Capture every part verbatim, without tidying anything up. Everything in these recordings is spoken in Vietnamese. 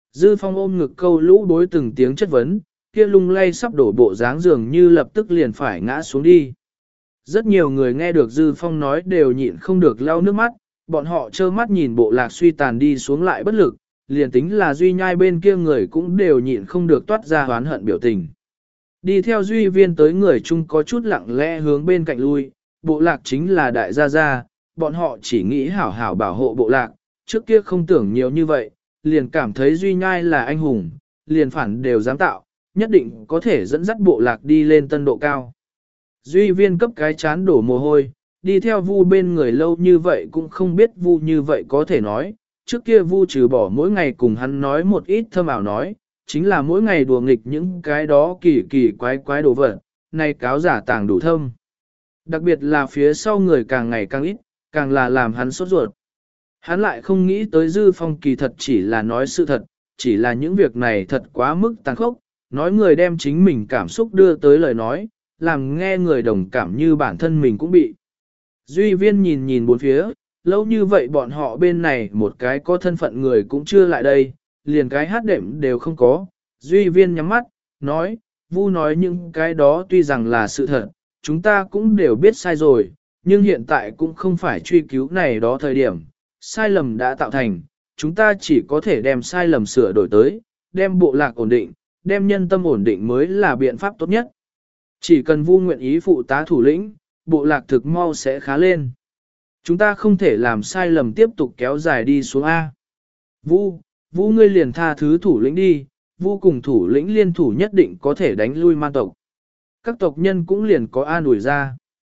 Dư Phong ôm ngực câu lũ đối từng tiếng chất vấn, kia lung lay sắp đổ bộ dáng dường như lập tức liền phải ngã xuống đi. Rất nhiều người nghe được Dư Phong nói đều nhịn không được lau nước mắt, bọn họ trơ mắt nhìn bộ lạc suy tàn đi xuống lại bất lực, liền tính là Duy Nhai bên kia người cũng đều nhịn không được toát ra hoán hận biểu tình. Đi theo Duy Viên tới người chung có chút lặng lẽ hướng bên cạnh lui, bộ lạc chính là đại gia gia, bọn họ chỉ nghĩ hảo hảo bảo hộ bộ lạc, trước kia không tưởng nhiều như vậy, liền cảm thấy Duy Nhai là anh hùng, liền phản đều dám tạo, nhất định có thể dẫn dắt bộ lạc đi lên tân độ cao. Duy Viên cấp cái chán đổ mồ hôi, đi theo Vu bên người lâu như vậy cũng không biết Vu như vậy có thể nói, trước kia Vu trừ bỏ mỗi ngày cùng hắn nói một ít thâm ảo nói, chính là mỗi ngày đùa nghịch những cái đó kỳ kỳ quái quái đồ vật, này cáo giả tàng đủ thâm. Đặc biệt là phía sau người càng ngày càng ít, càng là làm hắn sốt ruột. Hắn lại không nghĩ tới Dư Phong kỳ thật chỉ là nói sự thật, chỉ là những việc này thật quá mức tàn khốc, nói người đem chính mình cảm xúc đưa tới lời nói, làm nghe người đồng cảm như bản thân mình cũng bị. Duy Viên nhìn nhìn bốn phía, lâu như vậy bọn họ bên này một cái có thân phận người cũng chưa lại đây, liền cái hát đệm đều không có. Duy Viên nhắm mắt, nói, Vu nói những cái đó tuy rằng là sự thật, chúng ta cũng đều biết sai rồi, nhưng hiện tại cũng không phải truy cứu này đó thời điểm, sai lầm đã tạo thành, chúng ta chỉ có thể đem sai lầm sửa đổi tới, đem bộ lạc ổn định, đem nhân tâm ổn định mới là biện pháp tốt nhất. Chỉ cần Vu nguyện ý phụ tá thủ lĩnh, bộ lạc thực mau sẽ khá lên. Chúng ta không thể làm sai lầm tiếp tục kéo dài đi xuống A. Vu, Vu ngươi liền tha thứ thủ lĩnh đi, Vu cùng thủ lĩnh liên thủ nhất định có thể đánh lui man tộc. Các tộc nhân cũng liền có an ủi ra.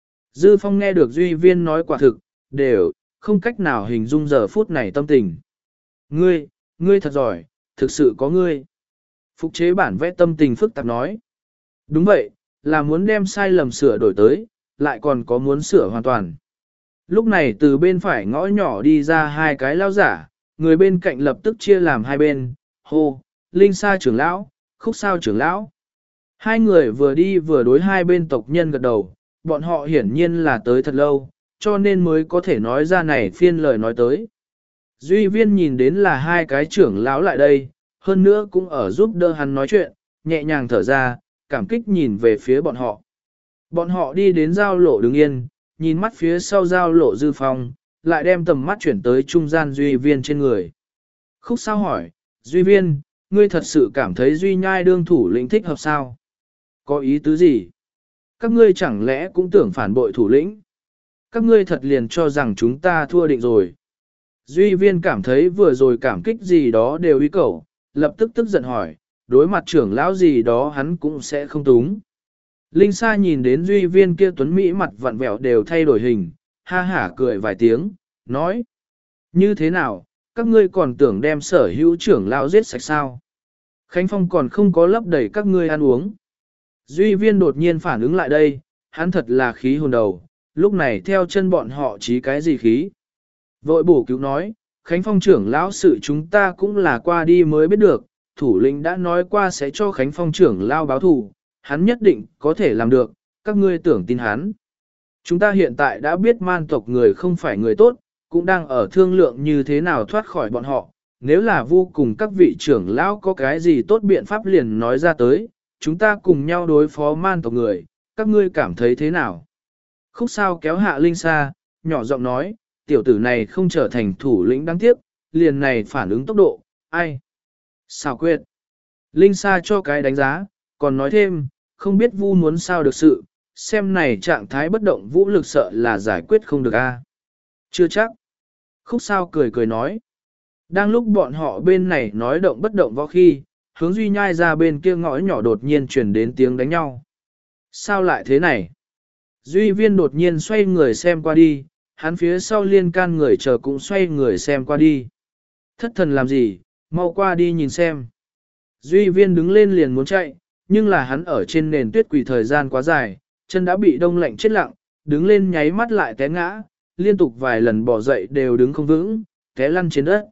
Dư Phong nghe được Duy Viên nói quả thực, đều, không cách nào hình dung giờ phút này tâm tình. Ngươi, ngươi thật giỏi, thực sự có ngươi. Phục chế bản vẽ tâm tình phức tạp nói. Đúng vậy, là muốn đem sai lầm sửa đổi tới, lại còn có muốn sửa hoàn toàn. Lúc này từ bên phải ngõ nhỏ đi ra hai cái lao giả, người bên cạnh lập tức chia làm hai bên, hô, Linh Sa trưởng lão, Khúc Sao trưởng lão. Hai người vừa đi vừa đối hai bên tộc nhân gật đầu, bọn họ hiển nhiên là tới thật lâu, cho nên mới có thể nói ra này phiên lời nói tới. Duy Viên nhìn đến là hai cái trưởng lão lại đây, hơn nữa cũng ở giúp đỡ hắn nói chuyện, nhẹ nhàng thở ra, cảm kích nhìn về phía bọn họ. Bọn họ đi đến giao lộ đứng yên, nhìn mắt phía sau giao lộ Dư Phong, lại đem tầm mắt chuyển tới trung gian Duy Viên trên người. Khúc Sao hỏi, Duy Viên, ngươi thật sự cảm thấy Duy Nhai đương thủ lĩnh thích hợp sao? Có ý tứ gì? Các ngươi chẳng lẽ cũng tưởng phản bội thủ lĩnh? Các ngươi thật liền cho rằng chúng ta thua định rồi. Duy Viên cảm thấy vừa rồi cảm kích gì đó đều ý cầu, lập tức tức giận hỏi, đối mặt trưởng lão gì đó hắn cũng sẽ không túng. Linh Sa nhìn đến Duy Viên kia tuấn mỹ mặt vặn vẹo đều thay đổi hình, ha hả cười vài tiếng, nói. Như thế nào, các ngươi còn tưởng đem sở hữu trưởng lão giết sạch sao? Khánh Phong còn không có lấp đầy các ngươi ăn uống. Duy Viên đột nhiên phản ứng lại đây, hắn thật là khí hồn đầu, lúc này theo chân bọn họ chí cái gì khí. Vội bổ cứu nói, Khánh Phong trưởng lão sự chúng ta cũng là qua đi mới biết được, thủ lĩnh đã nói qua sẽ cho Khánh Phong trưởng lão báo thù, hắn nhất định có thể làm được, các ngươi tưởng tin hắn. Chúng ta hiện tại đã biết man tộc người không phải người tốt, cũng đang ở thương lượng như thế nào thoát khỏi bọn họ, nếu là vô cùng các vị trưởng lão có cái gì tốt biện pháp liền nói ra tới, chúng ta cùng nhau đối phó man tộc người, các ngươi cảm thấy thế nào? Khúc Sao kéo hạ Linh Sa, nhỏ giọng nói, tiểu tử này không trở thành thủ lĩnh đáng tiếc, liền này phản ứng tốc độ, ai? Sao quyết? Linh Sa cho cái đánh giá, còn nói thêm, không biết Vu muốn sao được sự, xem này trạng thái bất động vũ lực sợ là giải quyết không được a. Chưa chắc. Khúc Sao cười cười nói. Đang lúc bọn họ bên này nói động bất động võ khi, hướng Duy Nhai ra bên kia ngõ nhỏ đột nhiên truyền đến tiếng đánh nhau. Sao lại thế này? Duy Viên đột nhiên xoay người xem qua đi, hắn phía sau liên can người chờ cũng xoay người xem qua đi. Thất thần làm gì, mau qua đi nhìn xem. Duy Viên đứng lên liền muốn chạy, nhưng là hắn ở trên nền tuyết quỳ thời gian quá dài, chân đã bị đông lạnh chết lặng, đứng lên nháy mắt lại té ngã, liên tục vài lần bỏ dậy đều đứng không vững, té lăn trên đất.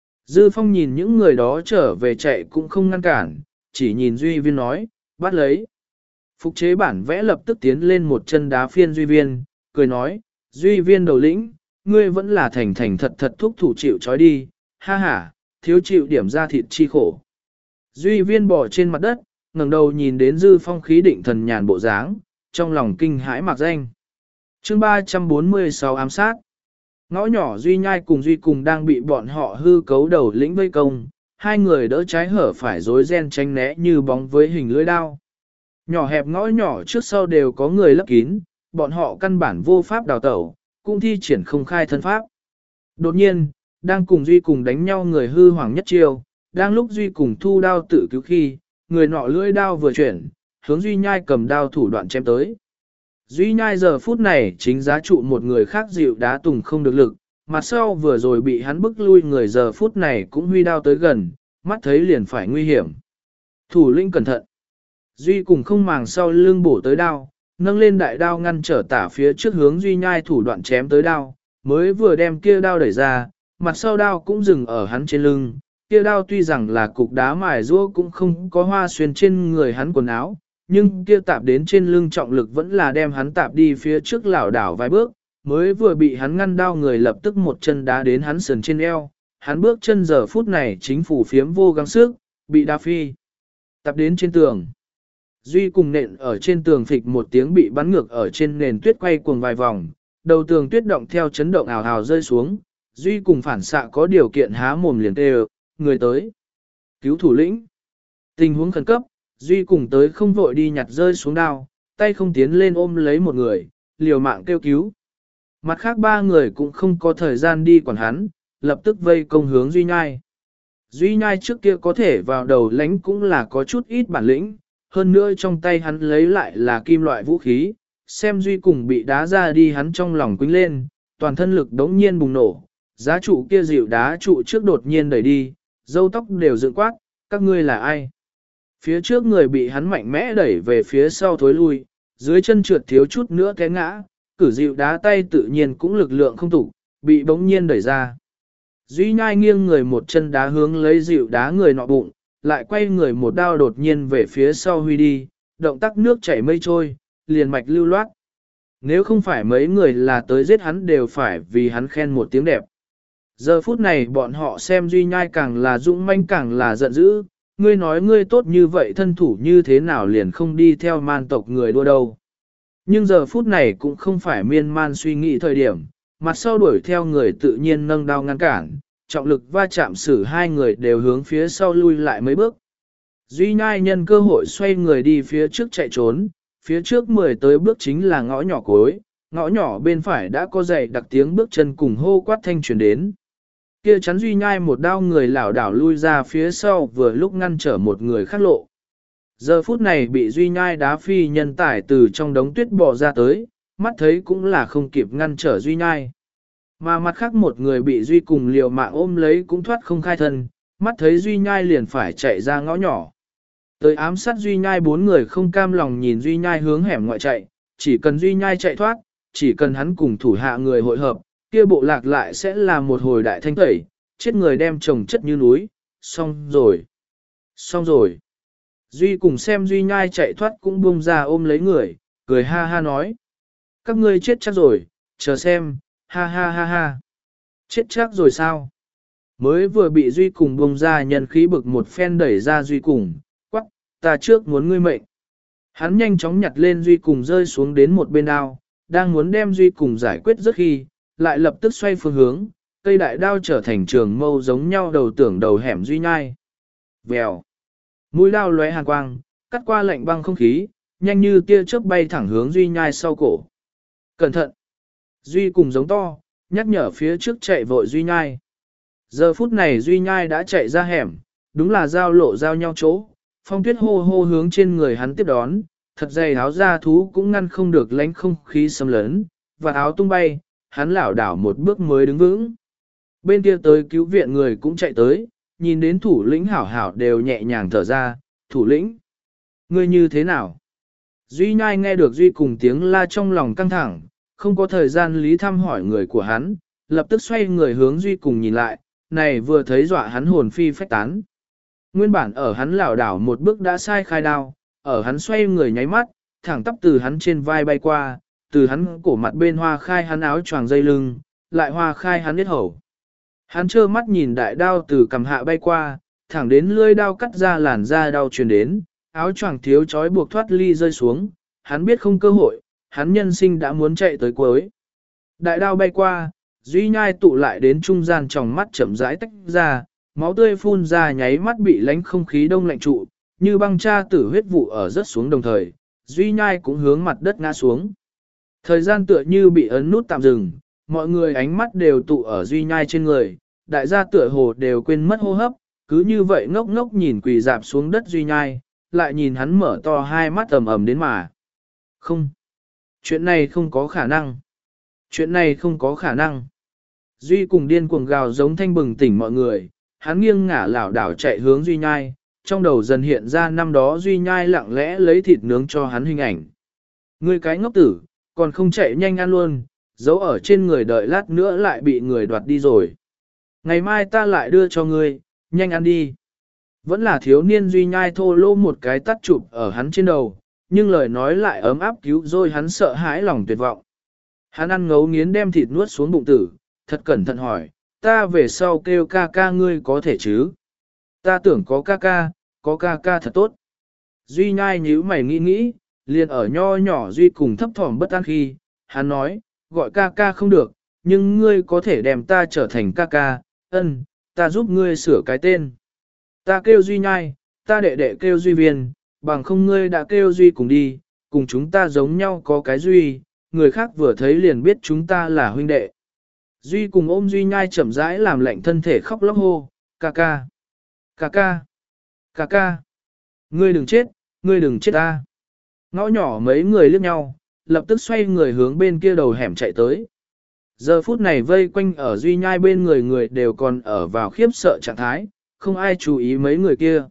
Dư Phong nhìn những người đó trở về chạy cũng không ngăn cản, chỉ nhìn Duy Viên nói, bắt lấy. Phục chế bản vẽ lập tức tiến lên một chân đá phiên Duy Viên, cười nói, Duy Viên đầu lĩnh, ngươi vẫn là thành thành thật thật thúc thủ chịu trói đi, ha ha, thiếu chịu điểm ra thịt chi khổ. Duy Viên bò trên mặt đất, ngẩng đầu nhìn đến Dư Phong khí định thần nhàn bộ dáng, trong lòng kinh hãi mạc danh. Chương ba trăm bốn mươi sáu ám sát. Ngõ nhỏ Duy Nhai cùng Duy cùng đang bị bọn họ hư cấu đầu lĩnh vây công, hai người đỡ trái hở phải rối ren tránh né như bóng với hình lưỡi đao. Nhỏ hẹp ngõ nhỏ trước sau đều có người lấp kín, bọn họ căn bản vô pháp đào tẩu, cũng thi triển không khai thân pháp. Đột nhiên, đang cùng Duy cùng đánh nhau người hư hoàng nhất chiêu, đang lúc Duy cùng thu đao tự cứu khi, người nọ lưỡi đao vừa chuyển, hướng Duy Nhai cầm đao thủ đoạn chém tới. Duy Nhai giờ phút này chính giá trụ một người khác dịu đá tùng không được lực, mặt sau vừa rồi bị hắn bức lui người giờ phút này cũng huy đao tới gần, mắt thấy liền phải nguy hiểm. Thủ lĩnh cẩn thận. Duy cùng không màng sau lưng bổ tới đao, nâng lên đại đao ngăn trở tả phía trước hướng Duy Nhai thủ đoạn chém tới đao, mới vừa đem kia đao đẩy ra, mặt sau đao cũng dừng ở hắn trên lưng. Kia đao tuy rằng là cục đá mài rũa cũng không có hoa xuyên trên người hắn quần áo, nhưng kia tạp đến trên lưng trọng lực vẫn là đem hắn tạp đi phía trước lảo đảo vài bước, mới vừa bị hắn ngăn đao người lập tức một chân đá đến hắn sườn trên eo, hắn bước chân giờ phút này chính phủ phiếm vô gắng sức, bị đá phi, tạp đến trên tường. Duy cùng nện ở trên tường phịch một tiếng bị bắn ngược ở trên nền tuyết quay cuồng vài vòng, đầu tường tuyết động theo chấn động ào ào rơi xuống, Duy cùng phản xạ có điều kiện há mồm liền tê người tới. Cứu thủ lĩnh. Tình huống khẩn cấp, Duy cùng tới không vội đi nhặt rơi xuống đao, tay không tiến lên ôm lấy một người, liều mạng kêu cứu. Mặt khác ba người cũng không có thời gian đi quản hắn, lập tức vây công hướng Duy Nhai. Duy Nhai trước kia có thể vào đầu lánh cũng là có chút ít bản lĩnh, hơn nữa trong tay hắn lấy lại là kim loại vũ khí, xem Duy cùng bị đá ra đi hắn trong lòng quýnh lên, toàn thân lực đống nhiên bùng nổ, giá trụ kia dịu đá trụ trước đột nhiên đẩy đi, râu tóc đều dựng quát, các ngươi là ai? Phía trước người bị hắn mạnh mẽ đẩy về phía sau thối lui, dưới chân trượt thiếu chút nữa té ngã, cử dịu đá tay tự nhiên cũng lực lượng không tụ, bị bỗng nhiên đẩy ra. Duy Nhai nghiêng người một chân đá hướng lấy dịu đá người nọ bụng, lại quay người một đao đột nhiên về phía sau huy đi, động tác nước chảy mây trôi, liền mạch lưu loát. Nếu không phải mấy người là tới giết hắn đều phải vì hắn khen một tiếng đẹp. Giờ phút này bọn họ xem Duy Nhai càng là dũng manh càng là giận dữ, ngươi nói ngươi tốt như vậy thân thủ như thế nào liền không đi theo man tộc người đua đâu. Nhưng giờ phút này cũng không phải miên man suy nghĩ thời điểm, mặt sau đuổi theo người tự nhiên nâng đao ngăn cản, trọng lực va chạm xử hai người đều hướng phía sau lui lại mấy bước. Duy Nhai nhân cơ hội xoay người đi phía trước chạy trốn, phía trước mười tới bước chính là ngõ nhỏ cuối, ngõ nhỏ bên phải đã có dày đặc tiếng bước chân cùng hô quát thanh truyền đến. Kia chắn Duy Nhai một đao người lảo đảo lui ra phía sau vừa lúc ngăn trở một người khác lộ. Giờ phút này bị Duy Nhai đá phi nhân tải từ trong đống tuyết bò ra tới, mắt thấy cũng là không kịp ngăn trở Duy Nhai. Mà mặt khác một người bị Duy cùng liều mạng ôm lấy cũng thoát không khai thân, mắt thấy Duy Nhai liền phải chạy ra ngõ nhỏ. Tới ám sát Duy Nhai bốn người không cam lòng nhìn Duy Nhai hướng hẻm ngoại chạy, chỉ cần Duy Nhai chạy thoát, chỉ cần hắn cùng thủ hạ người hội hợp, kia bộ lạc lại sẽ là một hồi đại thanh tẩy, chết người đem chồng chất như núi, xong rồi, xong rồi. Duy cùng xem Duy Nhai chạy thoát cũng buông ra ôm lấy người, cười ha ha nói. Các ngươi chết chắc rồi, chờ xem, ha ha ha ha. Chết chắc rồi sao? Mới vừa bị Duy cùng buông ra nhân khí bực một phen đẩy ra Duy cùng, quắc, ta trước muốn ngươi mệnh. Hắn nhanh chóng nhặt lên Duy cùng rơi xuống đến một bên đao, đang muốn đem Duy cùng giải quyết rất khi, lại lập tức xoay phương hướng, cây đại đao trở thành trường mâu giống nhau đầu tưởng đầu hẻm Duy Nhai. Vèo. Mũi đao lóe hàn quang, cắt qua lạnh băng không khí, nhanh như tia chớp bay thẳng hướng Duy Nhai sau cổ. Cẩn thận! Duy cùng giống to, nhắc nhở phía trước chạy vội Duy Nhai. Giờ phút này Duy Nhai đã chạy ra hẻm, đúng là giao lộ giao nhau chỗ, phong tuyết hô hô hướng trên người hắn tiếp đón, thật dày áo da thú cũng ngăn không được lánh không khí xâm lấn, và áo tung bay, hắn lảo đảo một bước mới đứng vững. Bên kia tới cứu viện người cũng chạy tới, nhìn đến thủ lĩnh hảo hảo đều nhẹ nhàng thở ra, thủ lĩnh. Ngươi như thế nào? Duy Nhai nghe được Duy cùng tiếng la trong lòng căng thẳng, không có thời gian lý thăm hỏi người của hắn, lập tức xoay người hướng Duy cùng nhìn lại, này vừa thấy dọa hắn hồn phi phách tán. Nguyên bản ở hắn lảo đảo một bước đã sai khai đao, ở hắn xoay người nháy mắt, thẳng tắp từ hắn trên vai bay qua, từ hắn cổ mặt bên hoa khai hắn áo choàng dây lưng, lại hoa khai hắn biết hầu. Hắn trơ mắt nhìn đại đao từ cầm hạ bay qua, thẳng đến lưỡi đao cắt ra làn da đau truyền đến, áo choàng thiếu chói buộc thoát ly rơi xuống, hắn biết không cơ hội, hắn nhân sinh đã muốn chạy tới cuối. Đại đao bay qua, Duy Nhai tụ lại đến trung gian tròng mắt chậm rãi tách ra, máu tươi phun ra nháy mắt bị lánh không khí đông lạnh trụ, như băng cha tử huyết vụ ở rớt xuống đồng thời, Duy Nhai cũng hướng mặt đất ngã xuống. Thời gian tựa như bị ấn nút tạm dừng, mọi người ánh mắt đều tụ ở Duy Nhai trên người, đại gia tựa hồ đều quên mất hô hấp, cứ như vậy ngốc ngốc nhìn quỳ dạp xuống đất Duy Nhai, lại nhìn hắn mở to hai mắt ầm ầm đến mà. Không, chuyện này không có khả năng. Chuyện này không có khả năng. Duy cùng điên cuồng gào giống thanh bừng tỉnh mọi người, hắn nghiêng ngả lảo đảo chạy hướng Duy Nhai, trong đầu dần hiện ra năm đó Duy Nhai lặng lẽ lấy thịt nướng cho hắn hình ảnh. Ngươi cái ngốc tử, còn không chạy nhanh ăn luôn, giấu ở trên người đợi lát nữa lại bị người đoạt đi rồi. Ngày mai ta lại đưa cho ngươi, nhanh ăn đi. Vẫn là thiếu niên Duy Nhai thô lô một cái tắt chụp ở hắn trên đầu, nhưng lời nói lại ấm áp cứu rồi hắn sợ hãi lòng tuyệt vọng. Hắn ăn ngấu nghiến đem thịt nuốt xuống bụng tử, thật cẩn thận hỏi, ta về sau kêu ca ca ngươi có thể chứ? Ta tưởng có ca ca, có ca ca thật tốt. Duy Nhai nhíu mày nghĩ nghĩ, liền ở nho nhỏ Duy cùng thấp thỏm bất an khi, hắn nói, gọi ca ca không được, nhưng ngươi có thể đem ta trở thành ca ca, ân, ta giúp ngươi sửa cái tên. Ta kêu Duy Nhai, ta đệ đệ kêu Duy Viên, bằng không ngươi đã kêu Duy cùng đi, cùng chúng ta giống nhau có cái Duy, người khác vừa thấy liền biết chúng ta là huynh đệ. Duy cùng ôm Duy Nhai chậm rãi làm lạnh thân thể khóc lóc hô, ca ca, ca ca, ca ca, ngươi đừng chết, ngươi đừng chết ta. Ngõ nhỏ mấy người liếc nhau, lập tức xoay người hướng bên kia đầu hẻm chạy tới. Giờ phút này vây quanh ở Duy Nhai bên người người đều còn ở vào khiếp sợ trạng thái, không ai chú ý mấy người kia.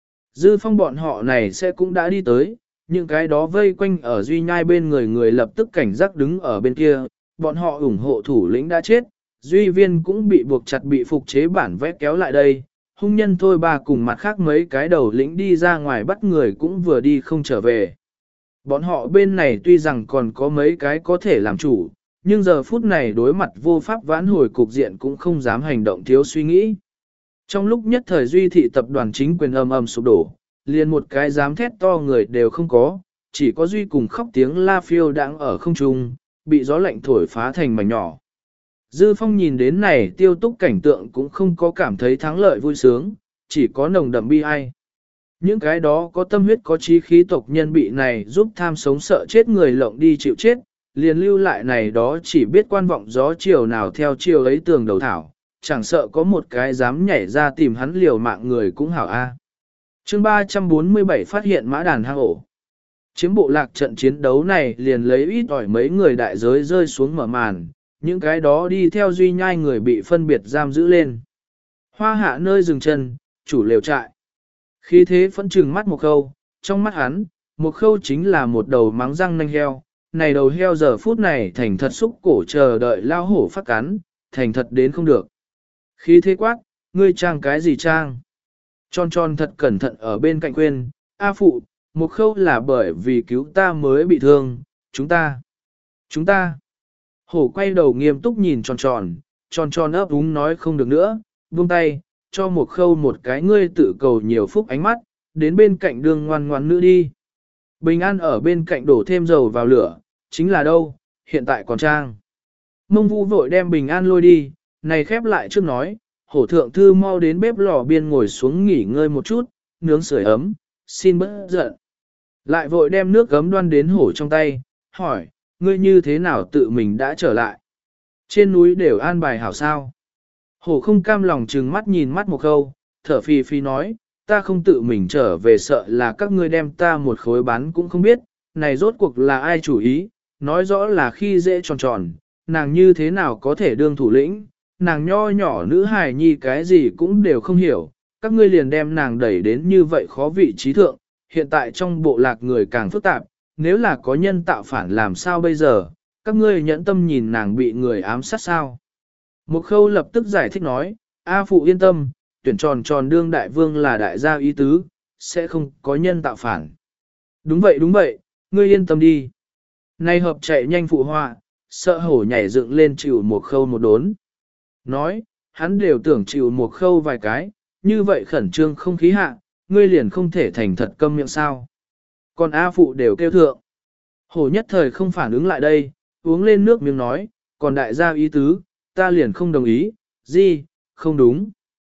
Dư Phong bọn họ này sẽ cũng đã đi tới, những cái đó vây quanh ở Duy Nhai bên người người lập tức cảnh giác đứng ở bên kia, bọn họ ủng hộ thủ lĩnh đã chết, Duy Viên cũng bị buộc chặt bị phục chế bản vẽ kéo lại đây, hung nhân thôi bà cùng mặt khác mấy cái đầu lĩnh đi ra ngoài bắt người cũng vừa đi không trở về. Bọn họ bên này tuy rằng còn có mấy cái có thể làm chủ, nhưng giờ phút này đối mặt vô pháp vãn hồi cục diện cũng không dám hành động thiếu suy nghĩ. Trong lúc nhất thời Duy thị tập đoàn chính quyền âm âm sụp đổ, liền một cái dám thét to người đều không có, chỉ có Duy cùng khóc tiếng la phiêu đang ở không trung, bị gió lạnh thổi phá thành mảnh nhỏ. Dư Phong nhìn đến này tiêu túc cảnh tượng cũng không có cảm thấy thắng lợi vui sướng, chỉ có nồng đậm bi ai. Những cái đó có tâm huyết có chí khí tộc nhân bị này giúp tham sống sợ chết người lộng đi chịu chết, liền lưu lại này đó chỉ biết quan vọng gió chiều nào theo chiều ấy tường đầu thảo, chẳng sợ có một cái dám nhảy ra tìm hắn liều mạng người cũng hảo a. À. Chương ba trăm bốn mươi bảy phát hiện mã đàn hang ổ. Chiếm bộ lạc trận chiến đấu này liền lấy ít ỏi mấy người đại giới rơi xuống mở màn, những cái đó đi theo Duy Nhai người bị phân biệt giam giữ lên. Hoa hạ nơi dừng chân, chủ lều trại. Khi thế phẫn trừng mắt một khâu, trong mắt hắn, một khâu chính là một đầu mắng răng nanh heo, này đầu heo giờ phút này thành thật xúc cổ chờ đợi lao hổ phát cắn, thành thật đến không được. Khi thế quát, ngươi trang cái gì trang? Tròn tròn thật cẩn thận ở bên cạnh quên, A phụ, một khâu là bởi vì cứu ta mới bị thương, chúng ta, chúng ta. Hổ quay đầu nghiêm túc nhìn tròn tròn, tròn tròn ấp úng nói không được nữa, buông tay, cho một khâu một cái ngươi tự cầu nhiều phúc ánh mắt, đến bên cạnh đường ngoan ngoan nữ đi. Bình An ở bên cạnh đổ thêm dầu vào lửa, chính là đâu, hiện tại còn trang. Mông Vũ vội đem Bình An lôi đi, này khép lại trước nói, hổ thượng thư mau đến bếp lò biên ngồi xuống nghỉ ngơi một chút, nướng sưởi ấm, xin bớt giận. Lại vội đem nước gấm đoan đến hổ trong tay, hỏi, ngươi như thế nào tự mình đã trở lại? Trên núi đều an bài hảo sao? Hổ không cam lòng trừng mắt nhìn mắt một khâu, thở phì phì nói, ta không tự mình trở về sợ là các ngươi đem ta một khối bán cũng không biết, này rốt cuộc là ai chủ ý, nói rõ là khi dễ tròn tròn, nàng như thế nào có thể đương thủ lĩnh, nàng nho nhỏ nữ hài nhi cái gì cũng đều không hiểu, các ngươi liền đem nàng đẩy đến như vậy khó vị trí thượng, hiện tại trong bộ lạc người càng phức tạp, nếu là có nhân tạo phản làm sao bây giờ, các ngươi nhẫn tâm nhìn nàng bị người ám sát sao. Một khâu lập tức giải thích nói, A phụ yên tâm, tuyển tròn tròn đương đại vương là đại gia ý tứ, sẽ không có nhân tạo phản. Đúng vậy đúng vậy, ngươi yên tâm đi. Nay hợp chạy nhanh phụ họa, sợ hổ nhảy dựng lên chịu một khâu một đốn. Nói, hắn đều tưởng chịu một khâu vài cái, như vậy khẩn trương không khí hạ, ngươi liền không thể thành thật câm miệng sao. Còn A Phụ đều kêu thượng. Hổ nhất thời không phản ứng lại đây, uống lên nước miếng nói, còn đại gia ý tứ, ta liền không đồng ý, gì, không đúng.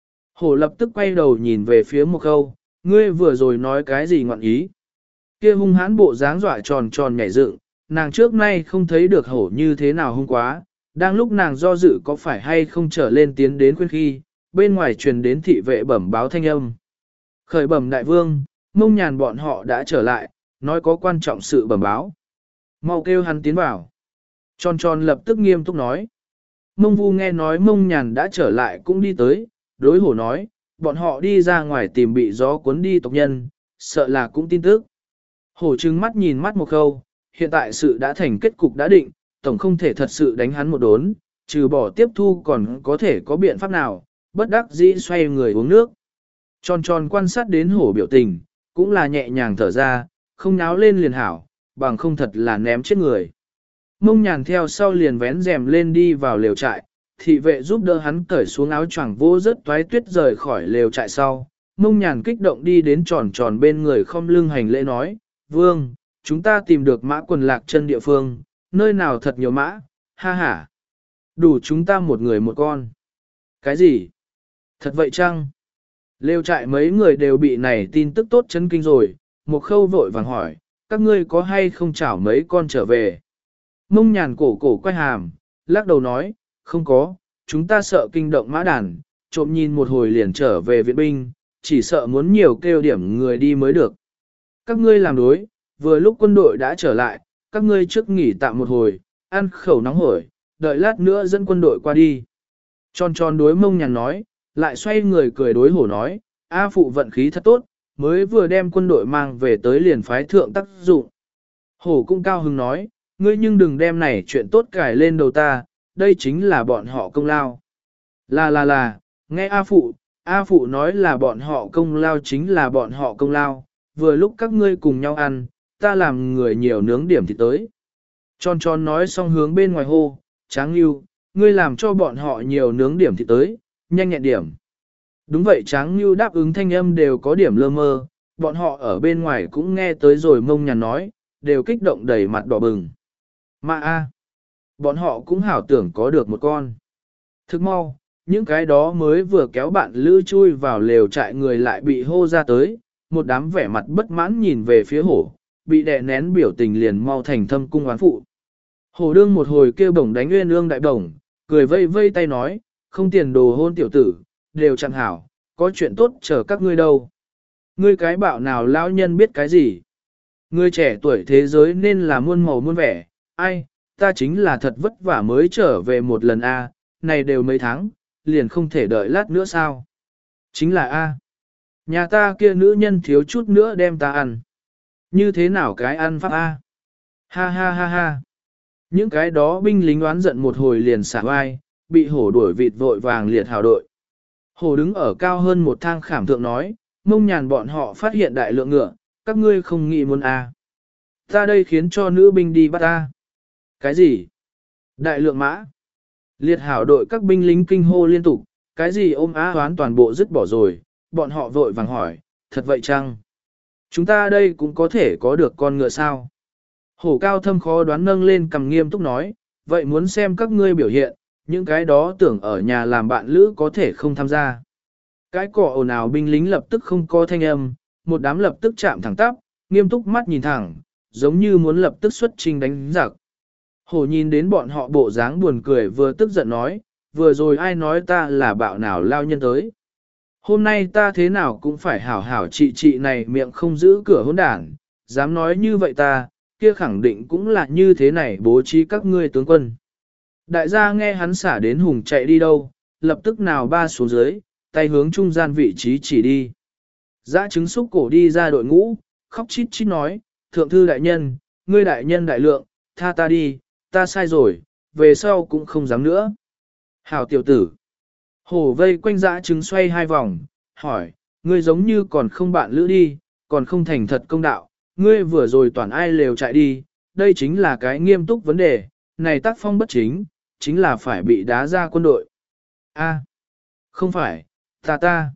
Hổ lập tức quay đầu nhìn về phía một khâu, ngươi vừa rồi nói cái gì ngọn ý. Kia hung hãn bộ dáng dọa tròn tròn nhảy dựng, nàng trước nay không thấy được hổ như thế nào hung quá, đang lúc nàng do dự có phải hay không trở lên tiến đến khuyên khi, bên ngoài truyền đến thị vệ bẩm báo thanh âm. Khởi bẩm đại vương, Mông Nhàn bọn họ đã trở lại, nói có quan trọng sự bẩm báo. Mau kêu hắn tiến vào. Tròn tròn lập tức nghiêm túc nói. Mông Vu nghe nói Mông Nhàn đã trở lại cũng đi tới, đối hổ nói, bọn họ đi ra ngoài tìm bị gió cuốn đi tộc nhân, sợ là cũng tin tức. Hổ trừng mắt nhìn mắt một khâu, hiện tại sự đã thành kết cục đã định, tổng không thể thật sự đánh hắn một đốn, trừ bỏ tiếp thu còn có thể có biện pháp nào, bất đắc dĩ xoay người uống nước. Tròn tròn quan sát đến hổ biểu tình, cũng là nhẹ nhàng thở ra, không náo lên liền hảo, bằng không thật là ném chết người. Mông Nhàn theo sau liền vén rèm lên đi vào lều trại, thị vệ giúp đỡ hắn cởi xuống áo choàng vô rất toái tuyết rời khỏi lều trại sau. Mông Nhàn kích động đi đến tròn tròn bên người không lưng hành lễ nói, vương, chúng ta tìm được mã quần lạc chân địa phương, nơi nào thật nhiều mã, ha ha. Đủ chúng ta một người một con. Cái gì? Thật vậy chăng? Lêu trại mấy người đều bị này tin tức tốt chấn kinh rồi, một khâu vội vàng hỏi, các ngươi có hay không chảo mấy con trở về? Mông Nhàn cổ cổ quay hàm, lắc đầu nói, không có, chúng ta sợ kinh động mã đàn, trộm nhìn một hồi liền trở về viện binh, chỉ sợ muốn nhiều kêu điểm người đi mới được. Các ngươi làm đối, vừa lúc quân đội đã trở lại, các ngươi trước nghỉ tạm một hồi, ăn khẩu nóng hổi, đợi lát nữa dẫn quân đội qua đi. Tròn tròn đối Mông Nhàn nói, lại xoay người cười đối hổ nói, A Phụ vận khí thật tốt, mới vừa đem quân đội mang về tới liền phái thượng tác dụng. Hổ cũng cao hứng nói, ngươi nhưng đừng đem này chuyện tốt cải lên đầu ta, đây chính là bọn họ công lao. Là là là, nghe A Phụ, A Phụ nói là bọn họ công lao chính là bọn họ công lao, vừa lúc các ngươi cùng nhau ăn, ta làm người nhiều nướng điểm thì tới. Tròn tròn nói xong hướng bên ngoài hô, Tráng Nhu, ngươi làm cho bọn họ nhiều nướng điểm thì tới, nhanh nhẹn điểm. Đúng vậy Tráng Nhu đáp ứng thanh âm đều có điểm lơ mơ, bọn họ ở bên ngoài cũng nghe tới rồi Mông Nhàn nói, đều kích động đầy mặt đỏ bừng. Mà a, bọn họ cũng hảo tưởng có được một con. Thức mau, những cái đó mới vừa kéo bạn lữ chui vào lều trại người lại bị hô ra tới, một đám vẻ mặt bất mãn nhìn về phía hổ, bị đè nén biểu tình liền mau thành thâm cung oán phụ. Hổ đương một hồi kêu bổng đánh nguyên ương đại bổng, cười vây vây tay nói, không tiền đồ hôn tiểu tử, đều chẳng hảo, có chuyện tốt chờ các ngươi đâu. Ngươi cái bạo nào lão nhân biết cái gì? Ngươi trẻ tuổi thế giới nên là muôn màu muôn vẻ, ai, ta chính là thật vất vả mới trở về một lần a, này đều mấy tháng, liền không thể đợi lát nữa sao? Chính là a, nhà ta kia nữ nhân thiếu chút nữa đem ta ăn. Như thế nào cái ăn pháp a? Ha ha ha ha. Những cái đó binh lính oán giận một hồi liền xả vai, bị hổ đuổi vịt vội vàng liệt hào đội. Hổ đứng ở cao hơn một thang khảm thượng nói, Mông Nhàn bọn họ phát hiện đại lượng ngựa, các ngươi không nghĩ muốn a? Ta đây khiến cho nữ binh đi bắt ta. Cái gì? Đại lượng mã. Liệt hảo đội các binh lính kinh hô liên tục, cái gì ôm á hoán toàn bộ dứt bỏ rồi, bọn họ vội vàng hỏi, thật vậy chăng? Chúng ta đây cũng có thể có được con ngựa sao? Hổ cao thâm khó đoán nâng lên cầm nghiêm túc nói, vậy muốn xem các ngươi biểu hiện, những cái đó tưởng ở nhà làm bạn lữ có thể không tham gia. Cái cỏ ồn ào binh lính lập tức không có thanh âm, một đám lập tức chạm thẳng tắp, nghiêm túc mắt nhìn thẳng, giống như muốn lập tức xuất trình đánh giặc. Hổ nhìn đến bọn họ bộ dáng buồn cười vừa tức giận nói, vừa rồi ai nói ta là bạo nào lao nhân tới. Hôm nay ta thế nào cũng phải hảo hảo trị trị này miệng không giữ cửa hỗn đảng, dám nói như vậy ta, kia khẳng định cũng là như thế này bố trí các ngươi tướng quân. Đại gia nghe hắn xả đến hùng chạy đi đâu, lập tức nào ba xuống dưới, tay hướng trung gian vị trí chỉ đi. Dã trứng xúc cổ đi ra đội ngũ, khóc chít chít nói, thượng thư đại nhân, ngươi đại nhân đại lượng, tha ta đi, ta sai rồi, về sau cũng không dám nữa. Hảo tiểu tử. Hổ vây quanh dã trứng xoay hai vòng, hỏi, ngươi giống như còn không bạn lữ đi, còn không thành thật công đạo, ngươi vừa rồi toàn ai lều chạy đi, đây chính là cái nghiêm túc vấn đề, này tác phong bất chính, chính là phải bị đá ra quân đội. A, Không phải, ta ta,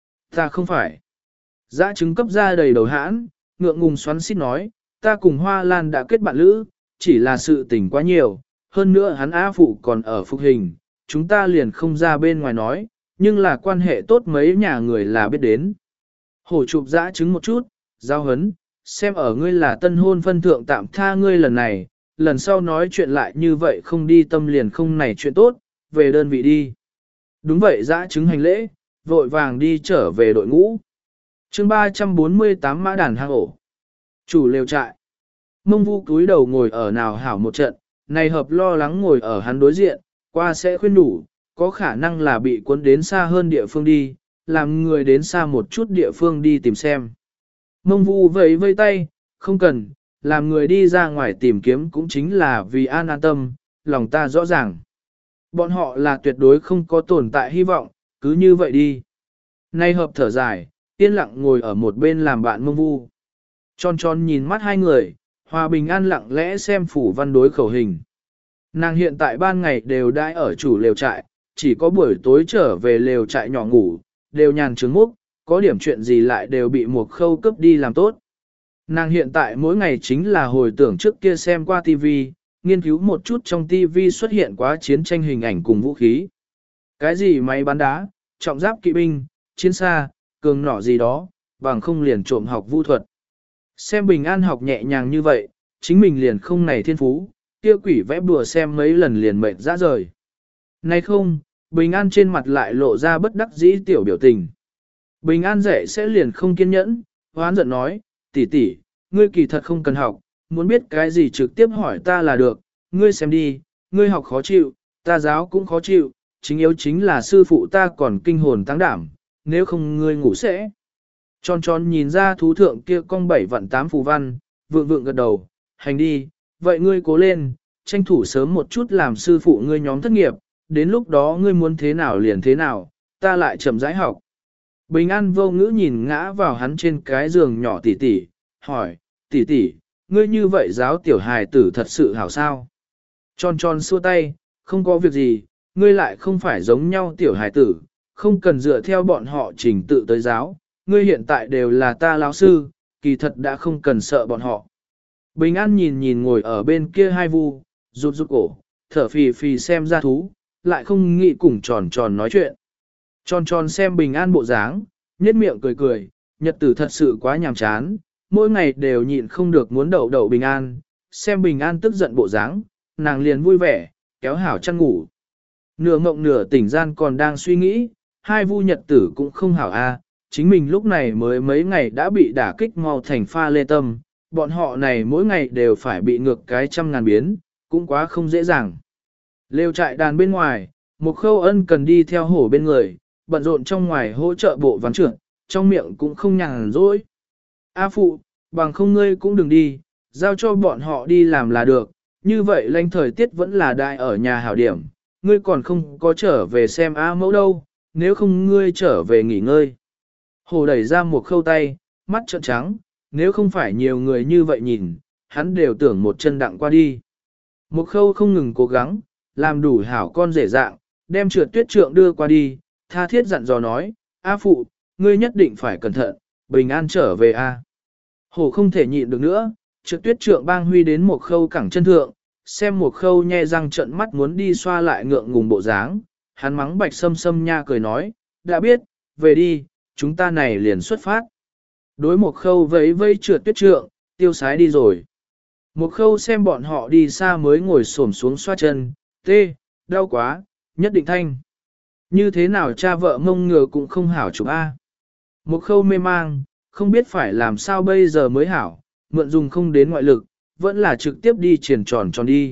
ta không phải. Dã trứng cấp ra đầy đầu hãn, ngượng ngùng xoắn xít nói, ta cùng Hoa Lan đã kết bạn lữ, chỉ là sự tình quá nhiều, hơn nữa hắn á phụ còn ở phục hình, chúng ta liền không ra bên ngoài nói, nhưng là quan hệ tốt mấy nhà người là biết đến. Hổ chụp dã trứng một chút, giao hấn, xem ở ngươi là tân hôn phân thượng tạm tha ngươi lần này, lần sau nói chuyện lại như vậy không đi tâm liền không này chuyện tốt, về đơn vị đi. Đúng vậy dã trứng hành lễ, vội vàng đi trở về đội ngũ. chương ba trăm bốn mươi tám mã đàn hang ổ. Chủ lều trại. Mông Vu cúi đầu ngồi ở nào hảo một trận, này hợp lo lắng ngồi ở hắn đối diện, qua sẽ khuyên đủ, có khả năng là bị cuốn đến xa hơn địa phương đi, làm người đến xa một chút địa phương đi tìm xem. Mông Vu vẫy vây tay, không cần, làm người đi ra ngoài tìm kiếm cũng chính là vì an an tâm, lòng ta rõ ràng. Bọn họ là tuyệt đối không có tồn tại hy vọng, cứ như vậy đi. Nay hợp thở dài, yên lặng ngồi ở một bên làm bạn Mông Vu. Tròn tròn nhìn mắt hai người, Hòa Bình An lặng lẽ xem phủ văn đối khẩu hình. Nàng hiện tại ban ngày đều đãi ở chủ lều trại, chỉ có buổi tối trở về lều trại nhỏ ngủ, đều nhàn trướng múc, có điểm chuyện gì lại đều bị một khâu cấp đi làm tốt. Nàng hiện tại mỗi ngày chính là hồi tưởng trước kia xem qua tivi, nghiên cứu một chút trong tivi xuất hiện quá chiến tranh hình ảnh cùng vũ khí. Cái gì máy bắn đá, trọng giáp kỵ binh, chiến xa, cường nỏ gì đó, bằng không liền trộm học vũ thuật. Xem Bình An học nhẹ nhàng như vậy, chính mình liền không này thiên phú, kia quỷ vẽ bùa xem mấy lần liền mệt ra rời. Này không, Bình An trên mặt lại lộ ra bất đắc dĩ tiểu biểu tình. Bình An dạy sẽ liền không kiên nhẫn, hoán giận nói, tỷ tỷ, ngươi kỳ thật không cần học, muốn biết cái gì trực tiếp hỏi ta là được, ngươi xem đi, ngươi học khó chịu, ta giáo cũng khó chịu, chính yếu chính là sư phụ ta còn kinh hồn tăng đảm, nếu không ngươi ngủ sẽ. Tròn tròn nhìn ra thú thượng kia cong bảy vạn tám phù văn, vượng vượng gật đầu, hành đi, vậy ngươi cố lên, tranh thủ sớm một chút làm sư phụ ngươi nhóm thất nghiệp, đến lúc đó ngươi muốn thế nào liền thế nào, ta lại chậm rãi học. Bình An vô ngữ nhìn ngã vào hắn trên cái giường nhỏ tỉ tỉ, hỏi, tỉ tỉ, ngươi như vậy giáo tiểu hài tử thật sự hảo sao? Tròn tròn xua tay, không có việc gì, ngươi lại không phải giống nhau tiểu hài tử, không cần dựa theo bọn họ trình tự tới giáo, ngươi hiện tại đều là ta lão sư, kỳ thật đã không cần sợ bọn họ. Bình An nhìn nhìn ngồi ở bên kia hai vu, rụt rụt cổ, thở phì phì xem ra thú, lại không nghĩ cùng tròn tròn nói chuyện. Tròn tròn xem Bình An bộ dáng, nhếch miệng cười cười, nhật tử thật sự quá nhàm chán, mỗi ngày đều nhịn không được muốn đậu đậu Bình An, xem Bình An tức giận bộ dáng, nàng liền vui vẻ, kéo hảo chăn ngủ. Nửa ngộng nửa tỉnh gian còn đang suy nghĩ, hai vu nhật tử cũng không hảo a, chính mình lúc này mới mấy ngày đã bị đả kích mau thành pha lê tâm, bọn họ này mỗi ngày đều phải bị ngược cái trăm ngàn biến, cũng quá không dễ dàng. Lêu trại đàn bên ngoài, một khâu ân cần đi theo hổ bên người, bận rộn trong ngoài hỗ trợ bộ ván trưởng, trong miệng cũng không nhàn rỗi. A phụ, bằng không ngươi cũng đừng đi, giao cho bọn họ đi làm là được, như vậy lanh thời tiết vẫn là đại ở nhà hảo điểm, ngươi còn không có trở về xem A mẫu đâu, nếu không ngươi trở về nghỉ ngơi. Hổ đẩy ra một khâu tay, mắt trợn trắng, nếu không phải nhiều người như vậy nhìn, hắn đều tưởng một chân đặng qua đi. Một khâu không ngừng cố gắng, làm đủ hảo con rể dạng, đem trượt tuyết trượng đưa qua đi, tha thiết dặn dò nói, A phụ, ngươi nhất định phải cẩn thận, bình an trở về A. Hổ không thể nhịn được nữa, trượt tuyết trượng bang huy đến một khâu cẳng chân thượng, xem một khâu nhe răng trận mắt muốn đi xoa lại ngượng ngùng bộ dáng, hắn mắng bạch sâm sâm nha cười nói, đã biết, về đi, chúng ta này liền xuất phát. Đối một khâu vẫy vẫy trượt tuyết trượng, tiêu sái đi rồi. Một khâu xem bọn họ đi xa mới ngồi xổm xuống xoa chân, tê, đau quá, nhất định thanh. Như thế nào cha vợ mông ngừa cũng không hảo chụp A. Một khâu mê mang, không biết phải làm sao bây giờ mới hảo, mượn dùng không đến ngoại lực, vẫn là trực tiếp đi triển tròn tròn đi.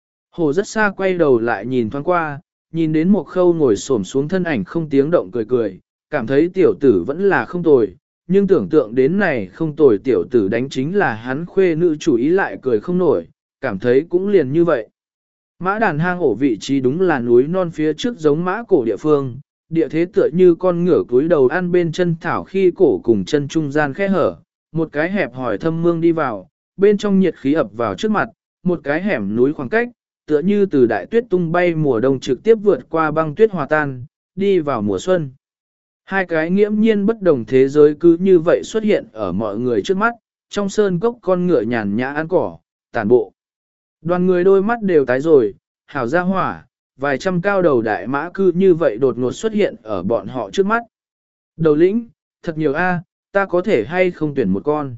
Hồ rất xa quay đầu lại nhìn thoáng qua, nhìn đến một khâu ngồi xổm xuống thân ảnh không tiếng động cười cười, cảm thấy tiểu tử vẫn là không tồi, nhưng tưởng tượng đến này không tồi tiểu tử đánh chính là hắn khuê nữ chủ ý lại cười không nổi, cảm thấy cũng liền như vậy. Mã đàn hang ổ vị trí đúng là núi non phía trước giống mã cổ địa phương, địa thế tựa như con ngựa cúi đầu ăn bên chân thảo khi cổ cùng chân trung gian khe hở, một cái hẹp hỏi thâm mương đi vào, bên trong nhiệt khí ập vào trước mặt, một cái hẻm núi khoảng cách, tựa như từ đại tuyết tung bay mùa đông trực tiếp vượt qua băng tuyết hòa tan, đi vào mùa xuân. Hai cái nghiễm nhiên bất đồng thế giới cứ như vậy xuất hiện ở mọi người trước mắt, trong sơn cốc con ngựa nhàn nhã ăn cỏ, tản bộ. Đoàn người đôi mắt đều tái rồi, hảo ra hỏa, vài trăm cao đầu đại mã cư như vậy đột ngột xuất hiện ở bọn họ trước mắt. Đầu lĩnh, thật nhiều a, ta có thể hay không tuyển một con.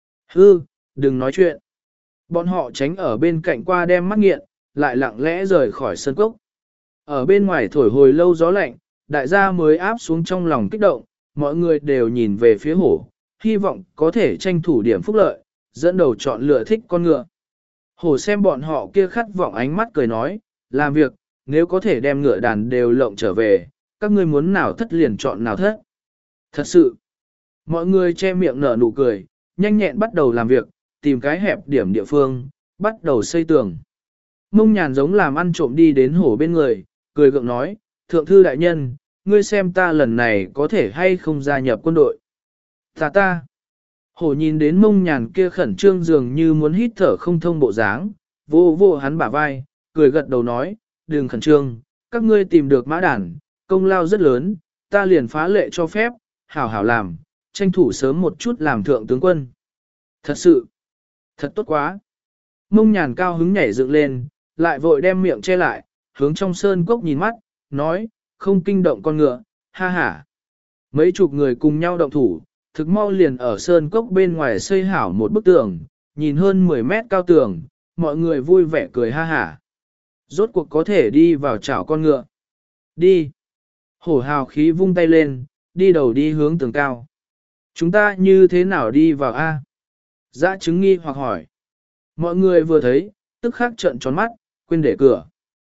Hư, đừng nói chuyện. Bọn họ tránh ở bên cạnh qua đem mắt nghiện, lại lặng lẽ rời khỏi sân cốc. Ở bên ngoài thổi hồi lâu gió lạnh, đại gia mới áp xuống trong lòng kích động, mọi người đều nhìn về phía hổ, hy vọng có thể tranh thủ điểm phúc lợi, dẫn đầu chọn lựa thích con ngựa. Hổ xem bọn họ kia khát vọng ánh mắt cười nói, làm việc, nếu có thể đem ngựa đàn đều lộng trở về, các ngươi muốn nào thất liền chọn nào thất. Thật sự, mọi người che miệng nở nụ cười, nhanh nhẹn bắt đầu làm việc, tìm cái hẹp điểm địa phương, bắt đầu xây tường. Mông Nhàn giống làm ăn trộm đi đến hổ bên người, cười gượng nói, thượng thư đại nhân, ngươi xem ta lần này có thể hay không gia nhập quân đội. Ta ta. Hổ nhìn đến Mông Nhàn kia khẩn trương dường như muốn hít thở không thông bộ dáng, vô vô hắn bả vai, cười gật đầu nói, đừng khẩn trương, các ngươi tìm được mã đàn, công lao rất lớn, ta liền phá lệ cho phép, hảo hảo làm, tranh thủ sớm một chút làm thượng tướng quân. Thật sự, thật tốt quá. Mông Nhàn cao hứng nhảy dựng lên, lại vội đem miệng che lại, hướng trong sơn cốc nhìn mắt, nói, không kinh động con ngựa, ha ha. Mấy chục người cùng nhau động thủ, thực mau liền ở sơn cốc bên ngoài xây hảo một bức tường, nhìn hơn mười mét cao tường, mọi người vui vẻ cười ha ha. Rốt cuộc có thể đi vào chảo con ngựa. Đi. Hổ hào khí vung tay lên, đi đầu đi hướng tường cao. Chúng ta như thế nào đi vào A? Dã chứng nghi hoặc hỏi. Mọi người vừa thấy, tức khắc trợn tròn mắt, quên để cửa.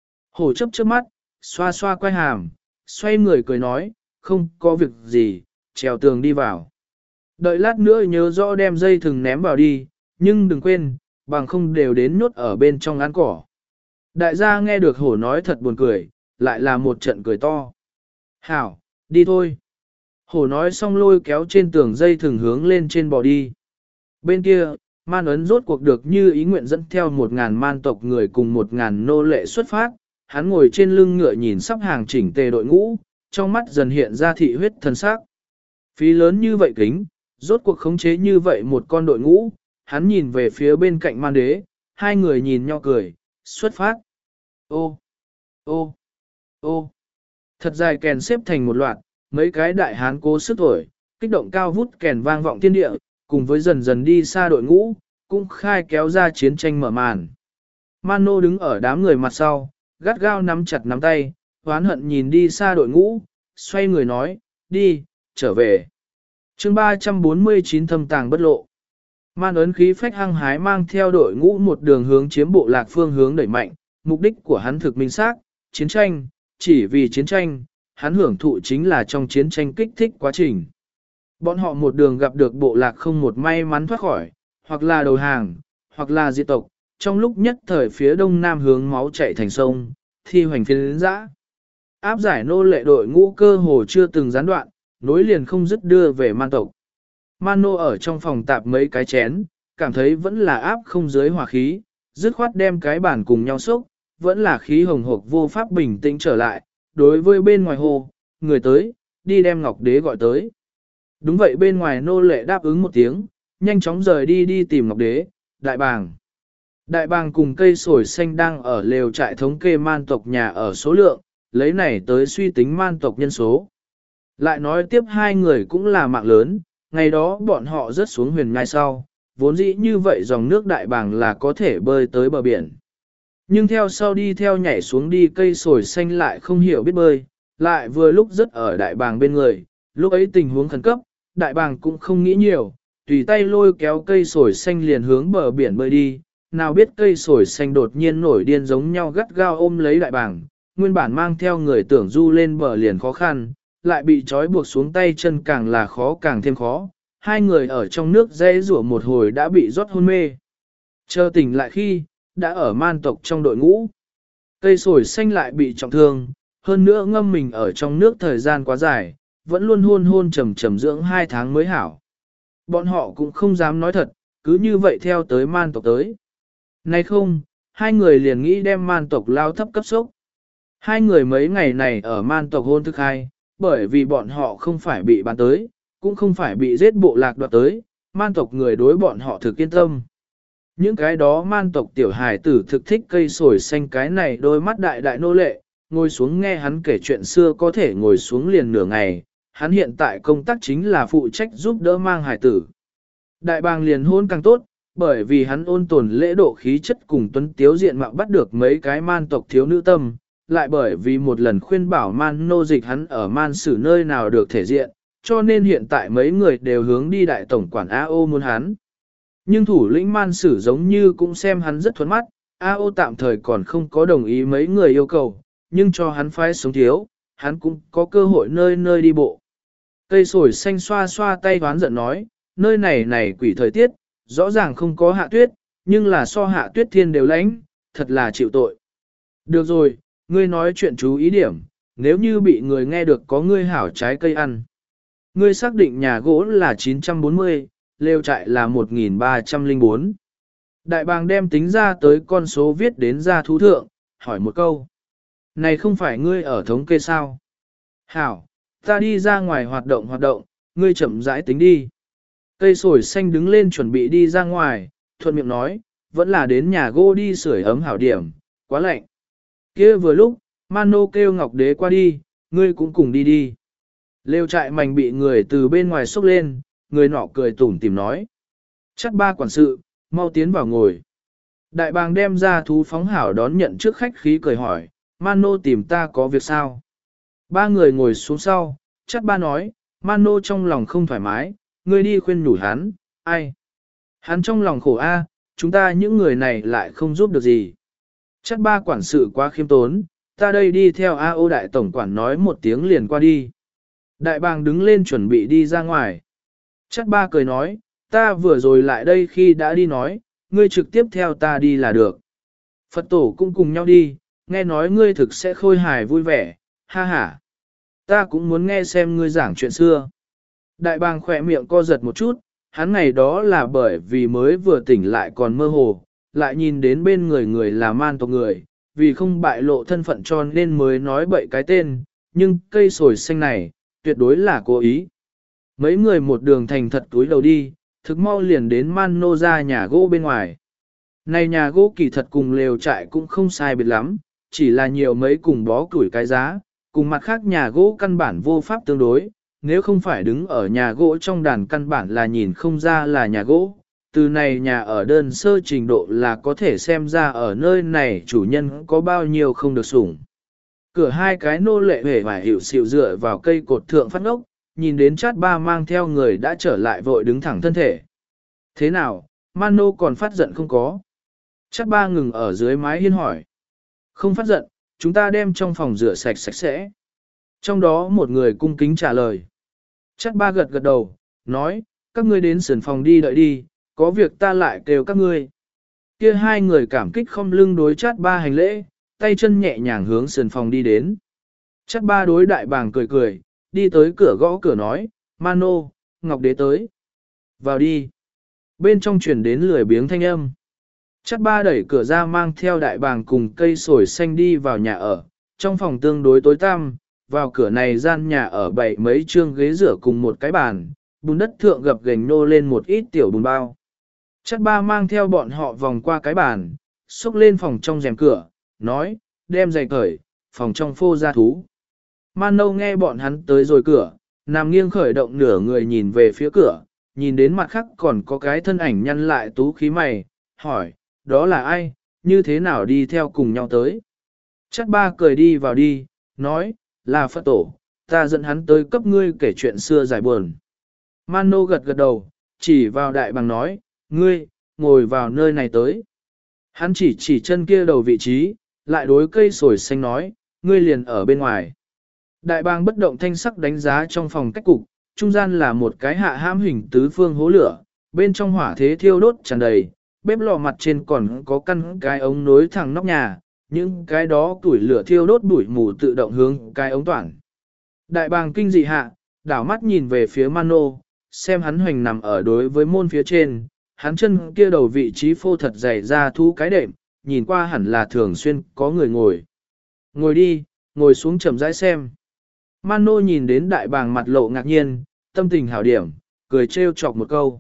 Hổ chấp chớp mắt, xoa xoa quay hàm, xoay người cười nói, không có việc gì, trèo tường đi vào. Đợi lát nữa nhớ rõ đem dây thừng ném vào đi, nhưng đừng quên, bằng không đều đến nhốt ở bên trong án cỏ. Đại gia nghe được hổ nói thật buồn cười, lại là một trận cười to. Hảo, đi thôi. Hổ nói xong lôi kéo trên tường dây thừng hướng lên trên bò đi. Bên kia, Man Ấn rốt cuộc được như ý nguyện dẫn theo một ngàn man tộc người cùng một ngàn nô lệ xuất phát, hắn ngồi trên lưng ngựa nhìn sắp hàng chỉnh tề đội ngũ, trong mắt dần hiện ra thị huyết thần sắc. Phí lớn như vậy kính, rốt cuộc khống chế như vậy một con đội ngũ, hắn nhìn về phía bên cạnh Man Đế, hai người nhìn nhau cười, xuất phát. Ô, ô, ô, thật dài kèn xếp thành một loạt, mấy cái đại hán cố sức thổi, kích động cao vút kèn vang vọng thiên địa, cùng với dần dần đi xa đội ngũ, cũng khai kéo ra chiến tranh mở màn. Mano đứng ở đám người mặt sau, gắt gao nắm chặt nắm tay, hoán hận nhìn đi xa đội ngũ, xoay người nói, đi, trở về. chương ba trăm bốn mươi chín thâm tàng bất lộ. Man ấn khí phách hăng hái mang theo đội ngũ một đường hướng chiếm bộ lạc phương hướng đẩy mạnh, mục đích của hắn thực minh xác, chiến tranh, chỉ vì chiến tranh, hắn hưởng thụ chính là trong chiến tranh kích thích quá trình. Bọn họ một đường gặp được bộ lạc không một may mắn thoát khỏi, hoặc là đầu hàng, hoặc là diệt tộc, trong lúc nhất thời phía đông nam hướng máu chạy thành sông, thi hoành phiến dã. Áp giải nô lệ đội ngũ cơ hồ chưa từng gián đoạn, nối liền không dứt đưa về man tộc. Mano ở trong phòng tạp mấy cái chén, cảm thấy vẫn là áp không dưới hỏa khí, dứt khoát đem cái bản cùng nhau sốc, vẫn là khí hồng hộc vô pháp bình tĩnh trở lại, đối với bên ngoài hồ, người tới, đi đem Ngọc Đế gọi tới. Đúng vậy bên ngoài nô lệ đáp ứng một tiếng, nhanh chóng rời đi đi tìm Ngọc Đế, đại bàng. Đại bàng cùng cây sồi xanh đang ở lều trại thống kê man tộc nhà ở số lượng, lấy này tới suy tính man tộc nhân số. Lại nói tiếp hai người cũng là mạng lớn, ngày đó bọn họ rớt xuống huyền ngai sau, vốn dĩ như vậy dòng nước đại bàng là có thể bơi tới bờ biển. Nhưng theo sau đi theo nhảy xuống đi cây sồi xanh lại không hiểu biết bơi, lại vừa lúc rớt ở đại bàng bên người, lúc ấy tình huống khẩn cấp, đại bàng cũng không nghĩ nhiều, tùy tay lôi kéo cây sồi xanh liền hướng bờ biển bơi đi, nào biết cây sồi xanh đột nhiên nổi điên giống nhau gắt gao ôm lấy đại bàng, nguyên bản mang theo người tưởng du lên bờ liền khó khăn, lại bị trói buộc xuống tay chân càng là khó càng thêm khó, hai người ở trong nước dây rủa một hồi đã bị rót hôn mê. Chờ tỉnh lại khi, đã ở man tộc trong đội ngũ. Cây sồi xanh lại bị trọng thương, hơn nữa ngâm mình ở trong nước thời gian quá dài, vẫn luôn hôn hôn trầm trầm dưỡng hai tháng mới hảo. Bọn họ cũng không dám nói thật, cứ như vậy theo tới man tộc tới. Nay không, hai người liền nghĩ đem man tộc lao thấp cấp sốc. Hai người mấy ngày này ở man tộc hôn thức hai, bởi vì bọn họ không phải bị bán tới, cũng không phải bị giết bộ lạc đoạt tới, man tộc người đối bọn họ thực yên tâm. Những cái đó man tộc tiểu hài tử thực thích cây sồi xanh cái này đôi mắt đại đại nô lệ, ngồi xuống nghe hắn kể chuyện xưa có thể ngồi xuống liền nửa ngày, hắn hiện tại công tác chính là phụ trách giúp đỡ mang hài tử. Đại bàng liền hôn càng tốt, bởi vì hắn ôn tồn lễ độ khí chất cùng tuấn tiếu diện mạo bắt được mấy cái man tộc thiếu nữ tâm, lại bởi vì một lần khuyên bảo man nô dịch hắn ở man sử nơi nào được thể diện, cho nên hiện tại mấy người đều hướng đi đại tổng quản a o muốn hắn. Nhưng thủ lĩnh man sử giống như cũng xem hắn rất thuẫn mắt, a o tạm thời còn không có đồng ý mấy người yêu cầu, nhưng cho hắn phái sống thiếu, hắn cũng có cơ hội nơi nơi đi bộ. Cây sồi xanh xoa xoa tay đoán giận nói, nơi này này quỷ thời tiết, rõ ràng không có hạ tuyết, nhưng là so hạ tuyết thiên đều lãnh, thật là chịu tội. Được rồi, ngươi nói chuyện chú ý điểm, nếu như bị người nghe được có ngươi hảo trái cây ăn. Ngươi xác định nhà gỗ là chín trăm bốn mươi, lều trại là một nghìn ba trăm lẻ bốn. Đại bàng đem tính ra tới con số viết đến ra thú thượng, hỏi một câu. Này không phải ngươi ở thống kê sao? Hảo, ta đi ra ngoài hoạt động hoạt động, ngươi chậm rãi tính đi. Cây sồi xanh đứng lên chuẩn bị đi ra ngoài, thuận miệng nói, vẫn là đến nhà gỗ đi sưởi ấm hảo điểm, quá lạnh. Kia vừa lúc, Mano kêu Ngọc Đế qua đi, ngươi cũng cùng đi đi. Lêu trại mảnh bị người từ bên ngoài xốc lên, người nọ cười tủm tìm nói. Chắc ba quản sự, mau tiến vào ngồi. Đại bàng đem ra thú phóng hảo đón nhận trước khách khí cười hỏi, Mano tìm ta có việc sao? Ba người ngồi xuống sau, chắc ba nói, Mano trong lòng không thoải mái, ngươi đi khuyên nhủ hắn, ai? Hắn trong lòng khổ a, chúng ta những người này lại không giúp được gì. Chắc ba quản sự quá khiêm tốn, ta đây đi theo a o đại tổng quản nói một tiếng liền qua đi. Đại bàng đứng lên chuẩn bị đi ra ngoài. Chắc ba cười nói, ta vừa rồi lại đây khi đã đi nói, ngươi trực tiếp theo ta đi là được. Phật tổ cũng cùng nhau đi, nghe nói ngươi thực sẽ khôi hài vui vẻ, ha ha. Ta cũng muốn nghe xem ngươi giảng chuyện xưa. Đại bàng khỏe miệng co giật một chút, hắn ngày đó là bởi vì mới vừa tỉnh lại còn mơ hồ, lại nhìn đến bên người người là man tộc người, vì không bại lộ thân phận cho nên mới nói bậy cái tên, nhưng cây sồi xanh này, tuyệt đối là cố ý. Mấy người một đường thành thật túi đầu đi, thực mau liền đến man nô ra nhà gỗ bên ngoài. Này nhà gỗ kỳ thật cùng lều trại cũng không sai biệt lắm, chỉ là nhiều mấy cùng bó củi cái giá, cùng mặt khác nhà gỗ căn bản vô pháp tương đối, nếu không phải đứng ở nhà gỗ trong đàn căn bản là nhìn không ra là nhà gỗ. Từ này nhà ở đơn sơ trình độ là có thể xem ra ở nơi này chủ nhân có bao nhiêu không được sủng. Cửa hai cái nô lệ hề và hiệu xịu dựa vào cây cột thượng phát ngốc, nhìn đến chát ba mang theo người đã trở lại vội đứng thẳng thân thể. Thế nào, Mano còn phát giận không có? Chát ba ngừng ở dưới mái hiên hỏi. Không phát giận, chúng ta đem trong phòng rửa sạch sạch sẽ. Trong đó một người cung kính trả lời. Chát ba gật gật đầu, nói, các ngươi đến sườn phòng đi đợi đi, có việc ta lại kêu các ngươi. Kia hai người cảm kích không lưng đối chát ba hành lễ, tay chân nhẹ nhàng hướng sườn phòng đi đến. Chát ba đối đại bàng cười cười, đi tới cửa gõ cửa nói, Mano, Ngọc Đế tới. Vào đi. Bên trong chuyển đến lười biếng thanh âm. Chát ba đẩy cửa ra mang theo đại bàng cùng cây sồi xanh đi vào nhà ở, trong phòng tương đối tối tăm, vào cửa này gian nhà ở bảy mấy trương ghế rửa cùng một cái bàn, bùn đất thượng gập gềnh nô lên một ít tiểu bùn bao. Chát ba mang theo bọn họ vòng qua cái bàn, xúc lên phòng trong rèm cửa, nói, đem giày cởi, phòng trong phô ra thú. Man nâu nghe bọn hắn tới rồi cửa, nằm nghiêng khởi động nửa người nhìn về phía cửa, nhìn đến mặt khác còn có cái thân ảnh nhăn lại tú khí mày, hỏi, đó là ai, như thế nào đi theo cùng nhau tới. Chát ba cười đi vào đi, nói, là Phật tổ, ta dẫn hắn tới cấp ngươi kể chuyện xưa giải buồn. Man nô gật gật đầu, chỉ vào đại bàng nói, ngươi, ngồi vào nơi này tới. Hắn chỉ chỉ chân kia đầu vị trí, lại đối cây sồi xanh nói, ngươi liền ở bên ngoài. Đại bàng bất động thanh sắc đánh giá trong phòng cách cục, trung gian là một cái hạ hãm hình tứ phương hố lửa, bên trong hỏa thế thiêu đốt tràn đầy, bếp lò mặt trên còn có căn cái ống nối thẳng nóc nhà, những cái đó tuổi lửa thiêu đốt bụi mù tự động hướng cái ống toàn. Đại bàng kinh dị hạ, đảo mắt nhìn về phía Mano, xem hắn hoành nằm ở đối với môn phía trên, hắn chân kia đầu vị trí phô thật dày ra thu cái đệm, nhìn qua hẳn là thường xuyên có người ngồi. Ngồi đi, ngồi xuống chậm rãi xem. Man nô nhìn đến đại bàng mặt lộ ngạc nhiên, tâm tình hảo điểm, cười trêu chọc một câu.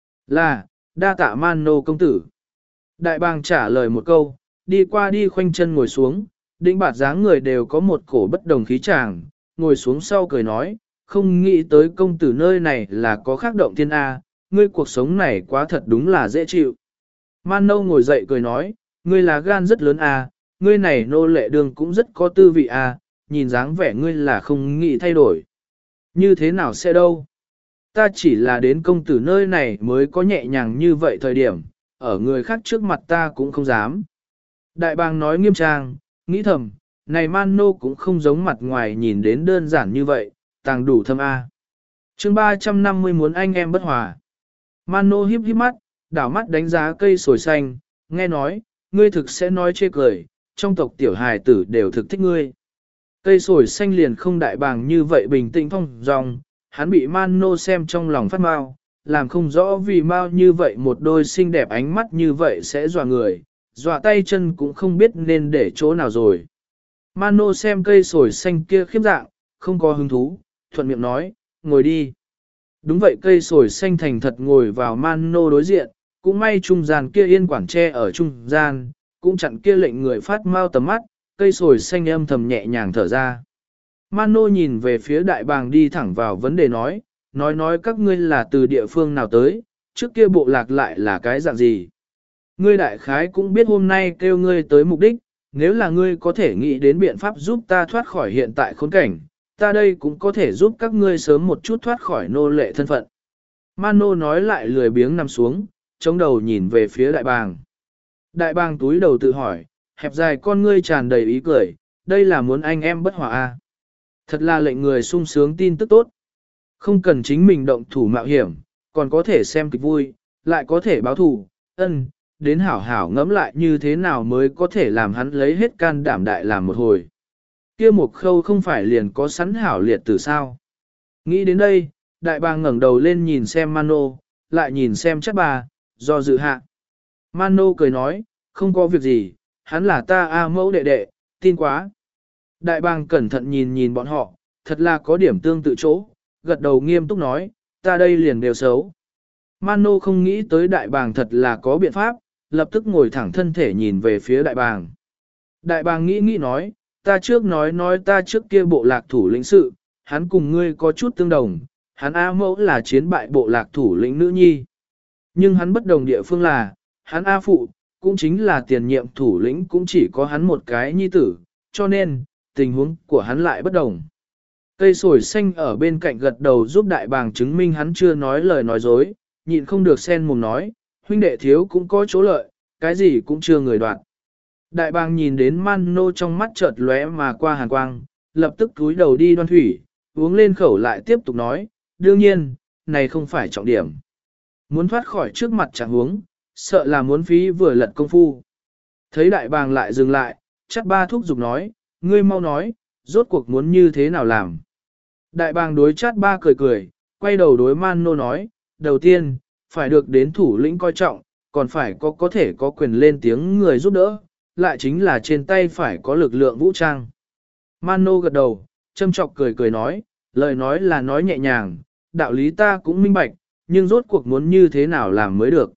Là, đa tạ man nô công tử. Đại bàng trả lời một câu, đi qua đi khoanh chân ngồi xuống, đĩnh bạt dáng người đều có một cổ bất đồng khí tràng, ngồi xuống sau cười nói, không nghĩ tới công tử nơi này là có khác động thiên A, ngươi cuộc sống này quá thật đúng là dễ chịu. Man nô ngồi dậy cười nói, ngươi là gan rất lớn A, ngươi này nô lệ đường cũng rất có tư vị A, nhìn dáng vẻ ngươi là không nghĩ thay đổi. Như thế nào sẽ đâu? Ta chỉ là đến công tử nơi này mới có nhẹ nhàng như vậy thời điểm, ở người khác trước mặt ta cũng không dám. Đại bàng nói nghiêm trang, nghĩ thầm, này man nô cũng không giống mặt ngoài nhìn đến đơn giản như vậy, tàng đủ thâm A. chương ba trăm năm mươi muốn anh em bất hòa. Man nô híp híp mắt, đảo mắt đánh giá cây sồi xanh, nghe nói, ngươi thực sẽ nói chê cười, trong tộc tiểu hài tử đều thực thích ngươi. Cây sồi xanh liền không đại bàng như vậy bình tĩnh phong dòng, hắn bị man nô xem trong lòng phát mau, làm không rõ vì mau như vậy một đôi xinh đẹp ánh mắt như vậy sẽ dọa người, dọa tay chân cũng không biết nên để chỗ nào rồi. Man nô xem cây sồi xanh kia khiếp dạng, không có hứng thú, thuận miệng nói, ngồi đi. Đúng vậy cây sồi xanh thành thật ngồi vào man nô đối diện, cũng may trung gian kia yên quản tre ở trung gian, cũng chặn kia lệnh người phát mau tầm mắt, cây sồi xanh âm thầm nhẹ nhàng thở ra. Man nô nhìn về phía đại bàng đi thẳng vào vấn đề nói, nói nói các ngươi là từ địa phương nào tới, trước kia bộ lạc lại là cái dạng gì. Ngươi đại khái cũng biết hôm nay kêu ngươi tới mục đích, nếu là ngươi có thể nghĩ đến biện pháp giúp ta thoát khỏi hiện tại khốn cảnh, ta đây cũng có thể giúp các ngươi sớm một chút thoát khỏi nô lệ thân phận. Man nô nói lại lười biếng nằm xuống, chống đầu nhìn về phía đại bàng. Đại bàng túi đầu tự hỏi, hẹp dài con ngươi tràn đầy ý cười, đây là muốn anh em bất hòa a. Thật là lệnh người sung sướng tin tức tốt. Không cần chính mình động thủ mạo hiểm, còn có thể xem kịch vui, lại có thể báo thù, ân, đến hảo hảo ngẫm lại như thế nào mới có thể làm hắn lấy hết can đảm đại làm một hồi. Kia một khâu không phải liền có sẵn hảo liệt từ sao. Nghĩ đến đây, đại bàng ngẩng đầu lên nhìn xem Mano, lại nhìn xem chắc bà, do dự hạ. Mano cười nói, không có việc gì, hắn là ta A mẫu đệ đệ, tin quá. Đại bàng cẩn thận nhìn nhìn bọn họ, thật là có điểm tương tự chỗ, gật đầu nghiêm túc nói, ta đây liền đều xấu. Mano không nghĩ tới đại bàng thật là có biện pháp, lập tức ngồi thẳng thân thể nhìn về phía đại bàng. Đại bàng nghĩ nghĩ nói, ta trước nói nói ta trước kia bộ lạc thủ lĩnh sự, hắn cùng ngươi có chút tương đồng, hắn A mẫu là chiến bại bộ lạc thủ lĩnh nữ nhi. Nhưng hắn bất đồng địa phương là, hắn A phụ, cũng chính là tiền nhiệm thủ lĩnh cũng chỉ có hắn một cái nhi tử, cho nên, tình huống của hắn lại bất đồng. Cây sồi xanh ở bên cạnh gật đầu giúp đại bàng chứng minh hắn chưa nói lời nói dối, nhịn không được sen mồm nói, huynh đệ thiếu cũng có chỗ lợi, cái gì cũng chưa người đoạt. Đại bàng nhìn đến man nô trong mắt chợt lóe mà qua hàn quang, lập tức cúi đầu đi đoan thủy, uống lên khẩu lại tiếp tục nói, đương nhiên, này không phải trọng điểm. Muốn thoát khỏi trước mặt chẳng huống, sợ là muốn phí vừa lật công phu. Thấy đại bàng lại dừng lại, chắc ba thúc giục nói, ngươi mau nói, rốt cuộc muốn như thế nào làm. Đại bàng đối chát ba cười cười, quay đầu đối man nô nói, đầu tiên, phải được đến thủ lĩnh coi trọng, còn phải có có thể có quyền lên tiếng người giúp đỡ, lại chính là trên tay phải có lực lượng vũ trang. Man nô gật đầu, châm chọc cười cười nói, lời nói là nói nhẹ nhàng, đạo lý ta cũng minh bạch, nhưng rốt cuộc muốn như thế nào làm mới được.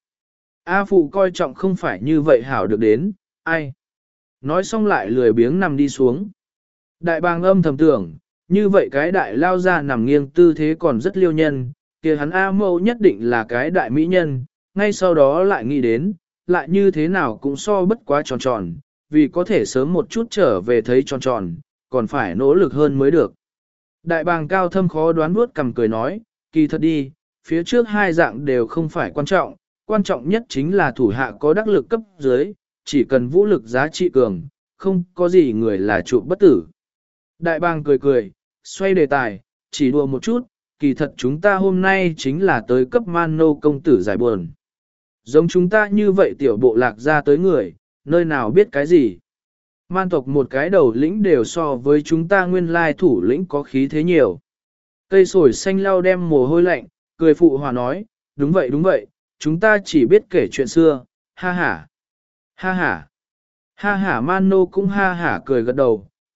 A phụ coi trọng không phải như vậy hảo được đến, ai. Nói xong lại lười biếng nằm đi xuống. Đại bàng âm thầm tưởng, như vậy cái đại lao ra nằm nghiêng tư thế còn rất liêu nhân, kia hắn A mẫu nhất định là cái đại mỹ nhân, ngay sau đó lại nghĩ đến, lại như thế nào cũng so bất quá tròn tròn, vì có thể sớm một chút trở về thấy tròn tròn, còn phải nỗ lực hơn mới được. Đại bàng cao thâm khó đoán vuốt cầm cười nói, kỳ thật đi, phía trước hai dạng đều không phải quan trọng, quan trọng nhất chính là thủ hạ có đắc lực cấp dưới, chỉ cần vũ lực giá trị cường, không có gì người là trụ bất tử. Đại bàng cười cười, xoay đề tài, chỉ đùa một chút, kỳ thật chúng ta hôm nay chính là tới cấp man nô công tử giải buồn. Giống chúng ta như vậy tiểu bộ lạc ra tới người, nơi nào biết cái gì. Man tộc một cái đầu lĩnh đều so với chúng ta nguyên lai thủ lĩnh có khí thế nhiều. Cây sồi xanh lau đem mồ hôi lạnh, cười phụ hòa nói, đúng vậy đúng vậy, chúng ta chỉ biết kể chuyện xưa, ha ha. Ha ha. Ha ha man nô cũng ha ha cười gật đầu,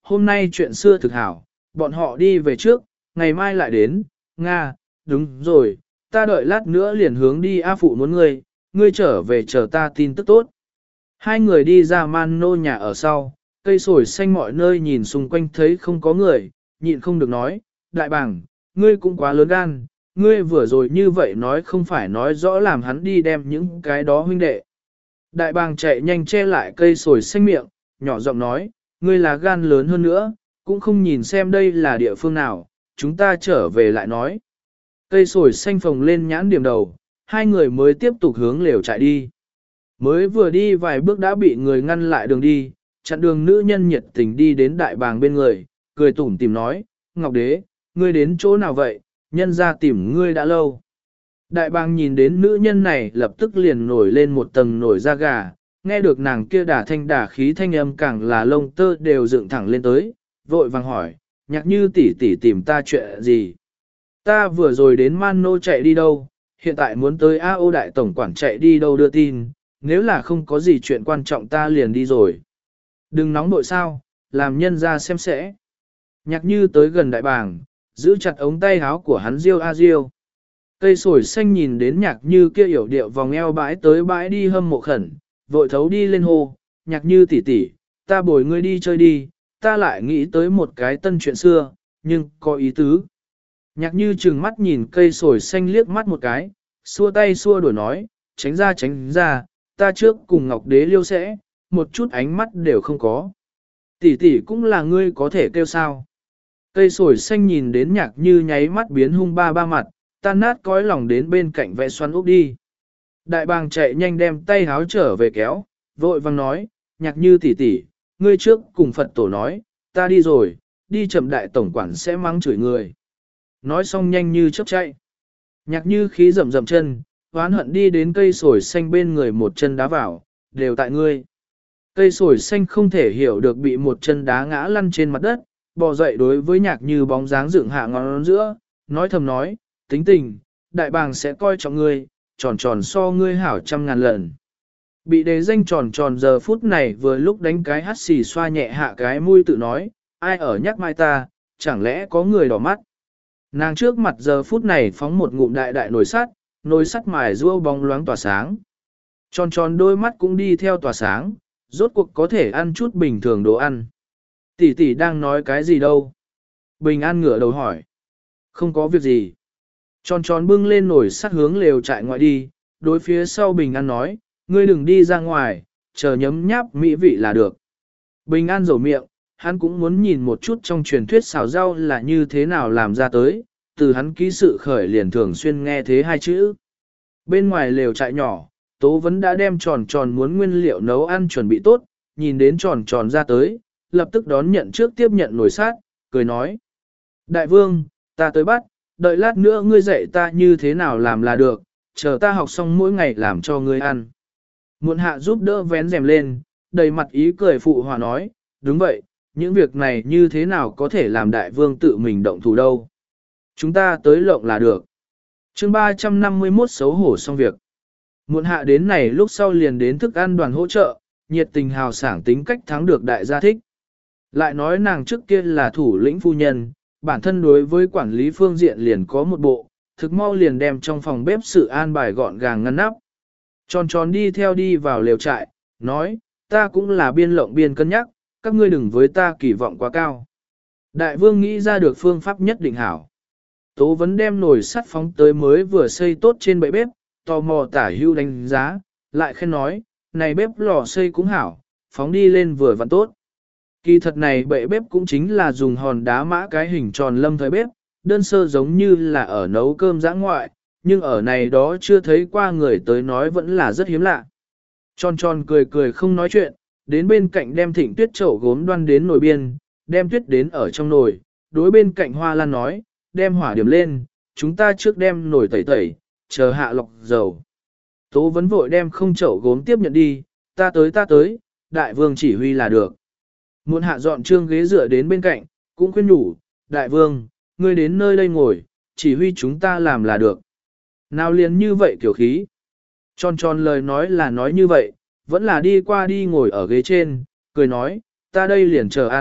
hôm nay chuyện xưa thực hảo, bọn họ đi về trước, ngày mai lại đến, Nga, đúng rồi, ta đợi lát nữa liền hướng đi A Phụ muốn ngươi, ngươi trở về chờ ta tin tức tốt. Hai người đi ra man nô nhà ở sau, cây sồi xanh mọi nơi nhìn xung quanh thấy không có người, nhịn không được nói, đại bàng, ngươi cũng quá lớn gan, ngươi vừa rồi như vậy nói không phải nói rõ làm hắn đi đem những cái đó huynh đệ. Đại bàng chạy nhanh che lại cây sồi xanh miệng, nhỏ giọng nói, ngươi là gan lớn hơn nữa, cũng không nhìn xem đây là địa phương nào, chúng ta trở về lại nói. Cây sồi xanh phồng lên nhãn điểm đầu, hai người mới tiếp tục hướng lều chạy đi. Mới vừa đi vài bước đã bị người ngăn lại đường đi, chặn đường nữ nhân nhiệt tình đi đến đại bàng bên người, cười tủm tìm nói, Ngọc Đế, ngươi đến chỗ nào vậy, nhân ra tìm ngươi đã lâu. Đại bàng nhìn đến nữ nhân này lập tức liền nổi lên một tầng nổi da gà, nghe được nàng kia đả thanh đả khí thanh âm càng là lông tơ đều dựng thẳng lên tới, vội vàng hỏi, nhạc như tỷ tỷ tìm ta chuyện gì. Ta vừa rồi đến Man Nô chạy đi đâu, hiện tại muốn tới A O đại tổng quản chạy đi đâu đưa tin, nếu là không có gì chuyện quan trọng ta liền đi rồi. Đừng nóng nội sao, làm nhân ra xem sẽ. Nhạc như tới gần đại bàng, giữ chặt ống tay áo của hắn riêu a riêu. Cây sồi xanh nhìn đến nhạc như kia hiểu điệu vòng eo bãi tới bãi đi hâm mộ khẩn, vội thấu đi lên hô, nhạc như tỷ tỷ, ta bồi ngươi đi chơi đi, ta lại nghĩ tới một cái tân chuyện xưa, nhưng có ý tứ. Nhạc như trừng mắt nhìn cây sồi xanh liếc mắt một cái, xua tay xua đuổi nói, tránh ra tránh ra, ta trước cùng Ngọc Đế liêu sẽ, một chút ánh mắt đều không có. Tỷ tỷ cũng là ngươi có thể kêu sao. Cây sồi xanh nhìn đến nhạc như nháy mắt biến hung ba ba mặt, tan nát cõi lòng đến bên cạnh vẽ xoắn úp đi. Đại bàng chạy nhanh đem tay háo trở về kéo, vội vang nói, nhạc như tỷ tỷ, ngươi trước cùng Phật tổ nói, ta đi rồi, đi chậm đại tổng quản sẽ mắng chửi người. Nói xong nhanh như chớp chạy. Nhạc như khí rầm rầm chân, hoán hận đi đến cây sồi xanh bên người một chân đá vào, đều tại ngươi. Cây sồi xanh không thể hiểu được bị một chân đá ngã lăn trên mặt đất, bò dậy đối với nhạc như bóng dáng dựng hạ ngón giữa, nói thầm nói, tính tình, đại bàng sẽ coi trọng ngươi, tròn tròn so ngươi hảo trăm ngàn lần. Bị đề danh tròn tròn giờ phút này vừa lúc đánh cái hắt xì xoa nhẹ hạ cái mũi tự nói, ai ở nhắc mai ta, chẳng lẽ có người đỏ mắt. Nàng trước mặt giờ phút này phóng một ngụm đại đại nồi sắt, nồi sắt mài rua bóng loáng tỏa sáng. Tròn tròn đôi mắt cũng đi theo tỏa sáng, rốt cuộc có thể ăn chút bình thường đồ ăn. Tỷ tỷ đang nói cái gì đâu? Bình An ngửa đầu hỏi. Không có việc gì. Tròn tròn bưng lên nồi sắt hướng lều trại ngoại đi, đối phía sau Bình An nói, ngươi đừng đi ra ngoài, chờ nhấm nháp mỹ vị là được. Bình An rầu miệng, hắn cũng muốn nhìn một chút trong truyền thuyết xào rau là như thế nào làm ra tới, từ hắn ký sự khởi liền thường xuyên nghe thế hai chữ. Bên ngoài lều trại nhỏ, Tố Vấn đã đem tròn tròn muốn nguyên liệu nấu ăn chuẩn bị tốt, nhìn đến tròn tròn ra tới, lập tức đón nhận trước tiếp nhận nồi sát, cười nói. Đại vương, ta tới bắt, đợi lát nữa ngươi dạy ta như thế nào làm là được, chờ ta học xong mỗi ngày làm cho ngươi ăn. Muộn hạ giúp đỡ vén rèm lên, đầy mặt ý cười phụ hòa nói, đúng vậy, những việc này như thế nào có thể làm đại vương tự mình động thủ đâu. Chúng ta tới lộng là được. chương ba trăm năm mươi mốt xấu hổ xong việc. Muộn hạ đến này lúc sau liền đến thức ăn đoàn hỗ trợ, nhiệt tình hào sảng tính cách thắng được đại gia thích. Lại nói nàng trước kia là thủ lĩnh phu nhân, bản thân đối với quản lý phương diện liền có một bộ, thực mau liền đem trong phòng bếp sự an bài gọn gàng ngăn nắp. Tròn tròn đi theo đi vào lều trại, nói, ta cũng là biên lộng biên cân nhắc, các ngươi đừng với ta kỳ vọng quá cao. Đại vương nghĩ ra được phương pháp nhất định hảo. Tố Vấn đem nồi sắt phóng tới mới vừa xây tốt trên bệ bếp, tò mò tả hưu đánh giá, lại khen nói, này bếp lò xây cũng hảo, phóng đi lên vừa vặn tốt. Kỳ thật này bệ bếp cũng chính là dùng hòn đá mã cái hình tròn lâm thời bếp, đơn sơ giống như là ở nấu cơm dã ngoại, nhưng ở này đó chưa thấy qua người tới nói vẫn là rất hiếm lạ. Tròn tròn cười cười không nói chuyện, đến bên cạnh đem thịnh tuyết chậu gốm đoan đến nồi biên, đem tuyết đến ở trong nồi, đối bên cạnh Hoa Lan nói, đem hỏa điểm lên, chúng ta trước đem nồi tẩy tẩy, chờ hạ lọc dầu. Tố Vấn vội đem không chậu gốm tiếp nhận đi, ta tới ta tới, đại vương chỉ huy là được. Muộn hạ dọn trương ghế dựa đến bên cạnh, cũng khuyên nhủ, đại vương, ngươi đến nơi đây ngồi, chỉ huy chúng ta làm là được. Nào liền như vậy kiểu khí. Tròn tròn lời nói là nói như vậy, vẫn là đi qua đi ngồi ở ghế trên, cười nói, ta đây liền chờ ăn,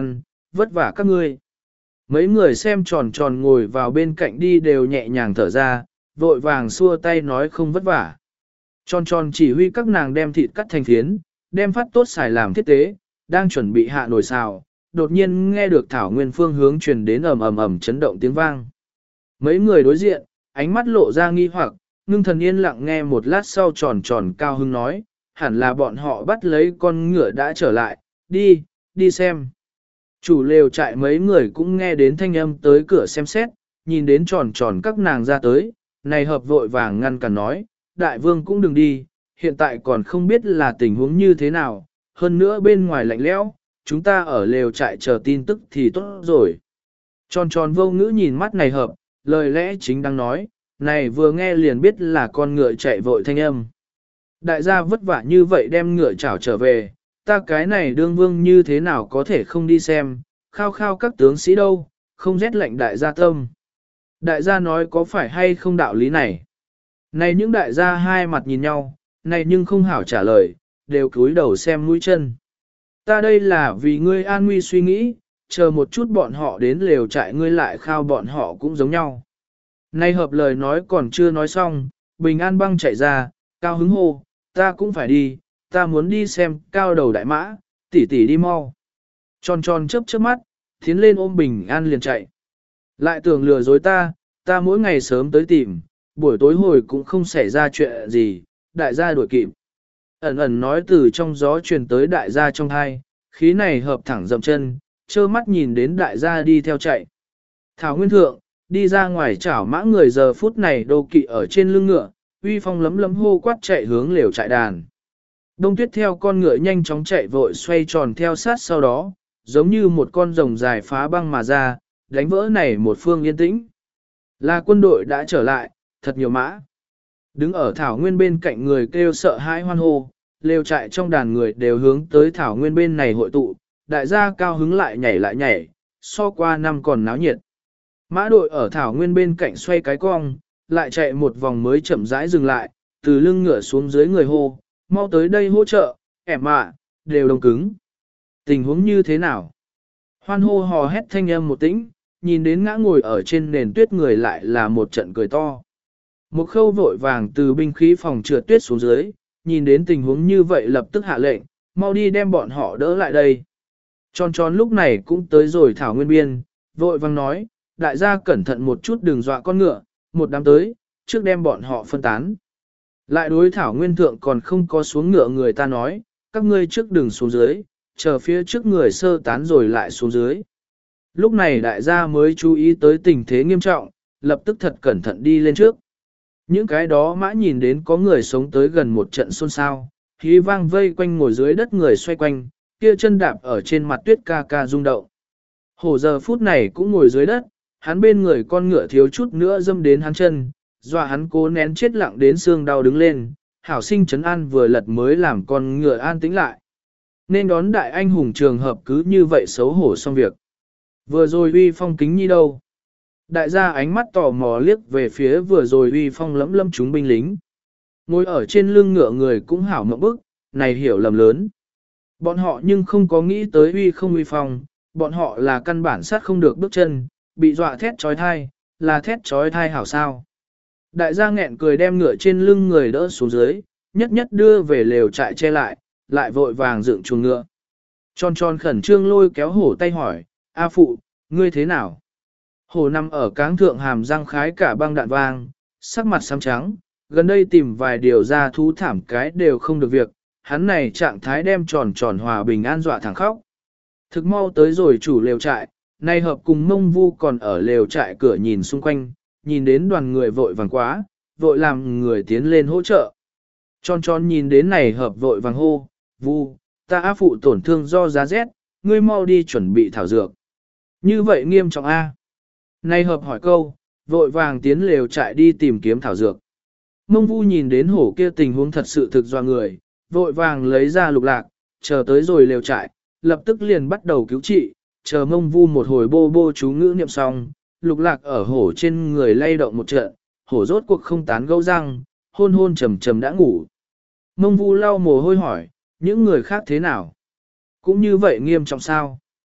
vất vả các ngươi. Mấy người xem tròn tròn ngồi vào bên cạnh đi đều nhẹ nhàng thở ra, vội vàng xua tay nói không vất vả. Tròn tròn chỉ huy các nàng đem thịt cắt thành phiến, đem phát tốt xài làm thiết tế, đang chuẩn bị hạ nồi xào, đột nhiên nghe được Thảo Nguyên phương hướng truyền đến ầm ầm ầm chấn động tiếng vang. Mấy người đối diện, ánh mắt lộ ra nghi hoặc, ngưng thần yên lặng nghe một lát sau tròn tròn cao hưng nói, hẳn là bọn họ bắt lấy con ngựa đã trở lại, đi, đi xem. Chủ lều trại mấy người cũng nghe đến thanh âm tới cửa xem xét, nhìn đến tròn tròn các nàng ra tới, này hợp vội vàng ngăn cản nói, đại vương cũng đừng đi, hiện tại còn không biết là tình huống như thế nào, hơn nữa bên ngoài lạnh lẽo, chúng ta ở lều trại chờ tin tức thì tốt rồi. Tròn tròn vô ngữ nhìn mắt này hợp, lời lẽ chính đang nói, này vừa nghe liền biết là con ngựa chạy vội thanh âm. Đại gia vất vả như vậy đem ngựa chảo trở về, ta cái này đương vương như thế nào có thể không đi xem, khao khao các tướng sĩ đâu, không rét lệnh đại gia tâm. Đại gia nói có phải hay không đạo lý này. Này những đại gia hai mặt nhìn nhau, này nhưng không hảo trả lời, đều cúi đầu xem mũi chân. Ta đây là vì ngươi an nguy suy nghĩ, chờ một chút bọn họ đến lều trại ngươi lại khao bọn họ cũng giống nhau. Này hợp lời nói còn chưa nói xong, Bình An băng chạy ra, cao hứng hô, ta cũng phải đi, ta muốn đi xem cao đầu đại mã, tỷ tỷ đi mau. Tròn tròn chớp chớp mắt, tiến lên ôm Bình An liền chạy. Lại tưởng lừa dối ta, ta mỗi ngày sớm tới tìm, buổi tối hồi cũng không xảy ra chuyện gì, đại gia đuổi kịp. Ẩn ẩn nói từ trong gió truyền tới đại gia trong hai, khí này hợp thẳng dậm chân, trơ mắt nhìn đến đại gia đi theo chạy. Thảo Nguyên Thượng, đi ra ngoài chảo mã người giờ phút này đô kỵ ở trên lưng ngựa, uy phong lấm lấm hô quát chạy hướng lều trại đàn. Đông tuyết theo con ngựa nhanh chóng chạy vội xoay tròn theo sát sau đó, giống như một con rồng dài phá băng mà ra, đánh vỡ này một phương yên tĩnh. Là quân đội đã trở lại, thật nhiều mã. Đứng ở Thảo Nguyên bên cạnh người kêu sợ hãi hoan hô, lều trại trong đàn người đều hướng tới Thảo Nguyên bên này hội tụ, đại gia cao hứng lại nhảy lại nhảy, so qua năm còn náo nhiệt. Mã đội ở Thảo Nguyên bên cạnh xoay cái cong, lại chạy một vòng mới chậm rãi dừng lại, từ lưng ngựa xuống dưới người hô, mau tới đây hỗ trợ, ẻm ạ, đều đồng cứng. Tình huống như thế nào? Hoan hô hò hét thanh âm một tĩnh, nhìn đến ngã ngồi ở trên nền tuyết người lại là một trận cười to. Một khâu vội vàng từ binh khí phòng trượt tuyết xuống dưới, nhìn đến tình huống như vậy lập tức hạ lệnh, mau đi đem bọn họ đỡ lại đây. Tròn tròn lúc này cũng tới rồi Thảo Nguyên biên, vội vàng nói, đại gia cẩn thận một chút đừng dọa con ngựa, một đám tới, trước đem bọn họ phân tán. Lại đối Thảo Nguyên Thượng còn không có xuống ngựa người ta nói, các ngươi trước đừng xuống dưới, chờ phía trước người sơ tán rồi lại xuống dưới. Lúc này đại gia mới chú ý tới tình thế nghiêm trọng, lập tức thật cẩn thận đi lên trước. Những cái đó mã nhìn đến có người sống tới gần một trận xôn xao, khí vang vây quanh ngồi dưới đất người xoay quanh, kia chân đạp ở trên mặt tuyết ca ca rung động. Hổ giờ phút này cũng ngồi dưới đất, hắn bên người con ngựa thiếu chút nữa dâm đến hắn chân, dọa hắn cố nén chết lặng đến xương đau đứng lên, hảo sinh trấn an vừa lật mới làm con ngựa an tĩnh lại. Nên đón đại anh hùng trường hợp cứ như vậy xấu hổ xong việc. Vừa rồi uy phong kính nhi đâu? Đại gia ánh mắt tò mò liếc về phía vừa rồi uy phong lẫm lâm chúng binh lính. Ngồi ở trên lưng ngựa người cũng hảo mộng bức, này hiểu lầm lớn. Bọn họ nhưng không có nghĩ tới uy không uy phong, bọn họ là căn bản sát không được bước chân, bị dọa thét trói thai, là thét trói thai hảo sao. Đại gia nghẹn cười đem ngựa trên lưng người đỡ xuống dưới, nhất nhất đưa về lều trại che lại, lại vội vàng dựng chuồng ngựa. Tròn tròn khẩn trương lôi kéo hổ tay hỏi, A phụ, ngươi thế nào? Hổ nằm ở cáng thượng hàm răng khái cả băng đạn vang, sắc mặt xám trắng, gần đây tìm vài điều ra thú thảm cái đều không được việc, hắn này trạng thái đem tròn tròn hòa bình an dọa thẳng khóc. Thực mau tới rồi chủ lều trại, nay hợp cùng mông vu còn ở lều trại cửa nhìn xung quanh, nhìn đến đoàn người vội vàng quá, vội làm người tiến lên hỗ trợ. Tròn tròn nhìn đến này hợp vội vàng hô, vu, ta á phụ tổn thương do giá rét, ngươi mau đi chuẩn bị thảo dược. Như vậy nghiêm trọng A. Nay hợp hỏi câu, vội vàng tiến lều trại đi tìm kiếm thảo dược. Mông vu nhìn đến hổ kia tình huống thật sự thực do người, vội vàng lấy ra lục lạc, chờ tới rồi lều trại, lập tức liền bắt đầu cứu trị, chờ mông vu một hồi bô bô chú ngữ niệm xong, lục lạc ở hổ trên người lay động một trận, hổ rốt cuộc không tán gẫu răng, hôn hôn trầm trầm đã ngủ. Mông vu lau mồ hôi hỏi, những người khác thế nào? Cũng như vậy nghiêm trọng sao?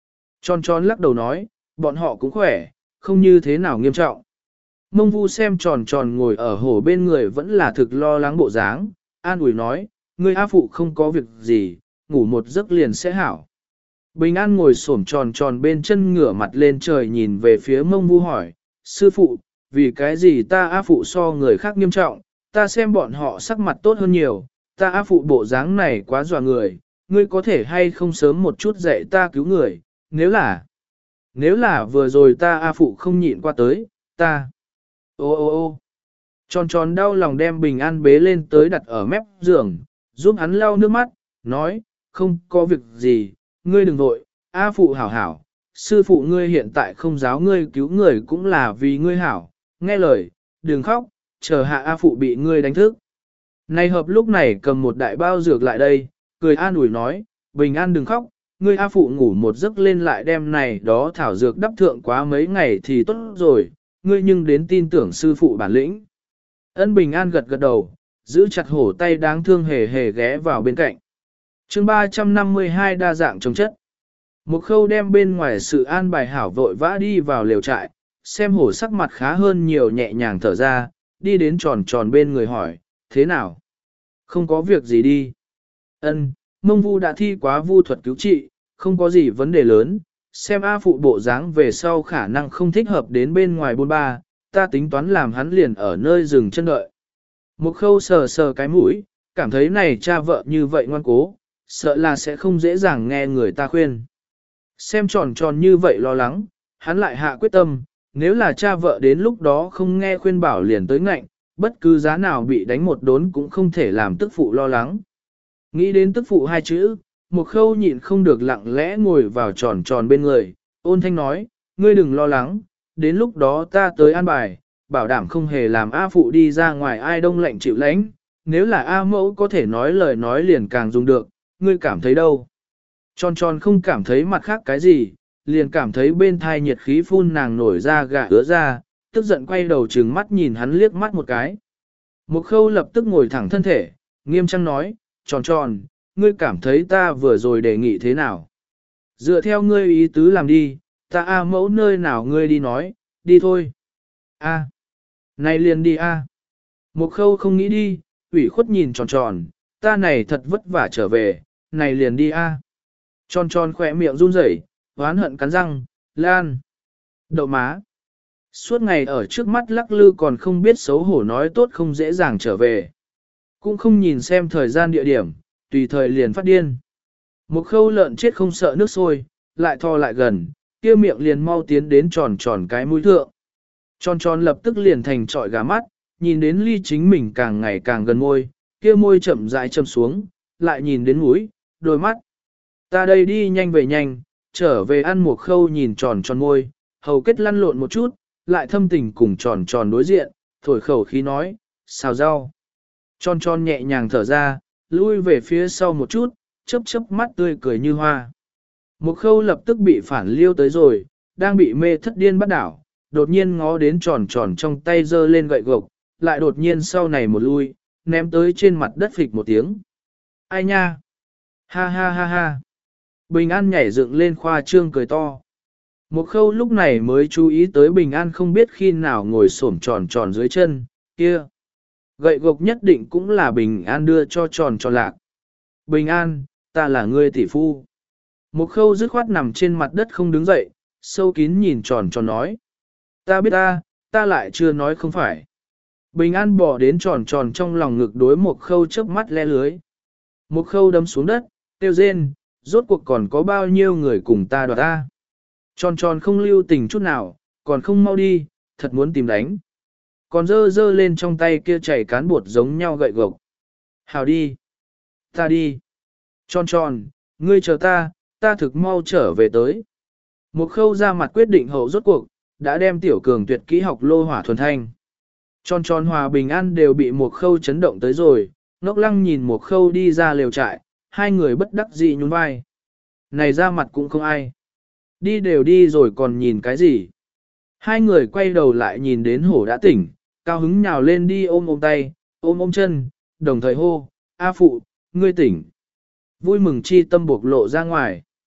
Tròn tròn lắc đầu nói, bọn họ cũng khỏe, không như thế nào nghiêm trọng. Mông vu xem tròn tròn ngồi ở hồ bên người vẫn là thực lo lắng bộ dáng, an ủi nói, ngươi A phụ không có việc gì, ngủ một giấc liền sẽ hảo. Bình an ngồi xổm tròn tròn bên chân ngửa mặt lên trời nhìn về phía mông vu hỏi, sư phụ, vì cái gì ta A phụ so người khác nghiêm trọng, ta xem bọn họ sắc mặt tốt hơn nhiều, ta A phụ bộ dáng này quá dọa người, ngươi có thể hay không sớm một chút dạy ta cứu người, nếu là, nếu là vừa rồi ta A phụ không nhịn qua tới, ta, ô ô ô, tròn tròn đau lòng đem bình an bế lên tới đặt ở mép giường, giúp hắn lau nước mắt, nói, không có việc gì, ngươi đừng vội, A phụ hảo hảo, sư phụ ngươi hiện tại không giáo ngươi cứu người cũng là vì ngươi hảo, nghe lời, đừng khóc, chờ hạ A phụ bị ngươi đánh thức. Này hợp lúc này cầm một đại bao dược lại đây, cười an ủi nói, bình an đừng khóc, ngươi A phụ ngủ một giấc lên lại đem này đó thảo dược đắp thượng quá mấy ngày thì tốt rồi, ngươi nhưng đến tin tưởng sư phụ bản lĩnh. Ân bình an gật gật đầu, giữ chặt hổ tay đáng thương hề hề ghé vào bên cạnh. chương ba trăm năm mươi hai đa dạng trồng chất. Một khâu đem bên ngoài sự an bài hảo vội vã đi vào lều trại, xem hổ sắc mặt khá hơn nhiều nhẹ nhàng thở ra, đi đến tròn tròn bên người hỏi, thế nào? Không có việc gì đi. Ân, mông vu đã thi quá vu thuật cứu trị, không có gì vấn đề lớn, xem A phụ bộ dáng về sau khả năng không thích hợp đến bên ngoài bôn ba, ta tính toán làm hắn liền ở nơi dừng chân đợi. Một khâu sờ sờ cái mũi, cảm thấy này cha vợ như vậy ngoan cố, sợ là sẽ không dễ dàng nghe người ta khuyên. Xem tròn tròn như vậy lo lắng, hắn lại hạ quyết tâm, nếu là cha vợ đến lúc đó không nghe khuyên bảo liền tới ngạnh, bất cứ giá nào bị đánh một đốn cũng không thể làm tức phụ lo lắng. Nghĩ đến tức phụ hai chữ, một khâu nhịn không được lặng lẽ ngồi vào tròn tròn bên người, ôn thanh nói, ngươi đừng lo lắng, đến lúc đó ta tới an bài, bảo đảm không hề làm A phụ đi ra ngoài ai đông lạnh chịu lánh, nếu là A mẫu có thể nói lời nói liền càng dùng được, ngươi cảm thấy đâu? Tròn tròn không cảm thấy mặt khác cái gì, liền cảm thấy bên thai nhiệt khí phun nàng nổi ra gà ứa ra, tức giận quay đầu trừng mắt nhìn hắn liếc mắt một cái. Một khâu lập tức ngồi thẳng thân thể, nghiêm trang nói, tròn tròn, ngươi cảm thấy ta vừa rồi đề nghị thế nào? Dựa theo ngươi ý tứ làm đi, ta A mẫu nơi nào ngươi đi nói, đi thôi. A. Này liền đi A. Một khâu không nghĩ đi, ủy khuất nhìn tròn tròn, ta này thật vất vả trở về, này liền đi A. Tròn tròn khỏe miệng run rẩy, oán hận cắn răng, lan. Đậu má. Suốt ngày ở trước mắt lắc lư còn không biết xấu hổ nói tốt không dễ dàng trở về. Cũng không nhìn xem thời gian địa điểm, tùy thời liền phát điên. Một khâu lợn chết không sợ nước sôi, lại thò lại gần, kia miệng liền mau tiến đến tròn tròn cái mũi thượng. Tròn tròn lập tức liền thành trọi gà mắt, nhìn đến ly chính mình càng ngày càng gần môi, kia môi chậm rãi châm xuống, lại nhìn đến mũi, đôi mắt. Ta đây đi nhanh về nhanh, trở về ăn một khâu nhìn tròn tròn môi, hầu kết lăn lộn một chút, lại thâm tình cùng tròn tròn đối diện, thổi khẩu khí nói, xào rau. Tròn tròn nhẹ nhàng thở ra, lui về phía sau một chút, chớp chớp mắt tươi cười như hoa. Một khâu lập tức bị phản liêu tới rồi, đang bị mê thất điên bắt đảo, đột nhiên ngó đến tròn tròn trong tay giơ lên gậy gộc, lại đột nhiên sau này một lui, ném tới trên mặt đất phịch một tiếng. Ai nha? Ha ha ha ha. Bình An nhảy dựng lên khoa trương cười to. Một khâu lúc này mới chú ý tới Bình An không biết khi nào ngồi xổm tròn tròn dưới chân, kia. Gậy gộc nhất định cũng là Bình An đưa cho tròn tròn lạc. Bình An, ta là ngươi tỷ phu. Một khâu dứt khoát nằm trên mặt đất không đứng dậy, sâu kín nhìn tròn tròn nói. Ta biết ta, ta lại chưa nói không phải. Bình An bỏ đến tròn tròn trong lòng ngực đối một khâu chớp mắt le lưới. Một khâu đâm xuống đất, tiêu rên, rốt cuộc còn có bao nhiêu người cùng ta đoạt ta. Tròn tròn không lưu tình chút nào, còn không mau đi, thật muốn tìm đánh. Còn dơ dơ lên trong tay kia chảy cán bột giống nhau gậy gộc. Hào đi. Ta đi. Tròn tròn, ngươi chờ ta, ta thực mau trở về tới. Một khâu ra mặt quyết định hậu rốt cuộc, đã đem tiểu cường tuyệt kỹ học lô hỏa thuần thanh. Tròn tròn hòa bình an đều bị một khâu chấn động tới rồi, ngốc lăng nhìn một khâu đi ra lều trại, hai người bất đắc dĩ nhún vai. Này ra mặt cũng không ai. Đi đều đi rồi còn nhìn cái gì. Hai người quay đầu lại nhìn đến hổ đã tỉnh, cao hứng nhào lên đi ôm ôm tay, ôm ôm chân, đồng thời hô, A phụ, ngươi tỉnh. Vui mừng chi tâm buộc lộ ra ngoài.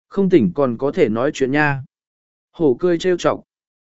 Không tỉnh còn có thể nói chuyện nha. Hổ cười trêu chọc.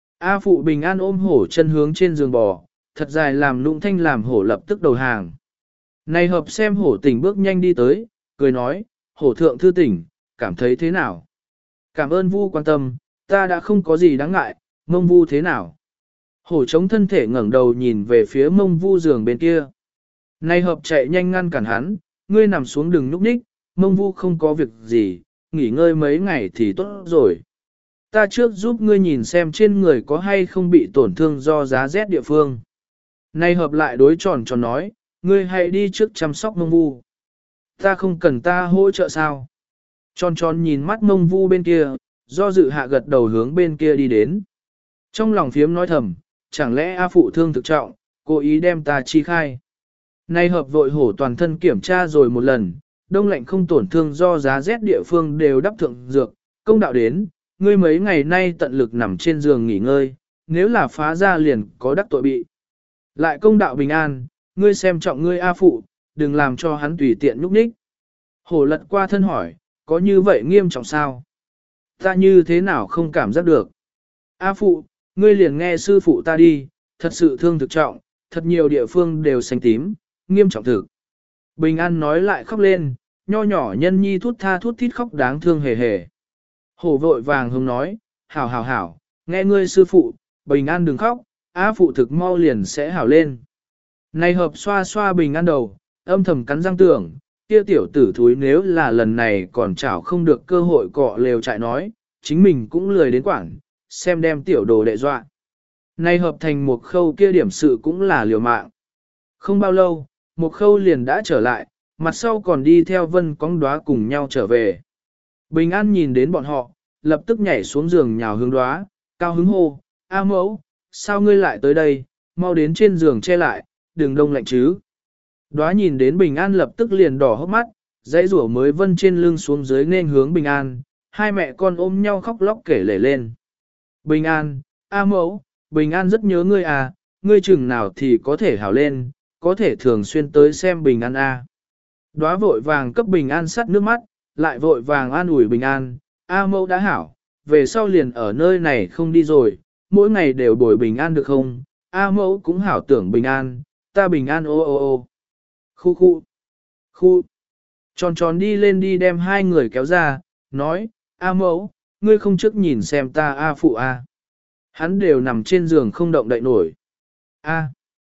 A phụ bình an ôm hổ chân hướng trên giường bò, thật dài làm lụng thanh làm hổ lập tức đầu hàng. Này hợp xem hổ tỉnh bước nhanh đi tới, cười nói, hổ thượng thư tỉnh, cảm thấy thế nào? Cảm ơn vu quan tâm, ta đã không có gì đáng ngại, mông vu thế nào? Hổ chống thân thể ngẩng đầu nhìn về phía mông vu giường bên kia. Này hợp chạy nhanh ngăn cản hắn, ngươi nằm xuống đừng núp ních, mông vu không có việc gì, nghỉ ngơi mấy ngày thì tốt rồi. Ta trước giúp ngươi nhìn xem trên người có hay không bị tổn thương do giá rét địa phương. Này hợp lại đối tròn tròn nói, ngươi hãy đi trước chăm sóc mông vu. Ta không cần ta hỗ trợ sao? Tròn tròn nhìn mắt mông vu bên kia, do dự hạ gật đầu hướng bên kia đi đến. Trong lòng phiếm nói thầm, chẳng lẽ A phụ thương thực trọng, cố ý đem ta chi khai. Nay hợp vội hổ toàn thân kiểm tra rồi một lần, đông lạnh không tổn thương do giá rét địa phương đều đắp thượng dược, công đạo đến, ngươi mấy ngày nay tận lực nằm trên giường nghỉ ngơi, nếu là phá ra liền có đắc tội bị. Lại công đạo bình an, ngươi xem trọng ngươi A phụ, đừng làm cho hắn tùy tiện nhúc nhích. Hổ lật qua thân hỏi, có như vậy nghiêm trọng sao? Ta như thế nào không cảm giác được? A phụ, ngươi liền nghe sư phụ ta đi, thật sự thương thực trọng, thật nhiều địa phương đều xanh tím, nghiêm trọng thực. Bình an nói lại khóc lên, nho nhỏ nhân nhi thút tha thút thít khóc đáng thương hề hề. Hổ vội vàng hông nói, hảo hảo hảo, nghe ngươi sư phụ, bình an đừng khóc, A phụ thực mau liền sẽ hảo lên. Này hợp xoa xoa bình an đầu, âm thầm cắn răng tưởng, kia tiểu tử thúi nếu là lần này còn chảo không được cơ hội cọ lều trại nói, chính mình cũng lười đến quảng, xem đem tiểu đồ đệ dọa. Này hợp thành một khâu kia điểm sự cũng là liều mạng. Không bao lâu, một khâu liền đã trở lại, mặt sau còn đi theo vân cong đóa cùng nhau trở về. Bình an nhìn đến bọn họ, lập tức nhảy xuống giường nhào hướng đóa, cao hứng hô, A mẫu, sao ngươi lại tới đây, mau đến trên giường che lại, đừng đông lạnh chứ. Đóa nhìn đến bình an lập tức liền đỏ hốc mắt, dãy rủa mới vân trên lưng xuống dưới nên hướng bình an, hai mẹ con ôm nhau khóc lóc kể lể lên. Bình an, A mẫu, bình an rất nhớ ngươi à, ngươi chừng nào thì có thể hảo lên, có thể thường xuyên tới xem bình an a. Đóa vội vàng cấp bình an sắt nước mắt, lại vội vàng an ủi bình an, A mẫu đã hảo, về sau liền ở nơi này không đi rồi, mỗi ngày đều bồi bình an được không, A mẫu cũng hảo tưởng bình an, ta bình an ô ô ô. Khu khu, khu, tròn tròn đi lên đi đem hai người kéo ra, nói, A mẫu, ngươi không trước nhìn xem ta A phụ A. Hắn đều nằm trên giường không động đậy nổi. A,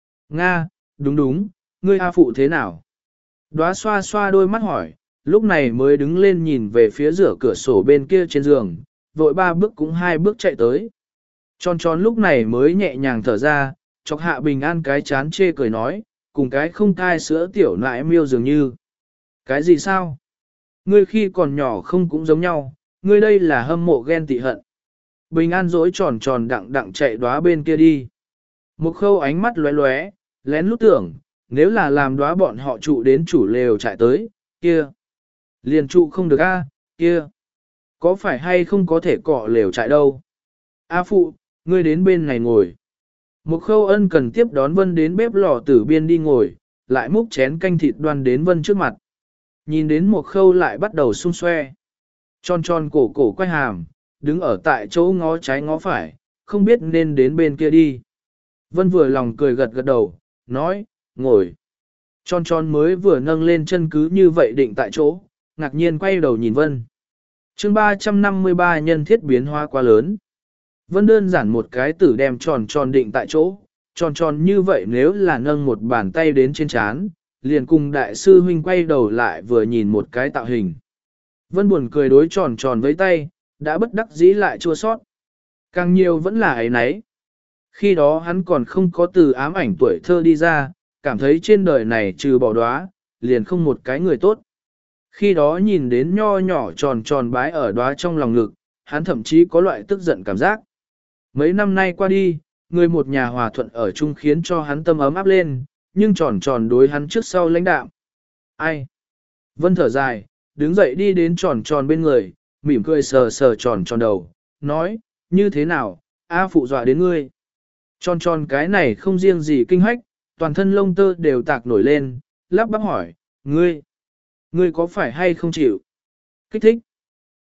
Nga, đúng đúng, ngươi A phụ thế nào? Đóa xoa xoa đôi mắt hỏi, lúc này mới đứng lên nhìn về phía rửa cửa sổ bên kia trên giường, vội ba bước cũng hai bước chạy tới. Tròn tròn lúc này mới nhẹ nhàng thở ra, chọc hạ bình an cái chán chê cười nói, cùng cái không cai sữa tiểu nại miêu dường như. Cái gì sao? Ngươi khi còn nhỏ không cũng giống nhau, ngươi đây là hâm mộ ghen tị hận. Bình an dối tròn tròn đặng đặng chạy đóa bên kia đi. Một khâu ánh mắt lóe lóe, lén lút tưởng, nếu là làm đóa bọn họ trụ đến chủ lều chạy tới, kia. Liền trụ không được a, kia. Có phải hay không có thể cọ lều chạy đâu? A phụ, ngươi đến bên này ngồi. Một khâu ân cần tiếp đón Vân đến bếp lò tử biên đi ngồi, lại múc chén canh thịt đoan đến Vân trước mặt. Nhìn đến một khâu lại bắt đầu xung xoe. Tròn tròn cổ cổ quay hàm, đứng ở tại chỗ ngó trái ngó phải, không biết nên đến bên kia đi. Vân vừa lòng cười gật gật đầu, nói, ngồi. Tròn tròn mới vừa nâng lên chân cứ như vậy định tại chỗ, ngạc nhiên quay đầu nhìn Vân. chương ba trăm năm mươi ba nhân thiết biến hóa quá lớn. Vân đơn giản một cái tử đem tròn tròn định tại chỗ, tròn tròn như vậy nếu là nâng một bàn tay đến trên chán, liền cùng đại sư huynh quay đầu lại vừa nhìn một cái tạo hình. Vân buồn cười đối tròn tròn với tay, đã bất đắc dĩ lại chua sót. Càng nhiều vẫn là ấy nấy. Khi đó hắn còn không có từ ám ảnh tuổi thơ đi ra, cảm thấy trên đời này trừ bỏ đóa, liền không một cái người tốt. Khi đó nhìn đến nho nhỏ tròn tròn bái ở đóa trong lòng ngực, hắn thậm chí có loại tức giận cảm giác. Mấy năm nay qua đi, người một nhà hòa thuận ở chung khiến cho hắn tâm ấm áp lên, nhưng tròn tròn đối hắn trước sau lãnh đạm. Ai? Vân thở dài, đứng dậy đi đến tròn tròn bên người, mỉm cười sờ sờ tròn tròn đầu, nói, như thế nào, A phụ dọa đến ngươi. Tròn tròn cái này không riêng gì kinh hách, toàn thân lông tơ đều tạc nổi lên, lắp bắp hỏi, ngươi, ngươi có phải hay không chịu? Kích thích.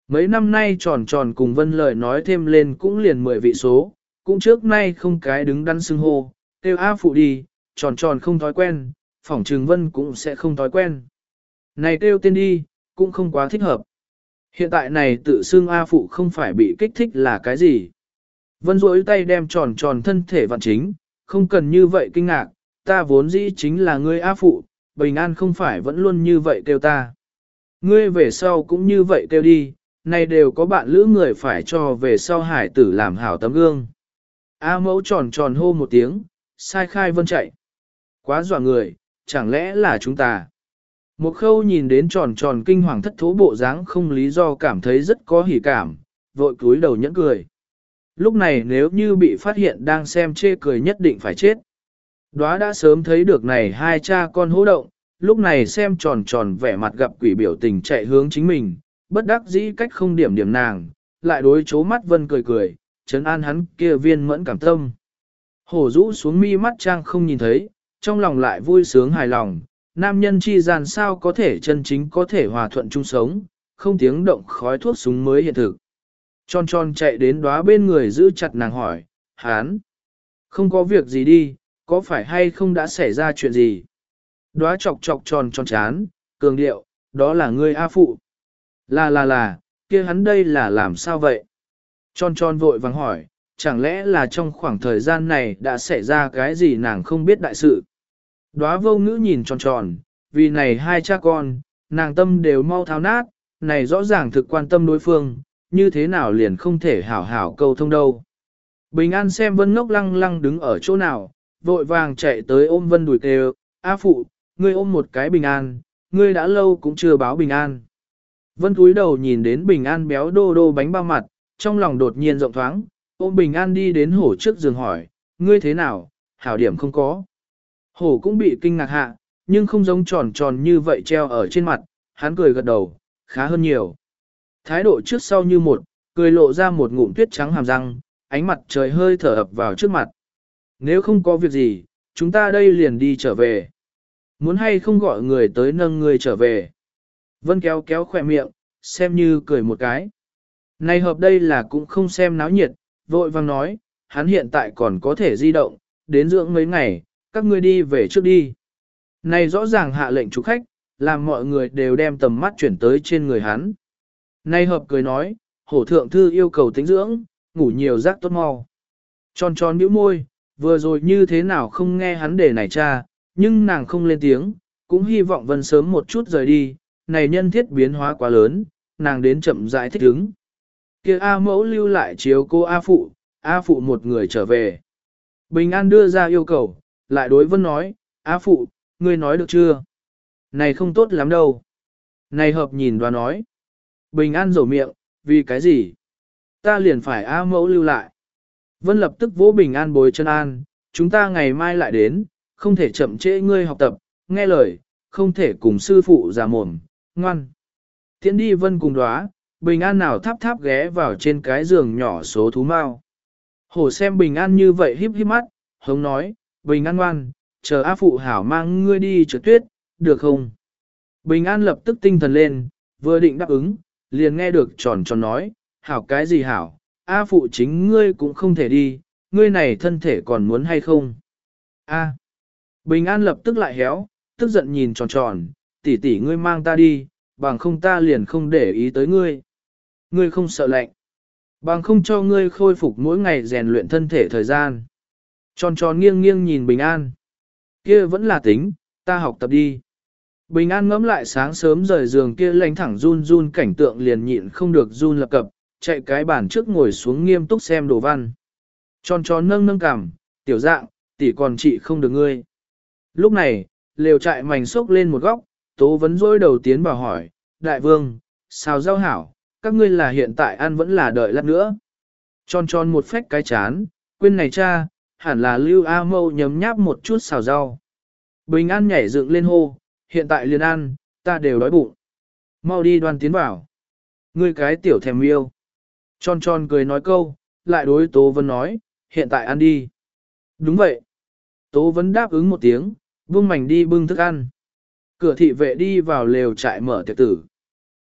Mấy năm nay tròn tròn cùng Vân lời nói thêm lên cũng liền mười vị số, cũng trước nay không cái đứng đắn xưng hô, kêu A phụ đi, tròn tròn không thói quen, phỏng trừng Vân cũng sẽ không thói quen. Này kêu tên đi, cũng không quá thích hợp. Hiện tại này tự xưng A phụ không phải bị kích thích là cái gì. Vân duỗi tay đem tròn tròn thân thể vặn chính, không cần như vậy kinh ngạc, ta vốn dĩ chính là ngươi A phụ, bình an không phải vẫn luôn như vậy kêu ta. Ngươi về sau cũng như vậy kêu đi, này đều có bạn lữ người phải cho về sau hải tử làm hảo tấm gương. A mẫu tròn tròn hô một tiếng, sai khai Vân chạy. Quá dọa người, chẳng lẽ là chúng ta. Một khâu nhìn đến tròn tròn kinh hoàng thất thố bộ dáng không lý do cảm thấy rất có hỉ cảm, vội cúi đầu nhẫn cười. Lúc này nếu như bị phát hiện đang xem chê cười nhất định phải chết. Đóa đã sớm thấy được này hai cha con hô động, lúc này xem tròn tròn vẻ mặt gặp quỷ biểu tình chạy hướng chính mình, bất đắc dĩ cách không điểm điểm nàng, lại đối chố mắt Vân cười cười, trấn an hắn kia viên mẫn cảm tâm. Hổ rũ xuống mi mắt trang không nhìn thấy, trong lòng lại vui sướng hài lòng, nam nhân chi gian sao có thể chân chính có thể hòa thuận chung sống, không tiếng động khói thuốc súng mới hiện thực. Tròn tròn chạy đến đóa bên người giữ chặt nàng hỏi, hán, không có việc gì đi, có phải hay không đã xảy ra chuyện gì? Đóa chọc chọc tròn tròn chán, cường điệu, đó là ngươi A phụ. Là là là, kia hắn đây là làm sao vậy? Tròn tròn vội vàng hỏi, chẳng lẽ là trong khoảng thời gian này đã xảy ra cái gì nàng không biết đại sự? Đóa vô ngữ nhìn tròn tròn, vì này hai cha con, nàng tâm đều mau tháo nát, này rõ ràng thực quan tâm đối phương, như thế nào liền không thể hảo hảo câu thông đâu. Bình an xem Vân ngốc lăng lăng đứng ở chỗ nào, vội vàng chạy tới ôm Vân đuổi kêu, A phụ, ngươi ôm một cái bình an, ngươi đã lâu cũng chưa báo bình an. Vân cúi đầu nhìn đến bình an béo đô đô bánh bao mặt, trong lòng đột nhiên rộng thoáng, ôm bình an đi đến hổ trước giường hỏi, ngươi thế nào, hảo điểm không có. Hổ cũng bị kinh ngạc hạ, nhưng không giống tròn tròn như vậy treo ở trên mặt, hắn cười gật đầu, khá hơn nhiều. Thái độ trước sau như một, cười lộ ra một ngụm tuyết trắng hàm răng, ánh mặt trời hơi thở ập vào trước mặt. Nếu không có việc gì, chúng ta đây liền đi trở về. Muốn hay không gọi người tới nâng người trở về. Vân kéo kéo khỏe miệng, xem như cười một cái. Này hợp đây là cũng không xem náo nhiệt, vội vang nói, hắn hiện tại còn có thể di động, đến dưỡng mấy ngày, các ngươi đi về trước đi. Này rõ ràng hạ lệnh chủ khách, làm mọi người đều đem tầm mắt chuyển tới trên người hắn. Này hợp cười nói, hổ thượng thư yêu cầu tĩnh dưỡng, ngủ nhiều giấc tốt mau. Tròn tròn bĩu môi, vừa rồi như thế nào không nghe hắn để này cha, nhưng nàng không lên tiếng, cũng hy vọng Vân sớm một chút rời đi, này nhân thiết biến hóa quá lớn, nàng đến chậm rãi thích ứng. Kia A mẫu lưu lại chiếu cô A phụ, A phụ một người trở về. Bình An đưa ra yêu cầu, lại đối Vân nói, A phụ, ngươi nói được chưa? Này không tốt lắm đâu. Này hợp nhìn Đoá nói. Bình An rầu miệng, vì cái gì? Ta liền phải A mẫu lưu lại. Vân lập tức vỗ Bình An bối chân an, chúng ta ngày mai lại đến, không thể chậm trễ ngươi học tập, nghe lời, không thể cùng sư phụ già mồm, ngoan. Tiến đi Vân cùng Đoá, Bình An nào tháp tháp ghé vào trên cái giường nhỏ số thú mao. Hổ xem Bình An như vậy híp híp mắt, hống nói, Bình An ngoan, chờ A phụ hảo mang ngươi đi trượt tuyết, được không? Bình An lập tức tinh thần lên, vừa định đáp ứng, liền nghe được tròn tròn nói, hảo cái gì hảo, A phụ chính ngươi cũng không thể đi, ngươi này thân thể còn muốn hay không? A. Bình An lập tức lại héo, tức giận nhìn tròn tròn, tỷ tỷ ngươi mang ta đi, bằng không ta liền không để ý tới ngươi. Ngươi không sợ lạnh, bằng không cho ngươi khôi phục mỗi ngày rèn luyện thân thể thời gian. Tròn tròn nghiêng nghiêng nhìn Bình An. Kia vẫn là tính, ta học tập đi. Bình An ngẫm lại sáng sớm rời giường kia lánh thẳng run run cảnh tượng liền nhịn không được run lập cập, chạy cái bàn trước ngồi xuống nghiêm túc xem đồ văn. Tròn tròn nâng nâng cằm, tiểu dạng, tỷ còn chị không được ngươi. Lúc này, lều trại mảnh xốc lên một góc, Tố Vấn dối đầu tiến vào hỏi, đại vương, sao giao hảo, các ngươi là hiện tại ăn vẫn là đợi lát nữa. Tròn tròn một phách cái chán, quên này cha, hẳn là Lưu A Mâu nhấm nháp một chút xào rau. Bình An nhảy dựng lên hô, hiện tại liền ăn, ta đều đói bụng. Mau đi đoan tiến vào. Ngươi cái tiểu thèm yêu. Tròn tròn cười nói câu, lại đối Tố Vân nói, hiện tại ăn đi. Đúng vậy. Tố Vân đáp ứng một tiếng, vương mảnh đi bưng thức ăn. Cửa thị vệ đi vào lều trại mở tiệc tử.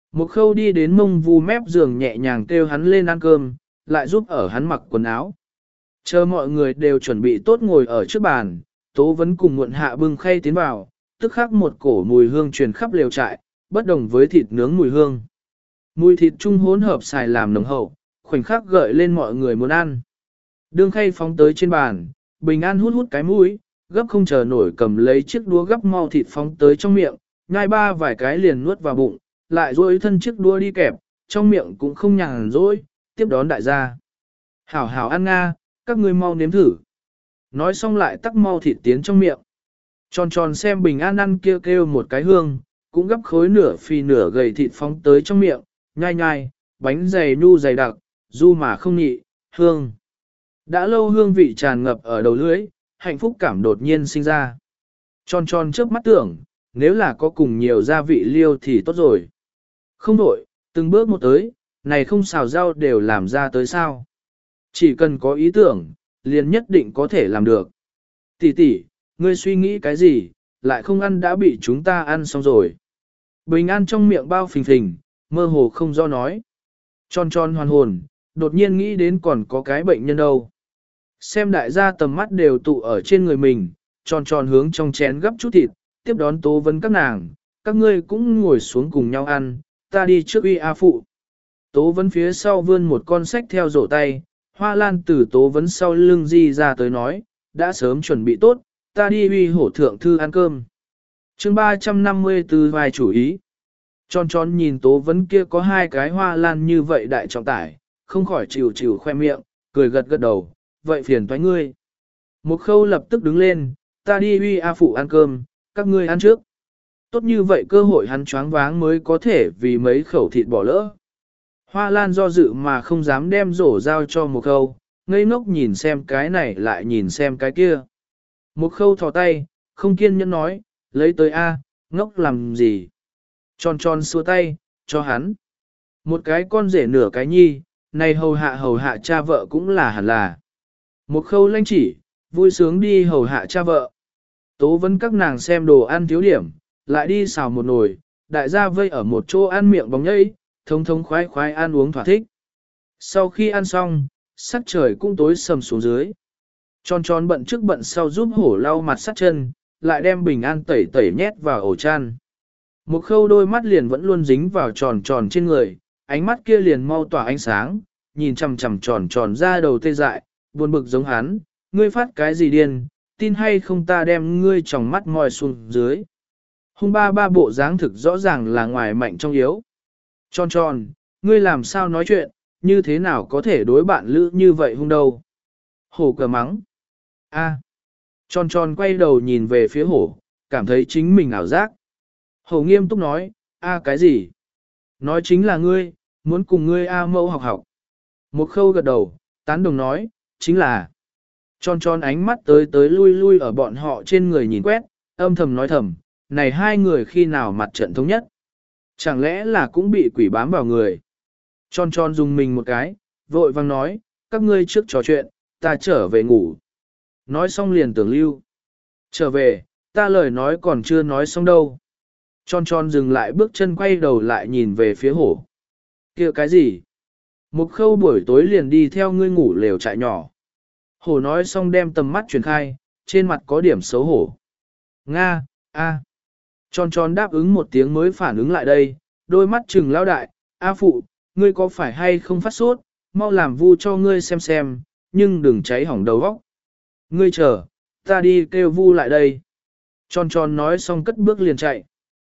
Một khâu đi đến mông vu mép giường nhẹ nhàng kêu hắn lên ăn cơm, lại giúp ở hắn mặc quần áo. Chờ mọi người đều chuẩn bị tốt ngồi ở trước bàn, Tố Vấn cùng muộn hạ bưng khay tiến vào, tức khắc một cổ mùi hương truyền khắp lều trại, bất đồng với thịt nướng mùi hương. Mùi thịt chung hỗn hợp xài làm nồng hậu, khoảnh khắc gợi lên mọi người muốn ăn. Đương khay phóng tới trên bàn, Bình An hút hút cái mũi, gấp không chờ nổi cầm lấy chiếc đũa gấp mau thịt phóng tới trong miệng, nhai ba vài cái liền nuốt vào bụng, lại duỗi thân chiếc đũa đi kẹp, trong miệng cũng không nhàn rỗi, tiếp đón đại gia. Hảo hảo ăn nga, các ngươi mau nếm thử. Nói xong lại tắc mau thịt tiến trong miệng. Tròn tròn xem Bình An ăn kêu kêu một cái hương, cũng gấp khối nửa phì nửa gầy thịt phóng tới trong miệng, nhai nhai, bánh dày nhu dày đặc, du mà không nhị, hương. Đã lâu hương vị tràn ngập ở đầu lưỡi, hạnh phúc cảm đột nhiên sinh ra. Tròn tròn trước mắt tưởng, nếu là có cùng nhiều gia vị liêu thì tốt rồi. Không đổi, từng bước một tới, này không xào rau đều làm ra tới sao. Chỉ cần có ý tưởng, liền nhất định có thể làm được. Tỷ tỷ, ngươi suy nghĩ cái gì, lại không ăn đã bị chúng ta ăn xong rồi. Bình An trong miệng bao phình phình, mơ hồ không do nói. Tròn tròn hoàn hồn, đột nhiên nghĩ đến còn có cái bệnh nhân đâu. Xem đại gia tầm mắt đều tụ ở trên người mình, tròn tròn hướng trong chén gấp chút thịt, tiếp đón Tố Vấn các nàng, các ngươi cũng ngồi xuống cùng nhau ăn, ta đi trước uy A phụ. Tố Vấn phía sau vươn một con sách theo rổ tay, Hoa Lan từ Tố Vấn sau lưng di ra tới nói, đã sớm chuẩn bị tốt, ta đi uy hổ thượng thư ăn cơm. chương ba trăm năm mươi tư vài chủ ý. Tròn tròn nhìn Tố Vấn kia có hai cái hoa lan như vậy đại trọng tải, không khỏi chịu chịu khoe miệng, cười gật gật đầu, vậy phiền toái ngươi. Một khâu lập tức đứng lên, ta đi uy A phụ ăn cơm, các ngươi ăn trước. Tốt như vậy cơ hội hắn choáng váng mới có thể vì mấy khẩu thịt bỏ lỡ. Hoa Lan do dự mà không dám đem rổ giao cho một khâu, ngây ngốc nhìn xem cái này lại nhìn xem cái kia. Một khâu thò tay, không kiên nhẫn nói, lấy tới A, ngốc làm gì. Tròn tròn xua tay, cho hắn. Một cái con rể nửa cái nhi, này hầu hạ hầu hạ cha vợ cũng là hẳn là. Một khâu lanh chỉ, vui sướng đi hầu hạ cha vợ. Tố Vấn các nàng xem đồ ăn thiếu điểm, lại đi xào một nồi, đại gia vây ở một chỗ ăn miệng bóng nhây, thông thông khoái khoái ăn uống thỏa thích. Sau khi ăn xong, sắc trời cũng tối sầm xuống dưới. Tròn tròn bận trước bận sau giúp hổ lau mặt sát chân, lại đem Bình An tẩy tẩy nhét vào ổ chăn. Một khâu đôi mắt liền vẫn luôn dính vào tròn tròn trên người, ánh mắt kia liền mau tỏa ánh sáng, nhìn chằm chằm tròn tròn ra đầu tê dại, buồn bực giống hắn, ngươi phát cái gì điên, tin hay không ta đem ngươi tròng mắt mòi xuống dưới. Hung ba ba bộ dáng thực rõ ràng là ngoài mạnh trong yếu. Tròn tròn, ngươi làm sao nói chuyện, như thế nào có thể đối bạn lữ như vậy hung đâu. Hổ cờ mắng. A. Tròn tròn quay đầu nhìn về phía hổ, cảm thấy chính mình ảo giác. Hổ nghiêm túc nói, a cái gì? Nói chính là ngươi, muốn cùng ngươi A mẫu học học. Một khâu gật đầu, tán đồng nói, chính là. Tròn tròn ánh mắt tới tới lui lui ở bọn họ trên người nhìn quét, âm thầm nói thầm, này hai người khi nào mặt trận thống nhất. Chẳng lẽ là cũng bị quỷ bám vào người. Tròn tròn dùng mình một cái, vội vang nói, các ngươi trước trò chuyện, ta trở về ngủ. Nói xong liền tưởng lưu. Trở về, ta lời nói còn chưa nói xong đâu. Tròn tròn dừng lại bước chân quay đầu lại nhìn về phía hổ. Kia cái gì? Một khâu buổi tối liền đi theo ngươi ngủ lều trại nhỏ. Hổ nói xong đem tầm mắt truyền khai, trên mặt có điểm xấu hổ. Nga, a. Tròn tròn đáp ứng một tiếng mới phản ứng lại đây, đôi mắt trừng lao đại, a phụ, ngươi có phải hay không phát sốt, mau làm vu cho ngươi xem xem, nhưng đừng cháy hỏng đầu óc. Ngươi chờ, ta đi kêu vu lại đây. Tròn tròn nói xong cất bước liền chạy.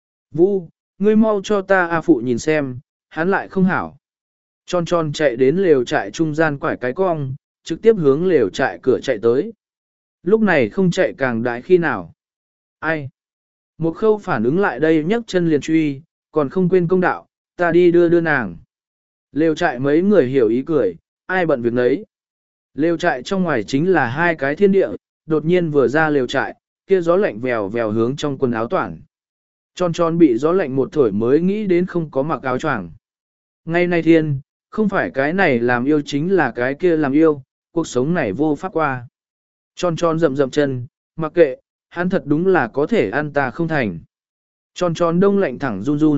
Vu, ngươi mau cho ta a phụ nhìn xem, hắn lại không hảo. Tròn tròn chạy đến lều trại trung gian quải cái cong, trực tiếp hướng lều trại cửa chạy tới. Lúc này không chạy càng đại khi nào. Ai? Một khâu phản ứng lại đây nhấc chân liền truy, còn không quên công đạo, ta đi đưa đưa nàng. Lều trại mấy người hiểu ý cười, ai bận việc nấy. Lều trại trong ngoài chính là hai cái thiên địa, đột nhiên vừa ra lều trại, kia gió lạnh vèo vèo hướng trong quần áo toản. Tròn tròn bị gió lạnh một thổi mới nghĩ đến không có mặc áo choàng. Ngay nay thiên, không phải cái này làm yêu chính là cái kia làm yêu, cuộc sống này vô pháp qua. Tròn tròn rậm rậm chân, mặc kệ, hắn thật đúng là có thể ăn ta không thành. Tròn tròn đông lạnh thẳng run run,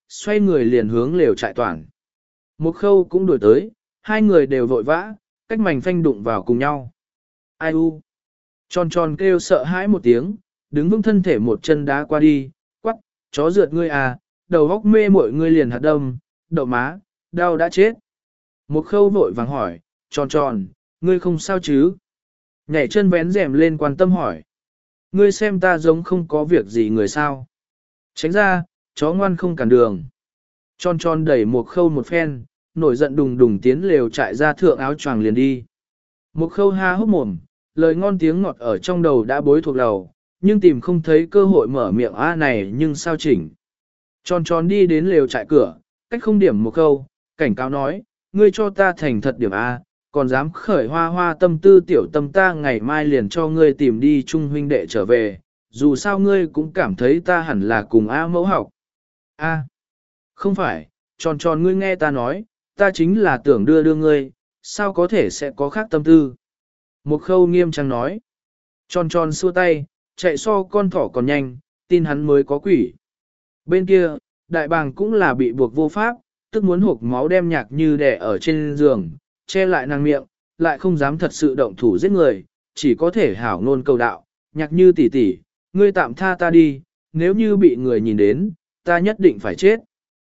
xoay người liền hướng lều trại toàn. Một khâu cũng đuổi tới, hai người đều vội vã, cách mảnh phanh đụng vào cùng nhau. Ai u? Tròn tròn kêu sợ hãi một tiếng, đứng vững thân thể một chân đá qua đi, quắc, chó rượt ngươi à, đầu góc mê mọi ngươi liền hạt đâm, đậu má, đau đã chết. Một khâu vội vàng hỏi, tròn tròn, ngươi không sao chứ? Nhảy chân vén rèm lên quan tâm hỏi. Ngươi xem ta giống không có việc gì người sao? Tránh ra, chó ngoan không cản đường. Tròn tròn đẩy một khâu một phen, nổi giận đùng đùng tiến lều trại ra thượng áo choàng liền đi. Một khâu ha hốc mồm, lời ngon tiếng ngọt ở trong đầu đã bối thuộc đầu, nhưng tìm không thấy cơ hội mở miệng a này nhưng sao chỉnh. Tròn tròn đi đến lều trại cửa, cách không điểm một khâu, cảnh cáo nói, ngươi cho ta thành thật điểm A, còn dám khởi hoa hoa tâm tư tiểu tâm ta ngày mai liền cho ngươi tìm đi chung huynh đệ trở về, dù sao ngươi cũng cảm thấy ta hẳn là cùng A mẫu học. A, không phải, tròn tròn ngươi nghe ta nói, ta chính là tưởng đưa đưa ngươi, sao có thể sẽ có khác tâm tư. Một khâu nghiêm trang nói, tròn tròn xua tay, chạy so con thỏ còn nhanh, tin hắn mới có quỷ. Bên kia, đại bàng cũng là bị buộc vô pháp, tức muốn hộp máu đem nhạc như đè ở trên giường, che lại nàng miệng, lại không dám thật sự động thủ giết người, chỉ có thể hảo ngôn cầu đạo, nhạc như tỷ tỷ, ngươi tạm tha ta đi, nếu như bị người nhìn đến, ta nhất định phải chết.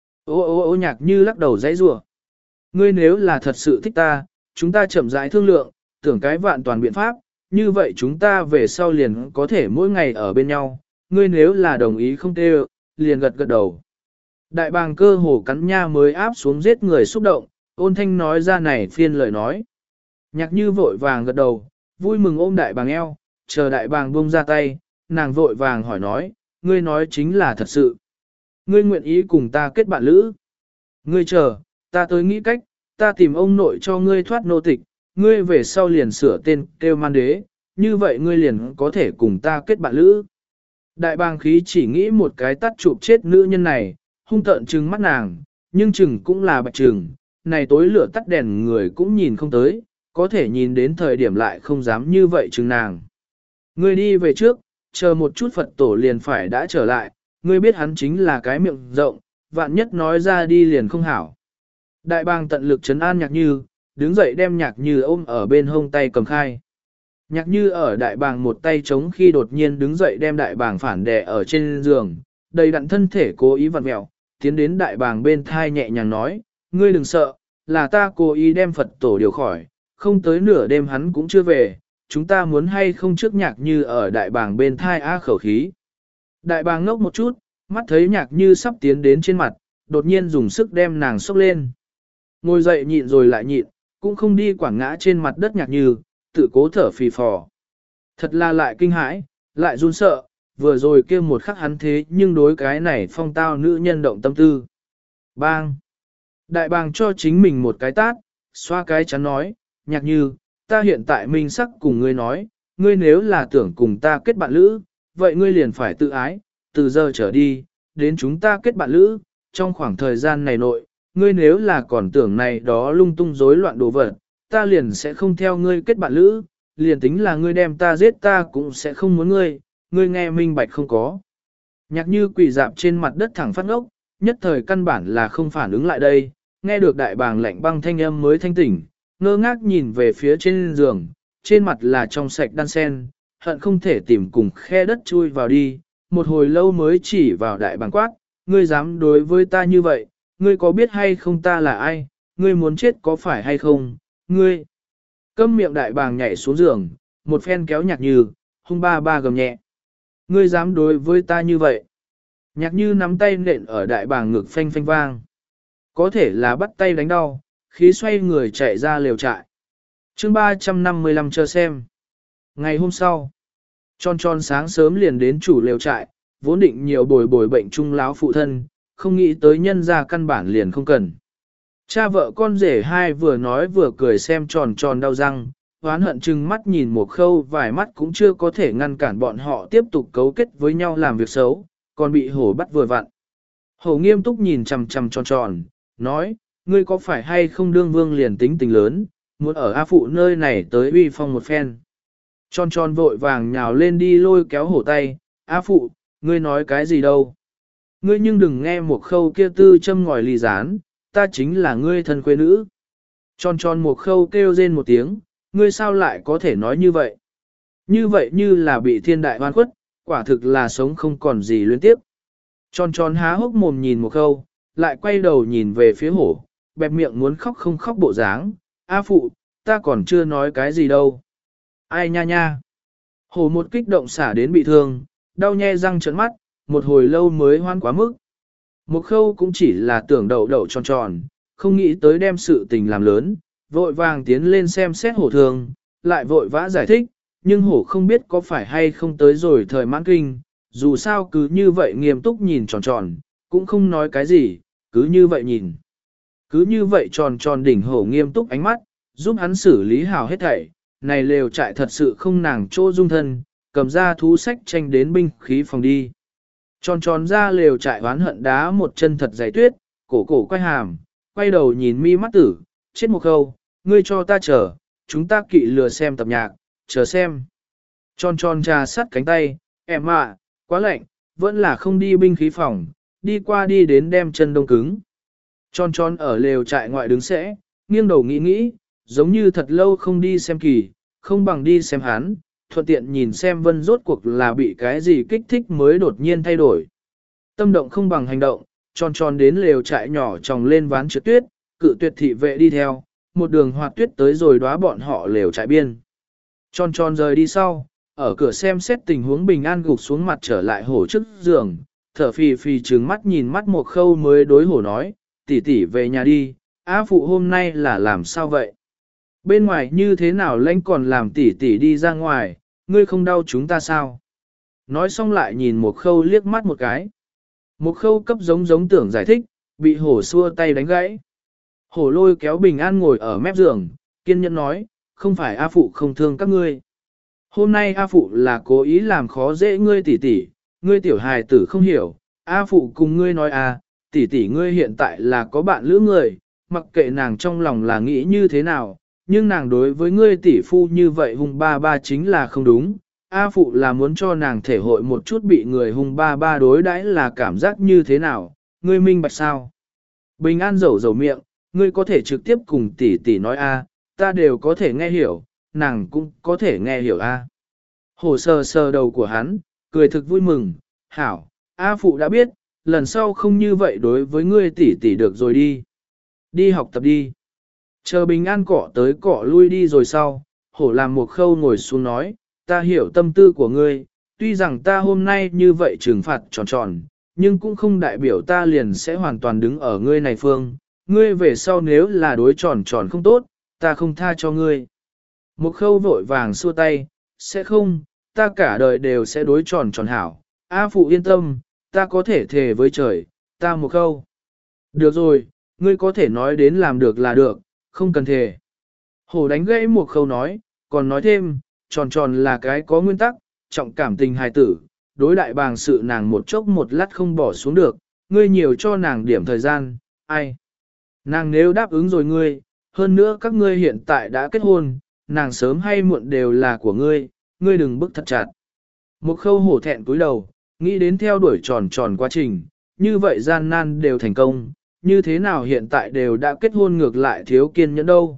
Ô ô ô nhạc như lắc đầu dãy rủa. Ngươi nếu là thật sự thích ta, chúng ta chậm rãi thương lượng, tưởng cái vạn toàn biện pháp, như vậy chúng ta về sau liền có thể mỗi ngày ở bên nhau, ngươi nếu là đồng ý không tê liền gật gật đầu. Đại bàng cơ hồ cắn nha mới áp xuống giết người xúc động, ôn thanh nói ra này phiên lời nói. Nhạc như vội vàng gật đầu, vui mừng ôm đại bàng eo, chờ đại bàng buông ra tay, nàng vội vàng hỏi nói, ngươi nói chính là thật sự. Ngươi nguyện ý cùng ta kết bạn lữ. Ngươi chờ, ta tới nghĩ cách, ta tìm ông nội cho ngươi thoát nô tịch, ngươi về sau liền sửa tên kêu man đế, như vậy ngươi liền có thể cùng ta kết bạn lữ. Đại bàng khí chỉ nghĩ một cái tắt chụp chết nữ nhân này, hung tợn trừng mắt nàng, nhưng trừng cũng là bạch trừng, này tối lửa tắt đèn người cũng nhìn không tới, có thể nhìn đến thời điểm lại không dám như vậy trừng nàng. Ngươi đi về trước, chờ một chút Phật tổ liền phải đã trở lại, ngươi biết hắn chính là cái miệng rộng, vạn nhất nói ra đi liền không hảo. Đại bàng tận lực trấn an nhạc như, đứng dậy đem nhạc như ôm ở bên hông tay cầm khai. Nhạc như ở đại bàng một tay chống khi đột nhiên đứng dậy đem đại bàng phản đè ở trên giường, đầy đặn thân thể cố ý vặn mẹo, tiến đến đại bàng bên thai nhẹ nhàng nói, ngươi đừng sợ, là ta cố ý đem Phật tổ điều khỏi, không tới nửa đêm hắn cũng chưa về, chúng ta muốn hay không trước nhạc như ở đại bàng bên thai á khẩu khí. Đại bàng ngốc một chút, mắt thấy nhạc như sắp tiến đến trên mặt, đột nhiên dùng sức đem nàng xốc lên. Ngồi dậy nhịn rồi lại nhịn, cũng không đi quảng ngã trên mặt đất nhạc như, tự cố thở phì phò. Thật là lại kinh hãi, lại run sợ, vừa rồi kia một khắc hắn thế nhưng đối cái này phong tao nữ nhân động tâm tư. Bang! Đại bàng cho chính mình một cái tát, xoa cái chắn nói, nhạc như, ta hiện tại minh sắc cùng ngươi nói, ngươi nếu là tưởng cùng ta kết bạn lữ, vậy ngươi liền phải tự ái, từ giờ trở đi, đến chúng ta kết bạn lữ, trong khoảng thời gian này nội, ngươi nếu là còn tưởng này đó lung tung rối loạn đồ vật, ta liền sẽ không theo ngươi kết bạn lữ, liền tính là ngươi đem ta giết ta cũng sẽ không muốn ngươi, ngươi nghe minh bạch không có. Nhạc như quỳ dạp trên mặt đất thẳng phát ngốc, nhất thời căn bản là không phản ứng lại đây, nghe được đại bàng lạnh băng thanh âm mới thanh tỉnh, ngơ ngác nhìn về phía trên giường, trên mặt là trong sạch đan sen, hận không thể tìm cùng khe đất chui vào đi, một hồi lâu mới chỉ vào đại bàng quát, ngươi dám đối với ta như vậy, ngươi có biết hay không ta là ai, ngươi muốn chết có phải hay không, ngươi. Câm miệng đại bàng nhảy xuống giường, một phen kéo nhạc như, hung ba ba gầm nhẹ. Ngươi dám đối với ta như vậy. Nhạc như nắm tay nện ở đại bàng ngực phanh phanh vang. Có thể là bắt tay đánh đau, khí xoay người chạy ra lều trại. chương ba trăm năm mươi lăm chờ xem. Ngày hôm sau, tròn tròn sáng sớm liền đến chủ lều trại, vốn định nhiều bồi bồi bệnh trung láo phụ thân, không nghĩ tới nhân ra căn bản liền không cần. Cha vợ con rể hai vừa nói vừa cười xem tròn tròn đau răng, oán hận chừng mắt nhìn một khâu vài mắt cũng chưa có thể ngăn cản bọn họ tiếp tục cấu kết với nhau làm việc xấu, còn bị hổ bắt vừa vặn. Hổ nghiêm túc nhìn chằm chằm tròn tròn, nói, ngươi có phải hay không đương vương liền tính tình lớn, muốn ở A Phụ nơi này tới uy phong một phen. Tròn tròn vội vàng nhào lên đi lôi kéo hổ tay, A Phụ, ngươi nói cái gì đâu. Ngươi nhưng đừng nghe một khâu kia tư châm ngòi ly gián, ta chính là ngươi thân quê nữ. Tròn tròn một khâu kêu rên một tiếng, ngươi sao lại có thể nói như vậy? Như vậy như là bị thiên đại hoan khuất, quả thực là sống không còn gì luyến tiếp. Tròn tròn há hốc mồm nhìn một khâu, lại quay đầu nhìn về phía hổ, bẹp miệng muốn khóc không khóc bộ dáng. A phụ, ta còn chưa nói cái gì đâu. Ai nha nha. Hổ một kích động xả đến bị thương, đau nhe răng trợn mắt, một hồi lâu mới hoan quá mức. Một khâu cũng chỉ là tưởng đậu đậu tròn tròn, không nghĩ tới đem sự tình làm lớn, vội vàng tiến lên xem xét hổ thường, lại vội vã giải thích, nhưng hổ không biết có phải hay không tới rồi thời mãn kinh, dù sao cứ như vậy nghiêm túc nhìn tròn tròn, cũng không nói cái gì, cứ như vậy nhìn. Cứ như vậy tròn tròn đỉnh hổ nghiêm túc ánh mắt, giúp hắn xử lý hào hết thảy, này lều trại thật sự không nàng chỗ dung thân, cầm ra thú sách tranh đến binh khí phòng đi. Tròn tròn ra lều trại oán hận đá một chân thật dày tuyết, cổ cổ quay hàm, quay đầu nhìn mi mắt tử, chết một khâu, ngươi cho ta chờ, chúng ta kỵ lừa xem tập nhạc, chờ xem. Tròn tròn trà sắt cánh tay, em ạ, quá lạnh, vẫn là không đi binh khí phòng, đi qua đi đến đem chân đông cứng. Tròn tròn ở lều trại ngoại đứng sẽ, nghiêng đầu nghĩ nghĩ, giống như thật lâu không đi xem kỳ, không bằng đi xem hắn, thuận tiện nhìn xem vân rốt cuộc là bị cái gì kích thích mới đột nhiên thay đổi. Tâm động không bằng hành động, tròn tròn đến lều trại nhỏ tròng lên ván trượt tuyết, cự tuyệt thị vệ đi theo, một đường hoạt tuyết tới rồi đóa bọn họ lều trại biên. Tròn tròn rời đi sau, ở cửa xem xét tình huống bình an gục xuống mặt trở lại hổ trước giường, thở phì phì trừng mắt nhìn mắt một khâu mới đối hổ nói, tỷ tỷ về nhà đi, á phụ hôm nay là làm sao vậy? Bên ngoài như thế nào lãnh còn làm tỷ tỷ đi ra ngoài, ngươi không đau chúng ta sao? Nói xong lại nhìn một khâu liếc mắt một cái. Một khâu cấp giống giống tưởng giải thích, bị hổ xua tay đánh gãy. Hổ lôi kéo bình an ngồi ở mép giường, kiên nhẫn nói, không phải A phụ không thương các ngươi. Hôm nay A phụ là cố ý làm khó dễ ngươi tỷ tỷ, ngươi tiểu hài tử không hiểu, A phụ cùng ngươi nói à, tỷ tỷ ngươi hiện tại là có bạn lữ người, mặc kệ nàng trong lòng là nghĩ như thế nào, nhưng nàng đối với ngươi tỷ phu như vậy hung ba ba chính là không đúng. A phụ là muốn cho nàng thể hội một chút bị người hung ba ba đối đãi là cảm giác như thế nào, ngươi minh bạch sao? Bình an dầu dầu miệng, ngươi có thể trực tiếp cùng tỷ tỷ nói a, ta đều có thể nghe hiểu, nàng cũng có thể nghe hiểu a. Hổ sờ sờ đầu của hắn, cười thực vui mừng, hảo, A phụ đã biết, lần sau không như vậy đối với ngươi tỷ tỷ được rồi đi. Đi học tập đi. Chờ bình an cỏ tới cỏ lui đi rồi sau, hổ làm một khâu ngồi xuống nói, ta hiểu tâm tư của ngươi, tuy rằng ta hôm nay như vậy trừng phạt tròn tròn, nhưng cũng không đại biểu ta liền sẽ hoàn toàn đứng ở ngươi này phương, ngươi về sau nếu là đối tròn tròn không tốt, ta không tha cho ngươi. Một khâu vội vàng xua tay, sẽ không, ta cả đời đều sẽ đối tròn tròn hảo, A phụ yên tâm, ta có thể thề với trời, ta một khâu. Được rồi, ngươi có thể nói đến làm được là được, không cần thề. Hổ đánh gãy một khâu nói, còn nói thêm, tròn tròn là cái có nguyên tắc, trọng cảm tình hài tử, đối đại bàng sự nàng một chốc một lát không bỏ xuống được, ngươi nhiều cho nàng điểm thời gian, ai. Nàng nếu đáp ứng rồi ngươi, hơn nữa các ngươi hiện tại đã kết hôn, nàng sớm hay muộn đều là của ngươi, ngươi đừng bức thật chặt. Một khâu hổ thẹn cúi đầu, nghĩ đến theo đuổi tròn tròn quá trình, như vậy gian nan đều thành công, như thế nào hiện tại đều đã kết hôn ngược lại thiếu kiên nhẫn đâu.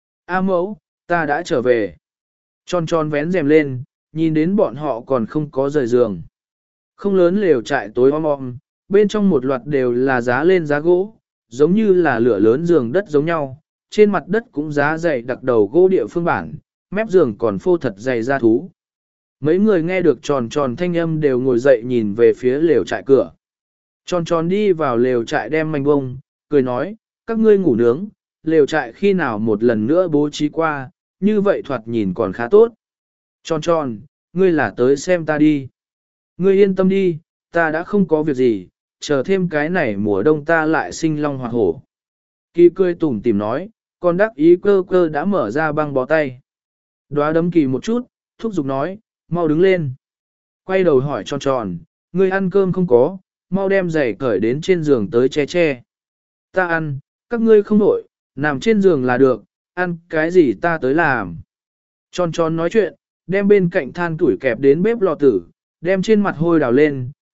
A mẫu, ta đã trở về. Tròn tròn vén rèm lên, nhìn đến bọn họ còn không có rời giường. Không lớn lều trại tối om om, bên trong một loạt đều là giá lên giá gỗ, giống như là lửa lớn giường đất giống nhau, trên mặt đất cũng giá dày đặc đầu gỗ địa phương bản, mép giường còn phô thật dày da thú. Mấy người nghe được tròn tròn thanh âm đều ngồi dậy nhìn về phía lều trại cửa. Tròn tròn đi vào lều trại đem manh bông, cười nói, các ngươi ngủ nướng, lều trại khi nào một lần nữa bố trí qua, như vậy thoạt nhìn còn khá tốt. Tròn tròn, ngươi là tới xem ta đi. Ngươi yên tâm đi, ta đã không có việc gì, chờ thêm cái này mùa đông ta lại sinh long hoặc hổ. Kỳ cười tủm tìm nói, con đắc ý cơ cơ đã mở ra băng bó tay. Đóa đấm kỳ một chút, thúc giục nói, mau đứng lên. Quay đầu hỏi tròn tròn, ngươi ăn cơm không có, mau đem giày cởi đến trên giường tới che che. Ta ăn, các ngươi không nổi, nằm trên giường là được, ăn cái gì ta tới làm. Tròn tròn nói chuyện, đem bên cạnh than tuổi kẹp đến bếp lò tử, đem trên mặt hôi đào lên,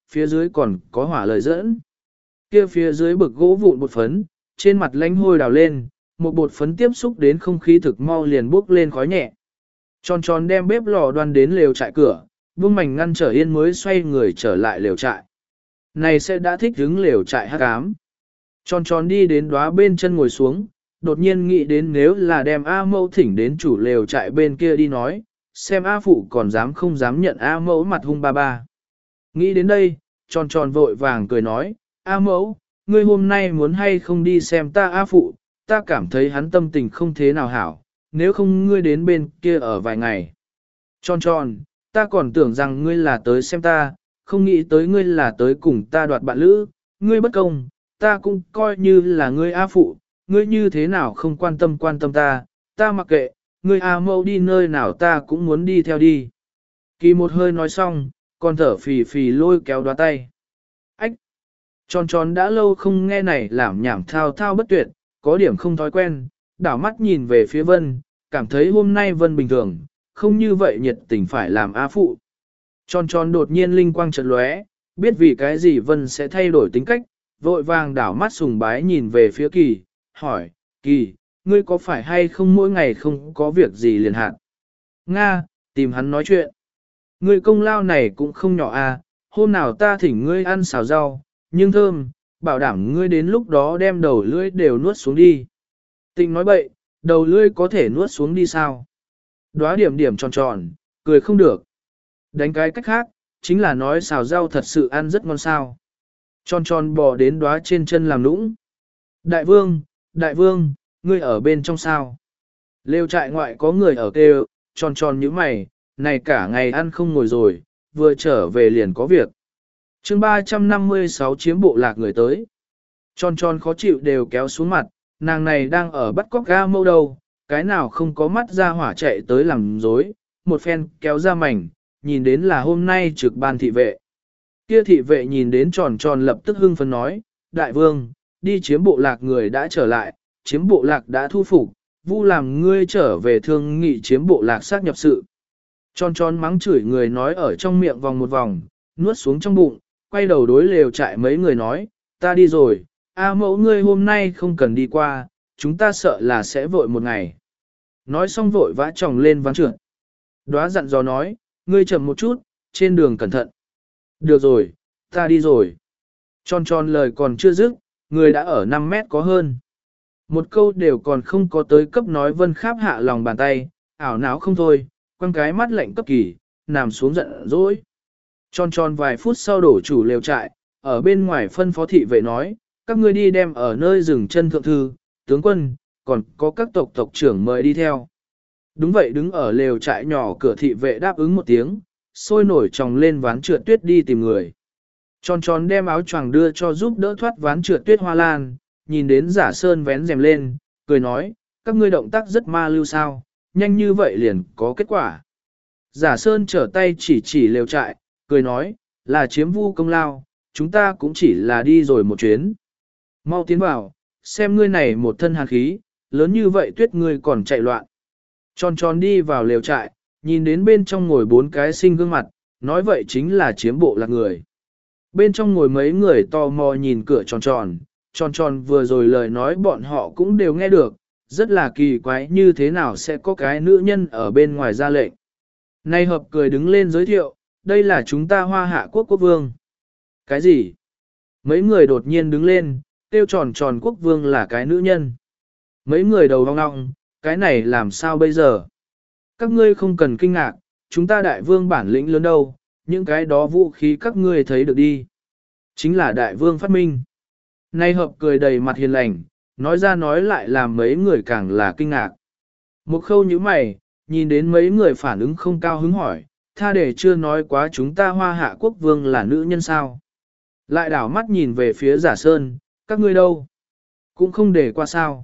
phía dưới còn có hỏa lời dẫn. Kia phía dưới bực gỗ vụn bột phấn, trên mặt lánh hôi đào lên, một bột phấn tiếp xúc đến không khí thực mau liền bốc lên khói nhẹ. Tròn tròn đem bếp lò đoan đến lều trại cửa, vương mảnh ngăn trở yên mới xoay người trở lại lều trại. Này sẽ đã thích hứng lều trại hắc ám. Tròn tròn đi đến đóa bên chân ngồi xuống, đột nhiên nghĩ đến nếu là đem A mẫu thỉnh đến chủ lều trại bên kia đi nói, xem A phụ còn dám không dám nhận A mẫu mặt hung ba ba. Nghĩ đến đây, tròn tròn vội vàng cười nói, A mẫu, ngươi hôm nay muốn hay không đi xem ta A phụ, ta cảm thấy hắn tâm tình không thế nào hảo, nếu không ngươi đến bên kia ở vài ngày. Tròn tròn, ta còn tưởng rằng ngươi là tới xem ta, không nghĩ tới ngươi là tới cùng ta đoạt bạn lữ, ngươi bất công, ta cũng coi như là ngươi A phụ, ngươi như thế nào không quan tâm quan tâm ta, ta mặc kệ, ngươi A mẫu đi nơi nào ta cũng muốn đi theo đi. Kỳ một hơi nói xong, còn thở phì phì lôi kéo đoá tay. Ách! Tròn tròn đã lâu không nghe này làm nhảm thao thao bất tuyệt, có điểm không thói quen, đảo mắt nhìn về phía Vân, cảm thấy hôm nay Vân bình thường, không như vậy nhiệt tình phải làm A phụ. Tròn tròn đột nhiên linh quang chợt lóe, biết vì cái gì Vân sẽ thay đổi tính cách, vội vàng đảo mắt sùng bái nhìn về phía Kỳ, hỏi, Kỳ, ngươi có phải hay không mỗi ngày không có việc gì liền hạn? Nga, tìm hắn nói chuyện. Ngươi công lao này cũng không nhỏ à, hôm nào ta thỉnh ngươi ăn xào rau, nhưng thơm, bảo đảm ngươi đến lúc đó đem đầu lưỡi đều nuốt xuống đi. Tịnh nói bậy, đầu lưỡi có thể nuốt xuống đi sao? Đóa điểm điểm tròn tròn, cười không được. Đánh cái cách khác, chính là nói xào rau thật sự ăn rất ngon sao. Tròn tròn bò đến đóa trên chân làm nũng. Đại vương, đại vương, ngươi ở bên trong sao? Lêu trại ngoại có người ở kêu, tròn tròn như mày, này cả ngày ăn không ngồi rồi, vừa trở về liền có việc. chương ba trăm năm mươi sáu chiếm bộ lạc người tới. Tròn tròn khó chịu đều kéo xuống mặt, nàng này đang ở bắt cóc ga mâu đầu, cái nào không có mắt ra hỏa chạy tới làm dối, một phen kéo ra mảnh, nhìn đến là hôm nay trực ban thị vệ. Kia thị vệ nhìn đến tròn tròn lập tức hưng phấn nói, đại vương, đi chiếm bộ lạc người đã trở lại, chiếm bộ lạc đã thu phục, vu làm ngươi trở về thương nghị chiếm bộ lạc xác nhập sự. Tròn tròn mắng chửi người nói ở trong miệng vòng một vòng, nuốt xuống trong bụng, quay đầu đối lều trại mấy người nói, ta đi rồi, A mẫu ngươi hôm nay không cần đi qua, chúng ta sợ là sẽ vội một ngày. Nói xong vội vã tròng lên ván trượt. Đóa dặn dò nói, ngươi chậm một chút, trên đường cẩn thận. Được rồi, ta đi rồi. Tròn tròn lời còn chưa dứt, người đã ở năm mét có hơn. Một câu đều còn không có tới cấp nói Vân Kháp hạ lòng bàn tay, ảo não không thôi, quăng cái mắt lạnh cấp kỳ, nằm xuống giận dỗi. Tròn tròn vài phút sau đổ chủ lều trại, ở bên ngoài phân phó thị vệ nói, các ngươi đi đem ở nơi rừng chân thượng thư, tướng quân, còn có các tộc tộc trưởng mời đi theo. Đúng vậy đứng ở lều trại nhỏ cửa thị vệ đáp ứng một tiếng, sôi nổi tròng lên ván trượt tuyết đi tìm người. Tròn tròn đem áo choàng đưa cho giúp đỡ thoát ván trượt tuyết hoa lan, nhìn đến giả sơn vén rèm lên, cười nói, các ngươi động tác rất ma lưu sao, nhanh như vậy liền có kết quả. Giả sơn trở tay chỉ chỉ lều trại, cười nói, là chiếm vu công lao, chúng ta cũng chỉ là đi rồi một chuyến. Mau tiến vào, xem ngươi này một thân hàn khí, lớn như vậy tuyết ngươi còn chạy loạn. Tròn tròn đi vào lều trại, nhìn đến bên trong ngồi bốn cái sinh gương mặt, nói vậy chính là chiếm bộ lạc người. Bên trong ngồi mấy người tò mò nhìn cửa tròn tròn, tròn tròn vừa rồi lời nói bọn họ cũng đều nghe được, rất là kỳ quái như thế nào sẽ có cái nữ nhân ở bên ngoài ra lệnh. Nay hợp cười đứng lên giới thiệu, đây là chúng ta hoa hạ quốc quốc vương. Cái gì? Mấy người đột nhiên đứng lên, tiêu tròn tròn quốc vương là cái nữ nhân. Mấy người đầu vong ngọng, cái này làm sao bây giờ? Các ngươi không cần kinh ngạc, chúng ta đại vương bản lĩnh lớn đâu, những cái đó vũ khí các ngươi thấy được đi. Chính là đại vương phát minh. Nay hợp cười đầy mặt hiền lành, nói ra nói lại làm mấy người càng là kinh ngạc. Một khâu như mày, nhìn đến mấy người phản ứng không cao hứng hỏi, tha để chưa nói quá chúng ta hoa hạ quốc vương là nữ nhân sao. Lại đảo mắt nhìn về phía giả sơn, các ngươi đâu? Cũng không để qua sao.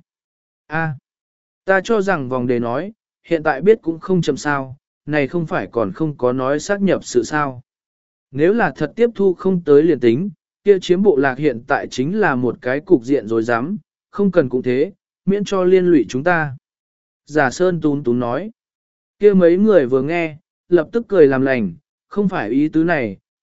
A, ta cho rằng vòng đề nói, hiện tại biết cũng không chậm sao, này không phải còn không có nói xác nhập sự sao. Nếu là thật tiếp thu không tới liền tính, kia chiếm bộ lạc hiện tại chính là một cái cục diện rồi dám, không cần cũng thế, miễn cho liên lụy chúng ta. Giả Sơn tún tún nói, kia mấy người vừa nghe, lập tức cười làm lành, không phải ý tứ này,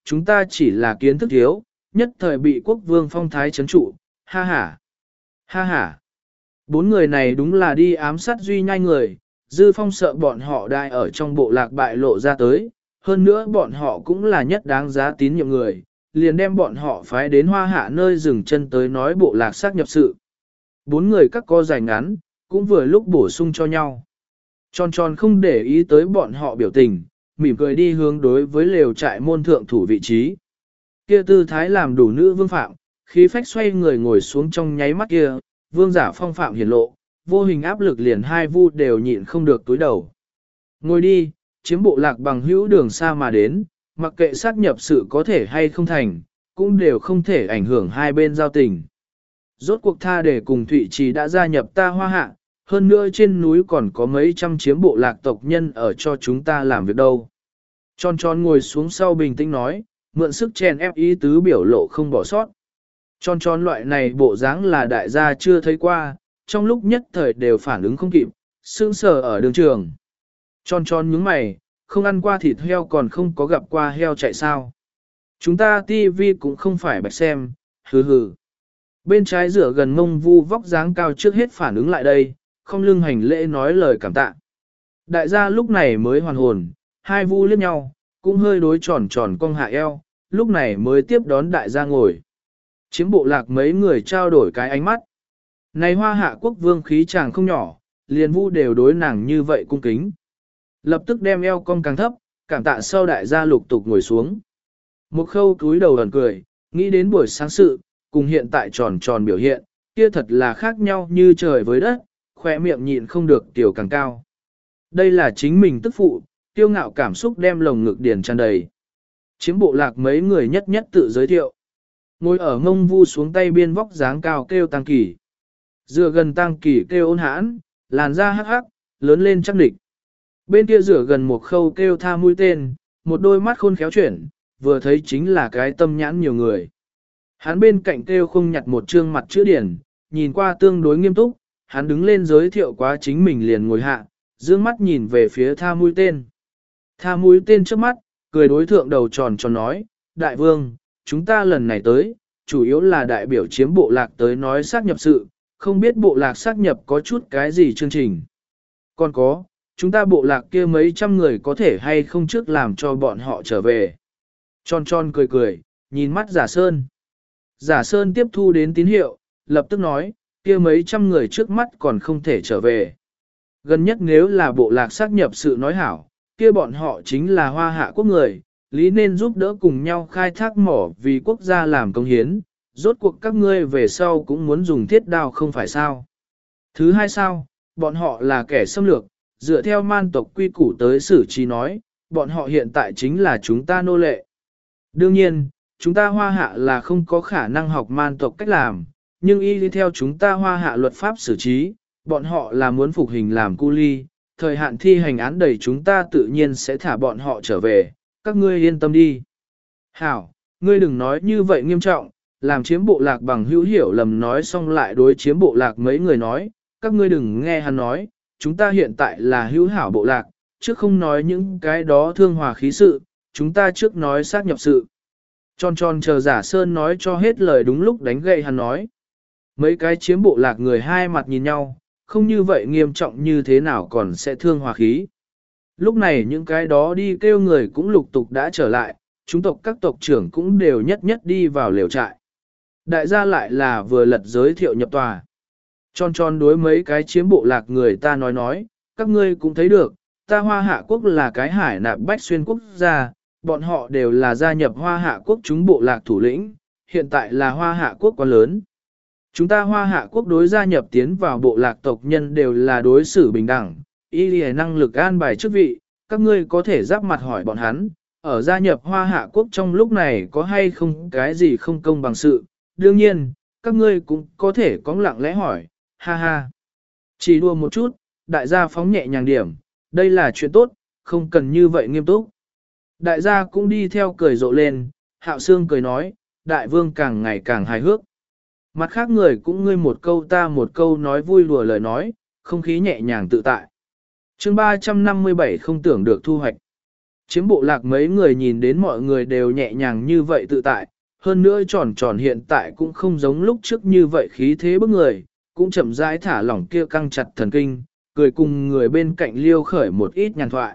chúng ta chỉ là kiến thức thiếu, nhất thời bị quốc vương phong thái chấn trụ, ha ha, ha ha. Bốn người này đúng là đi ám sát Duy Nhai người, Dư Phong sợ bọn họ đại ở trong bộ lạc bại lộ ra tới, hơn nữa bọn họ cũng là nhất đáng giá tín nhiệm người, liền đem bọn họ phái đến Hoa Hạ nơi dừng chân tới nói bộ lạc xác nhập sự. Bốn người các co dài ngắn, cũng vừa lúc bổ sung cho nhau. Tròn tròn không để ý tới bọn họ biểu tình, mỉm cười đi hướng đối với lều trại môn thượng thủ vị trí. Kia tư thái làm đủ nữ vương phạm, khí phách xoay người ngồi xuống trong nháy mắt kia, vương giả phong phạm hiển lộ, vô hình áp lực liền hai vu đều nhịn không được túi đầu. Ngồi đi, chiếm bộ lạc bằng hữu đường xa mà đến, mặc kệ xác nhập sự có thể hay không thành, cũng đều không thể ảnh hưởng hai bên giao tình. Rốt cuộc tha để cùng Thụy Trì đã gia nhập ta Hoa Hạ, hơn nữa trên núi còn có mấy trăm chiếm bộ lạc tộc nhân ở cho chúng ta làm việc đâu. Tròn tròn ngồi xuống sau bình tĩnh nói, mượn sức chèn ép ý tứ biểu lộ không bỏ sót. Tròn tròn loại này bộ dáng là đại gia chưa thấy qua, trong lúc nhất thời đều phản ứng không kịp, sững sờ ở đường trường. Tròn tròn nhướng mày, không ăn qua thịt heo còn không có gặp qua heo chạy sao. Chúng ta tivi cũng không phải bạch xem, hừ hừ. Bên trái rửa gần mông vu vóc dáng cao trước hết phản ứng lại đây, không lưng hành lễ nói lời cảm tạ. Đại gia lúc này mới hoàn hồn, hai vu liếc nhau, cũng hơi đối tròn tròn cong hạ eo, lúc này mới tiếp đón đại gia ngồi. Chiếm bộ lạc mấy người trao đổi cái ánh mắt. Này Hoa Hạ quốc vương khí chàng không nhỏ, liền vu đều đối nàng như vậy cung kính. Lập tức đem eo cong càng thấp, cảm tạ sau đại gia lục tục ngồi xuống. Một khâu cúi đầu ẩn cười, nghĩ đến buổi sáng sự, cùng hiện tại tròn tròn biểu hiện, kia thật là khác nhau như trời với đất, khỏe miệng nhịn không được tiểu càng cao. Đây là chính mình tức phụ, tiêu ngạo cảm xúc đem lồng ngực điền tràn đầy. Chiếm bộ lạc mấy người nhất nhất tự giới thiệu. Ngồi ở ngông vu xuống tay biên vóc dáng cao kêu tăng kỳ. Dựa gần tăng kỳ kêu ôn hãn, làn da hắc hắc, lớn lên chắc địch. Bên kia rửa gần một khâu kêu tha mũi tên, một đôi mắt khôn khéo chuyển, vừa thấy chính là cái tâm nhãn nhiều người. Hắn bên cạnh kêu không nhặt một trương mặt chữ điển, nhìn qua tương đối nghiêm túc, hắn đứng lên giới thiệu quá chính mình liền ngồi hạ, dương mắt nhìn về phía tha mũi tên. Tha mũi tên trước mắt, cười đối thượng đầu tròn tròn nói, đại vương, chúng ta lần này tới, chủ yếu là đại biểu chiếm bộ lạc tới nói xác nhập sự, không biết bộ lạc xác nhập có chút cái gì chương trình. Còn có, chúng ta bộ lạc kia mấy trăm người có thể hay không trước làm cho bọn họ trở về. Tròn tròn cười cười, nhìn mắt giả sơn. Giả sơn tiếp thu đến tín hiệu, lập tức nói, kia mấy trăm người trước mắt còn không thể trở về. Gần nhất nếu là bộ lạc xác nhập sự nói hảo, kia bọn họ chính là Hoa Hạ quốc người, lý nên giúp đỡ cùng nhau khai thác mỏ vì quốc gia làm công hiến, rốt cuộc các ngươi về sau cũng muốn dùng thiết đao không phải sao. Thứ hai sao, bọn họ là kẻ xâm lược, dựa theo man tộc quy củ tới xử trí nói, bọn họ hiện tại chính là chúng ta nô lệ. Đương nhiên, chúng ta Hoa Hạ là không có khả năng học man tộc cách làm, nhưng y đi theo chúng ta Hoa Hạ luật pháp xử trí, bọn họ là muốn phục hình làm cu ly, thời hạn thi hành án đầy chúng ta tự nhiên sẽ thả bọn họ trở về, các ngươi yên tâm đi. Hảo, ngươi đừng nói như vậy nghiêm trọng, làm chiếm bộ lạc bằng hữu hiểu lầm nói xong lại đối chiếm bộ lạc mấy người nói, các ngươi đừng nghe hắn nói, chúng ta hiện tại là hữu hảo bộ lạc, trước không nói những cái đó thương hòa khí sự, chúng ta trước nói xác nhập sự. Tròn tròn chờ giả sơn nói cho hết lời đúng lúc đánh gậy hắn nói. Mấy cái chiếm bộ lạc người hai mặt nhìn nhau, không như vậy nghiêm trọng như thế nào còn sẽ thương hòa khí. Lúc này những cái đó đi kêu người cũng lục tục đã trở lại, chúng tộc các tộc trưởng cũng đều nhất nhất đi vào lều trại. Đại gia lại là vừa lật giới thiệu nhập tòa. Tròn tròn đối mấy cái chiếm bộ lạc người ta nói nói, các ngươi cũng thấy được, ta Hoa Hạ quốc là cái hải nạp bách xuyên quốc gia, bọn họ đều là gia nhập Hoa Hạ quốc chúng bộ lạc thủ lĩnh, hiện tại là Hoa Hạ quốc quá lớn. Chúng ta Hoa Hạ quốc đối gia nhập tiến vào bộ lạc tộc nhân đều là đối xử bình đẳng, y lìa năng lực an bài chức vị, các ngươi có thể giáp mặt hỏi bọn hắn, ở gia nhập Hoa Hạ quốc trong lúc này có hay không cái gì không công bằng sự, đương nhiên, các ngươi cũng có thể có lặng lẽ hỏi, ha ha. Chỉ đùa một chút, đại gia phóng nhẹ nhàng điểm, đây là chuyện tốt, không cần như vậy nghiêm túc. Đại gia cũng đi theo cười rộ lên, Hạo Sương cười nói, đại vương càng ngày càng hài hước. Mặt khác người cũng ngươi một câu ta một câu nói vui đùa lời nói, không khí nhẹ nhàng tự tại. chương ba trăm năm mươi bảy không tưởng được thu hoạch. Chiếm bộ lạc mấy người nhìn đến mọi người đều nhẹ nhàng như vậy tự tại, hơn nữa tròn tròn hiện tại cũng không giống lúc trước như vậy khí thế bức người, cũng chậm rãi thả lỏng kia căng chặt thần kinh, cười cùng người bên cạnh liêu khởi một ít nhàn thoại.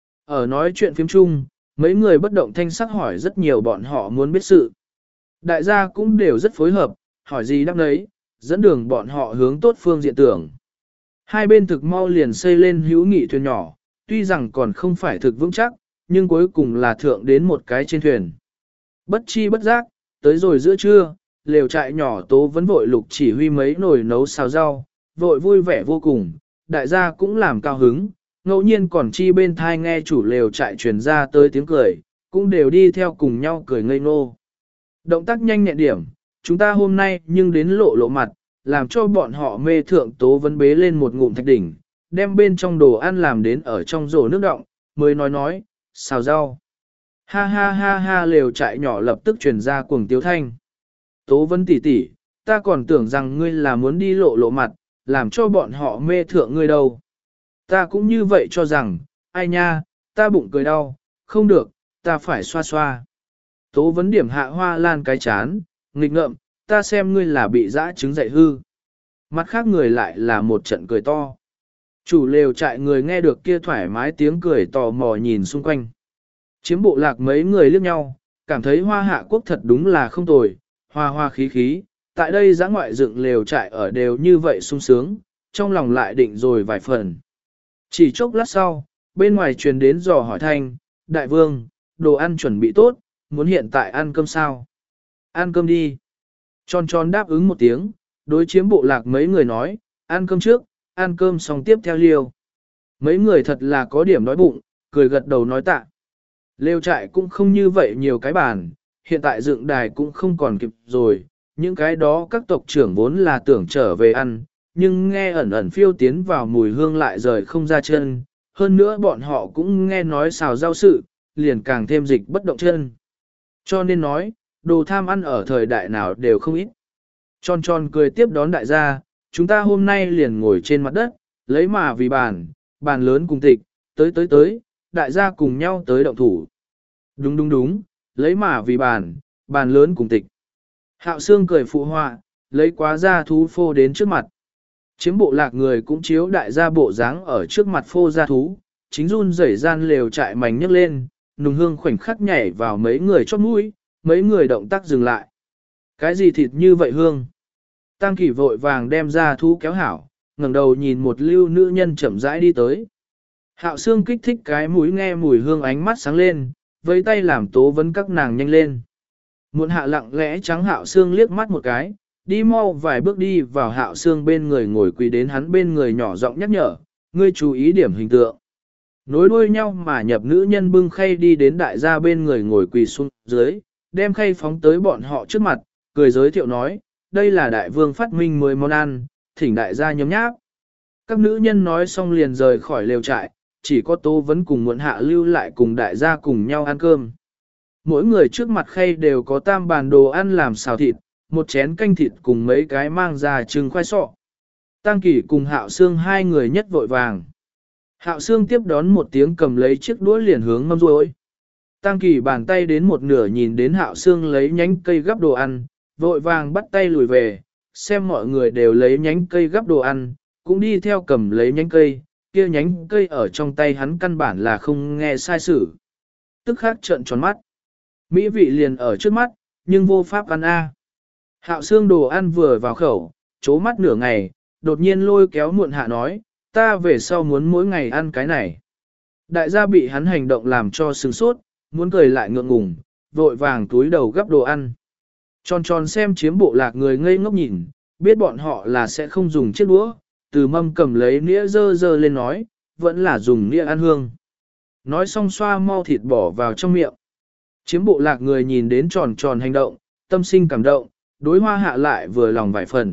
Ở nói chuyện phím chung, mấy người bất động thanh sắc hỏi rất nhiều bọn họ muốn biết sự. Đại gia cũng đều rất phối hợp, hỏi gì đáp đấy, dẫn đường bọn họ hướng tốt phương diện tưởng. Hai bên thực mau liền xây lên hữu nghị thuyền nhỏ, tuy rằng còn không phải thực vững chắc, nhưng cuối cùng là thượng đến một cái trên thuyền. Bất chi bất giác, tới rồi giữa trưa, lều trại nhỏ Tố vẫn vội lục chỉ huy mấy nồi nấu xào rau, vội vui vẻ vô cùng, đại gia cũng làm cao hứng, ngẫu nhiên còn chi bên thai nghe chủ lều trại truyền ra tới tiếng cười, cũng đều đi theo cùng nhau cười ngây ngô. Động tác nhanh nhẹn điểm, chúng ta hôm nay nhưng đến lộ lộ mặt, làm cho bọn họ mê thượng Tố vẫn bế lên một ngụm thạch đỉnh, đem bên trong đồ ăn làm đến ở trong rổ nước đọng, mới nói nói, xào rau. Ha ha ha ha lều trại nhỏ lập tức truyền ra cuồng tiếu thanh. Tố Vân tỷ tỷ, ta còn tưởng rằng ngươi là muốn đi lộ lộ mặt, làm cho bọn họ mê thượng ngươi đâu. Ta cũng như vậy cho rằng, ai nha, ta bụng cười đau, không được, ta phải xoa xoa. Tố Vấn điểm hạ hoa lan cái chán, nghịch ngợm, ta xem ngươi là bị dã trứng dậy hư. Mặt khác người lại là một trận cười to. Chủ lều trại người nghe được kia thoải mái tiếng cười tò mò nhìn xung quanh. Chiếm bộ lạc mấy người liếc nhau, cảm thấy hoa hạ quốc thật đúng là không tồi, hoa hoa khí khí, tại đây giã ngoại dựng lều trại ở đều như vậy sung sướng, trong lòng lại định rồi vài phần. Chỉ chốc lát sau, bên ngoài truyền đến dò hỏi thanh, đại vương, đồ ăn chuẩn bị tốt, muốn hiện tại ăn cơm sao? Ăn cơm đi. Tròn tròn đáp ứng một tiếng, đối chiếm bộ lạc mấy người nói, ăn cơm trước, ăn cơm xong tiếp theo liêu. Mấy người thật là có điểm đói bụng, cười gật đầu nói tạ. Lều trại cũng không như vậy nhiều cái bàn, hiện tại dựng đài cũng không còn kịp rồi, những cái đó các tộc trưởng vốn là tưởng trở về ăn, nhưng nghe ẩn ẩn phiêu tiến vào mùi hương lại rời không ra chân, hơn nữa bọn họ cũng nghe nói xào rau sự, liền càng thêm dịch bất động chân. Cho nên nói, đồ tham ăn ở thời đại nào đều không ít. Tròn tròn cười tiếp đón đại gia, chúng ta hôm nay liền ngồi trên mặt đất, lấy mà vì bàn, bàn lớn cùng tịch, tới tới tới, đại gia cùng nhau tới động thủ. Đúng đúng đúng, lấy mà vì bàn, bàn lớn cùng tịch. Hạo Sương cười phụ họa, lấy quá ra thú phô đến trước mặt. Chiếm bộ lạc người cũng chiếu đại gia bộ dáng ở trước mặt phô ra thú, chính run rẩy gian lều trại mảnh nhấc lên, nùng hương khoảnh khắc nhảy vào mấy người chót mũi, mấy người động tác dừng lại. Cái gì thịt như vậy hương? Tăng Kỳ vội vàng đem ra thú kéo hảo, ngẩng đầu nhìn một lưu nữ nhân chậm rãi đi tới. Hạo Sương kích thích cái mũi nghe mùi hương ánh mắt sáng lên, với tay làm Tố Vấn các nàng nhanh lên. Muộn hạ lặng lẽ trắng Hạo Sương liếc mắt một cái, đi mau vài bước đi vào Hạo Sương bên người ngồi quỳ đến hắn bên người nhỏ giọng nhắc nhở, ngươi chú ý điểm hình tượng. Nối đuôi nhau mà nhập nữ nhân bưng khay đi đến đại gia bên người ngồi quỳ xuống dưới, đem khay phóng tới bọn họ trước mặt, cười giới thiệu nói, đây là đại vương phát minh mười món ăn, thỉnh đại gia nhấm nháp. Các nữ nhân nói xong liền rời khỏi lều trại, chỉ có Tố Vấn cùng Muộn Hạ lưu lại cùng đại gia cùng nhau ăn cơm. Mỗi người trước mặt khay đều có tam bàn đồ ăn làm xào thịt, một chén canh thịt cùng mấy cái mang ra trứng khoai sọ. Tăng Kỳ cùng Hạo Sương hai người nhất vội vàng. Hạo Sương tiếp đón một tiếng cầm lấy chiếc đũa liền hướng mâm ruồi. Tăng Kỳ bàn tay đến một nửa nhìn đến Hạo Sương lấy nhánh cây gắp đồ ăn, vội vàng bắt tay lùi về, xem mọi người đều lấy nhánh cây gắp đồ ăn, cũng đi theo cầm lấy nhánh cây, kia nhánh cây ở trong tay hắn căn bản là không nghe sai sử. Tức khắc trợn tròn mắt. Mỹ vị liền ở trước mắt, nhưng vô pháp ăn a. Hạo Sương đồ ăn vừa vào khẩu, chố mắt nửa ngày, đột nhiên lôi kéo Muộn Hạ nói, ta về sau muốn mỗi ngày ăn cái này. Đại gia bị hắn hành động làm cho sừng sốt, muốn cười lại ngượng ngùng, vội vàng túi đầu gắp đồ ăn. Tròn tròn xem chiếm bộ lạc người ngây ngốc nhìn, biết bọn họ là sẽ không dùng chiếc đũa, từ mâm cầm lấy nĩa dơ dơ lên nói, vẫn là dùng nĩa ăn hương. Nói xong xoa mau thịt bỏ vào trong miệng. Chiếm bộ lạc người nhìn đến tròn tròn hành động, tâm sinh cảm động, đối Hoa Hạ lại vừa lòng vài phần.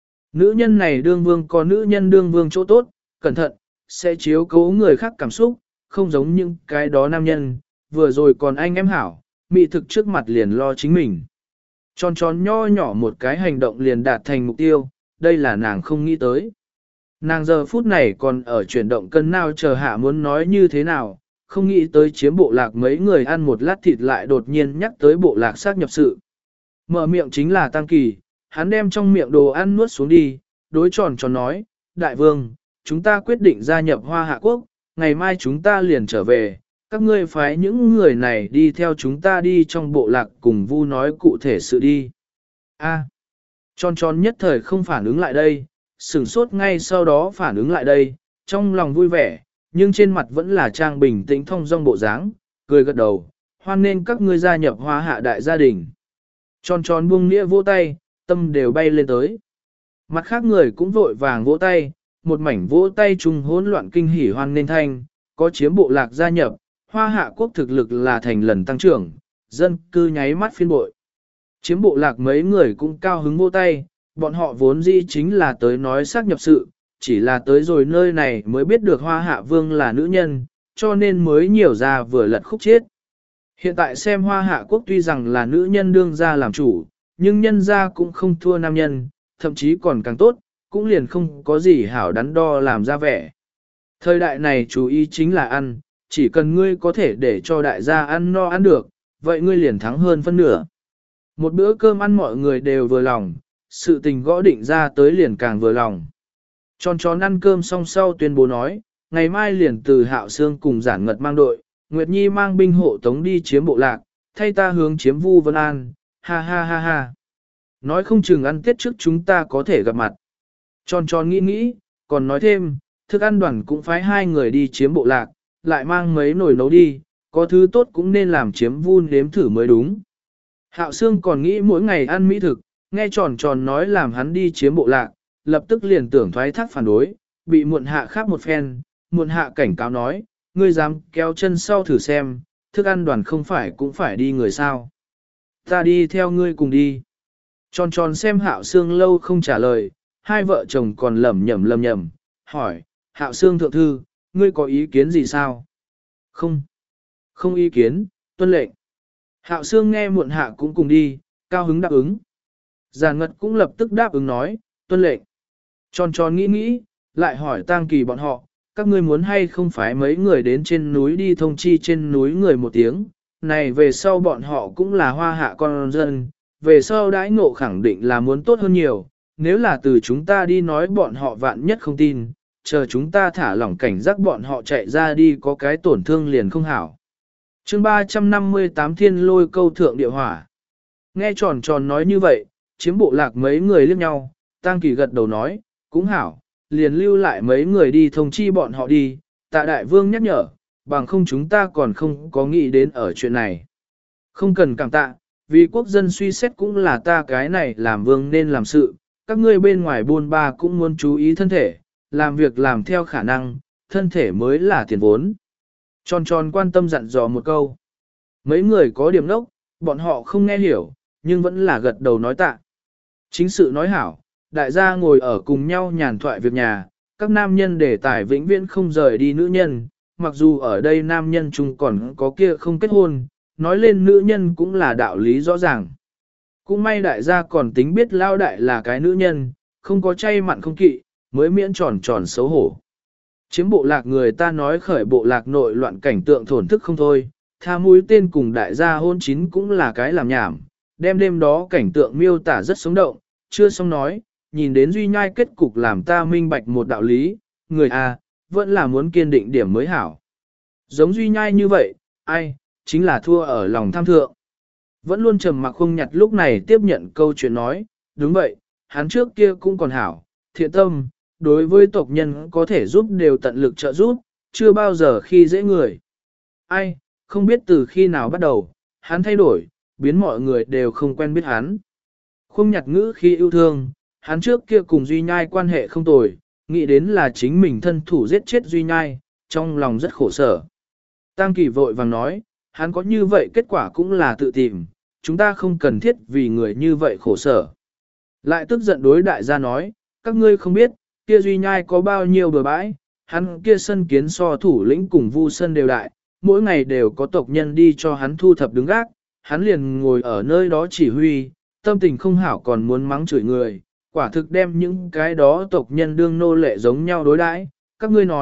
Nữ nhân này đương vương có nữ nhân đương vương chỗ tốt, cẩn thận, sẽ chiếu cố người khác cảm xúc, không giống những cái đó nam nhân, vừa rồi còn anh em hảo, mị thực trước mặt liền lo chính mình. Tròn tròn nho nhỏ một cái hành động liền đạt thành mục tiêu, đây là nàng không nghĩ tới. Nàng giờ phút này còn ở chuyển động cân nào chờ Hạ muốn nói như thế nào, không nghĩ tới chiếm bộ lạc mấy người ăn một lát thịt lại đột nhiên nhắc tới bộ lạc xác nhập sự. Mở miệng chính là Tăng Kỳ, hắn đem trong miệng đồ ăn nuốt xuống đi, đối tròn tròn nói, đại vương, chúng ta quyết định gia nhập Hoa Hạ Quốc, ngày mai chúng ta liền trở về, các ngươi phái những người này đi theo chúng ta đi trong bộ lạc cùng Vu nói cụ thể sự đi. A. Tròn tròn nhất thời không phản ứng lại đây, sửng sốt ngay sau đó phản ứng lại đây, trong lòng vui vẻ, nhưng trên mặt vẫn là trang bình tĩnh thông dong bộ dáng, cười gật đầu, hoan nên các ngươi gia nhập Hoa Hạ đại gia đình. Tròn tròn buông nghĩa vỗ tay, tâm đều bay lên tới. Mặt khác người cũng vội vàng vỗ tay, một mảnh vỗ tay trùng hỗn loạn kinh hỉ hoan nên thanh, có chiếm bộ lạc gia nhập, Hoa Hạ Quốc thực lực là thành lần tăng trưởng, dân cư nháy mắt phiên bội. Chiếm bộ lạc mấy người cũng cao hứng vỗ tay, bọn họ vốn dĩ chính là tới nói xác nhập sự, chỉ là tới rồi nơi này mới biết được Hoa Hạ Vương là nữ nhân, cho nên mới nhiều ra vừa lật khúc chết. Hiện tại xem Hoa Hạ Quốc tuy rằng là nữ nhân đương gia làm chủ, nhưng nhân gia cũng không thua nam nhân, thậm chí còn càng tốt, cũng liền không có gì hảo đắn đo làm ra vẻ. Thời đại này chú ý chính là ăn, chỉ cần ngươi có thể để cho đại gia ăn no ăn được, vậy ngươi liền thắng hơn phân nửa. Một bữa cơm ăn mọi người đều vừa lòng, sự tình gõ định ra tới liền càng vừa lòng. Tròn tròn ăn cơm xong sau tuyên bố nói, ngày mai liền từ Hạo Sương cùng Giản Ngật mang đội, Nguyệt Nhi mang binh hộ tống đi chiếm bộ lạc, thay ta hướng chiếm Vu Vân An, ha ha ha ha. Nói không chừng ăn tết trước chúng ta có thể gặp mặt. Tròn tròn nghĩ nghĩ, còn nói thêm, thức ăn đoàn cũng phái hai người đi chiếm bộ lạc, lại mang mấy nồi nấu đi, có thứ tốt cũng nên làm chiếm Vu nếm thử mới đúng. Hạo Sương còn nghĩ mỗi ngày ăn mỹ thực, nghe tròn tròn nói làm hắn đi chiếm bộ lạc, lập tức liền tưởng thoái thác phản đối, bị muộn hạ khác một phen, muộn hạ cảnh cáo nói, ngươi dám kéo chân sau thử xem, thức ăn đoàn không phải cũng phải đi người sao. Ta đi theo ngươi cùng đi. Tròn tròn xem Hạo Sương lâu không trả lời, hai vợ chồng còn lẩm nhẩm lẩm nhẩm, hỏi, Hạo Sương thượng thư, ngươi có ý kiến gì sao? Không. Không ý kiến, tuân lệnh. Hạo Sương nghe muộn hạ cũng cùng đi, cao hứng đáp ứng. Giản Ngật cũng lập tức đáp ứng nói, tuân lệnh. Tròn tròn nghĩ nghĩ, lại hỏi Tang Kỳ bọn họ, các ngươi muốn hay không phải mấy người đến trên núi đi thông chi trên núi người một tiếng, này về sau bọn họ cũng là Hoa Hạ con dân, về sau đãi ngộ khẳng định là muốn tốt hơn nhiều, nếu là từ chúng ta đi nói bọn họ vạn nhất không tin, chờ chúng ta thả lỏng cảnh giác bọn họ chạy ra đi có cái tổn thương liền không hảo. Chương ba trăm năm mươi tám Thiên Lôi câu thượng địa hỏa. Nghe tròn tròn nói như vậy, chiếm bộ lạc mấy người liếc nhau, Tang Kỳ gật đầu nói, cũng hảo, liền lưu lại mấy người đi thông chi bọn họ đi, tạ đại vương nhắc nhở, bằng không chúng ta còn không có nghĩ đến ở chuyện này. Không cần cảm tạ, vì quốc dân suy xét cũng là ta cái này làm vương nên làm sự, các ngươi bên ngoài buôn ba cũng muốn chú ý thân thể, làm việc làm theo khả năng, thân thể mới là tiền vốn. Tròn tròn quan tâm dặn dò một câu. Mấy người có điểm nốc, bọn họ không nghe hiểu, nhưng vẫn là gật đầu nói tạ. Chính sự nói hảo, đại gia ngồi ở cùng nhau nhàn thoại việc nhà, các nam nhân đề tài vĩnh viễn không rời đi nữ nhân, mặc dù ở đây nam nhân chung còn có kia không kết hôn, nói lên nữ nhân cũng là đạo lý rõ ràng. Cũng may đại gia còn tính biết lao đại là cái nữ nhân, không có chay mặn không kỵ, mới miễn tròn tròn xấu hổ. Chiếm bộ lạc người ta nói khởi bộ lạc nội loạn cảnh tượng thổn thức không thôi, tha mũi tên cùng đại gia hôn chín cũng là cái làm nhảm, đem đêm đó cảnh tượng miêu tả rất sống động, chưa xong nói, nhìn đến Duy Nhai kết cục làm ta minh bạch một đạo lý, người à, vẫn là muốn kiên định điểm mới hảo. Giống Duy Nhai như vậy, ai, chính là thua ở lòng tham thượng. Vẫn luôn trầm mặc không nhặt lúc này tiếp nhận câu chuyện nói, đúng vậy, hắn trước kia cũng còn hảo, thiện tâm, đối với tộc nhân có thể giúp đều tận lực trợ giúp, chưa bao giờ khi dễ người. Ai, không biết từ khi nào bắt đầu, hắn thay đổi, biến mọi người đều không quen biết hắn. Không nhặt ngữ khi yêu thương, hắn trước kia cùng Duy Nhai quan hệ không tồi, nghĩ đến là chính mình thân thủ giết chết Duy Nhai, trong lòng rất khổ sở. Tang Kỳ vội vàng nói, hắn có như vậy kết quả cũng là tự tìm, chúng ta không cần thiết vì người như vậy khổ sở. Lại tức giận đối đại gia nói, các ngươi không biết, kia Duy Nhai có bao nhiêu bờ bãi, hắn kia sân kiến so thủ lĩnh cùng Vu sân đều đại, mỗi ngày đều có tộc nhân đi cho hắn thu thập đứng gác, hắn liền ngồi ở nơi đó chỉ huy, tâm tình không hảo còn muốn mắng chửi người, quả thực đem những cái đó tộc nhân đương nô lệ giống nhau đối đãi. Các ngươi nói,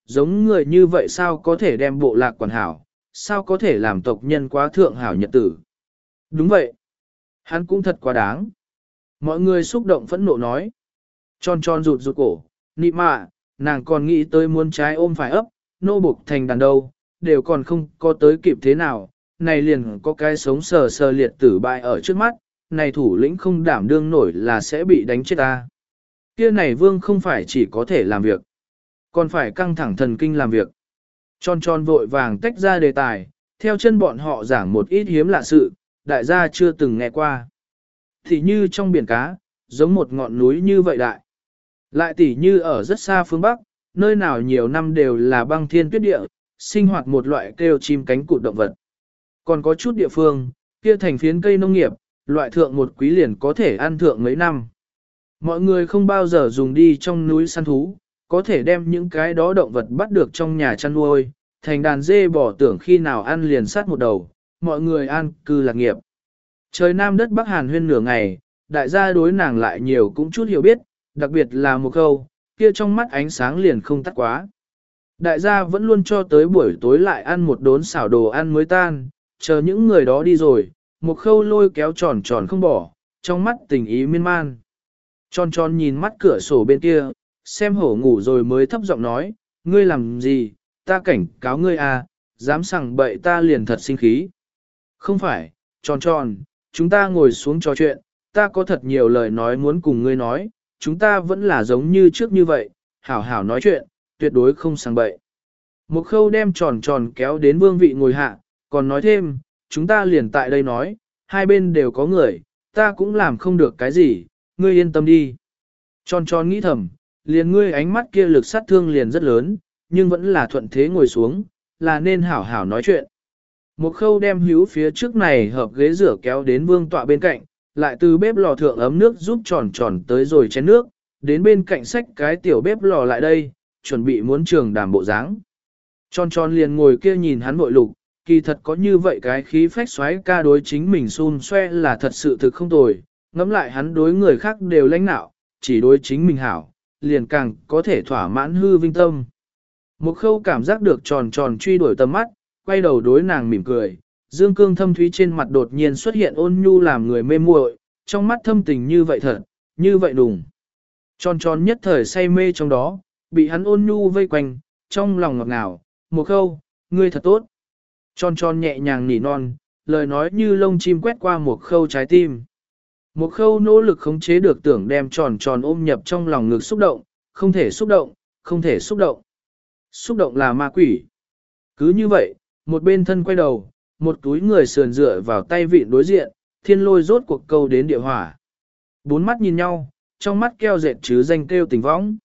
giống người như vậy sao có thể đem bộ lạc quản hảo, sao có thể làm tộc nhân quá thượng hảo nhật tử. Đúng vậy, hắn cũng thật quá đáng. Mọi người xúc động phẫn nộ nói. Tròn tròn rụt rụt cổ, nị mạ, nàng còn nghĩ tới muốn trái ôm phải ấp, nô buộc thành đàn đâu, đều còn không có tới kịp thế nào, này liền có cái sống sờ sờ liệt tử bại ở trước mắt, này thủ lĩnh không đảm đương nổi là sẽ bị đánh chết ta. Kia này vương không phải chỉ có thể làm việc, còn phải căng thẳng thần kinh làm việc. Tròn tròn vội vàng tách ra đề tài, theo chân bọn họ giảng một ít hiếm lạ sự, đại gia chưa từng nghe qua. Thì như trong biển cá, giống một ngọn núi như vậy đại. Lại tỉ như ở rất xa phương Bắc, nơi nào nhiều năm đều là băng thiên tuyết địa, sinh hoạt một loại kêu chim cánh cụt động vật. Còn có chút địa phương, kia thành phiến cây nông nghiệp, loại thượng một quý liền có thể ăn thượng mấy năm. Mọi người không bao giờ dùng đi trong núi săn thú, có thể đem những cái đó động vật bắt được trong nhà chăn nuôi, thành đàn dê bỏ tưởng khi nào ăn liền sát một đầu, mọi người an cư lạc nghiệp. Trời Nam đất Bắc Hàn huyên nửa ngày, đại gia đối nàng lại nhiều cũng chút hiểu biết, đặc biệt là một câu, kia trong mắt ánh sáng liền không tắt quá. Đại gia vẫn luôn cho tới buổi tối lại ăn một đốn xảo đồ ăn mới tan, chờ những người đó đi rồi, một khâu lôi kéo tròn tròn không bỏ, trong mắt tình ý miên man. Tròn tròn nhìn mắt cửa sổ bên kia, xem hổ ngủ rồi mới thấp giọng nói, ngươi làm gì, ta cảnh cáo ngươi à, dám sằng bậy ta liền thật sinh khí. Không phải, tròn tròn, chúng ta ngồi xuống trò chuyện, ta có thật nhiều lời nói muốn cùng ngươi nói, chúng ta vẫn là giống như trước như vậy, hảo hảo nói chuyện, tuyệt đối không sằng bậy. Một khâu đem tròn tròn kéo đến vương vị ngồi hạ, còn nói thêm, chúng ta liền tại đây nói, hai bên đều có người, ta cũng làm không được cái gì, ngươi yên tâm đi. Tròn tròn nghĩ thầm, liền ngươi ánh mắt kia lực sát thương liền rất lớn, nhưng vẫn là thuận thế ngồi xuống, là nên hảo hảo nói chuyện. Một khâu đem hữu phía trước này hợp ghế rửa kéo đến vương tọa bên cạnh, lại từ bếp lò thượng ấm nước giúp tròn tròn tới rồi chén nước, đến bên cạnh xách cái tiểu bếp lò lại đây, chuẩn bị muốn trường đàm bộ dáng. Tròn tròn liền ngồi kia nhìn hắn bội lục, kỳ thật có như vậy cái khí phách xoáy ca đối chính mình xun xoe là thật sự thực không tồi, ngẫm lại hắn đối người khác đều lãnh nạo, chỉ đối chính mình hảo, liền càng có thể thỏa mãn hư vinh tâm. Một khâu cảm giác được tròn tròn truy đuổi tầm mắt, quay đầu đối nàng mỉm cười, dương cương thâm thúy trên mặt đột nhiên xuất hiện ôn nhu làm người mê muội, trong mắt thâm tình như vậy thật, như vậy đùng. Tròn tròn nhất thời say mê trong đó, bị hắn ôn nhu vây quanh, trong lòng ngọt ngào, một khâu, ngươi thật tốt. Tròn tròn nhẹ nhàng nỉ non, lời nói như lông chim quét qua một khâu trái tim. Một khâu nỗ lực khống chế được tưởng đem tròn tròn ôm nhập trong lòng ngực xúc động, không thể xúc động, không thể xúc động. Xúc động là ma quỷ. Cứ như vậy, một bên thân quay đầu, một túi người sườn dựa vào tay vịn đối diện, thiên lôi rốt cuộc câu đến địa hỏa. Bốn mắt nhìn nhau, trong mắt keo dệt chứ danh kêu tình võng.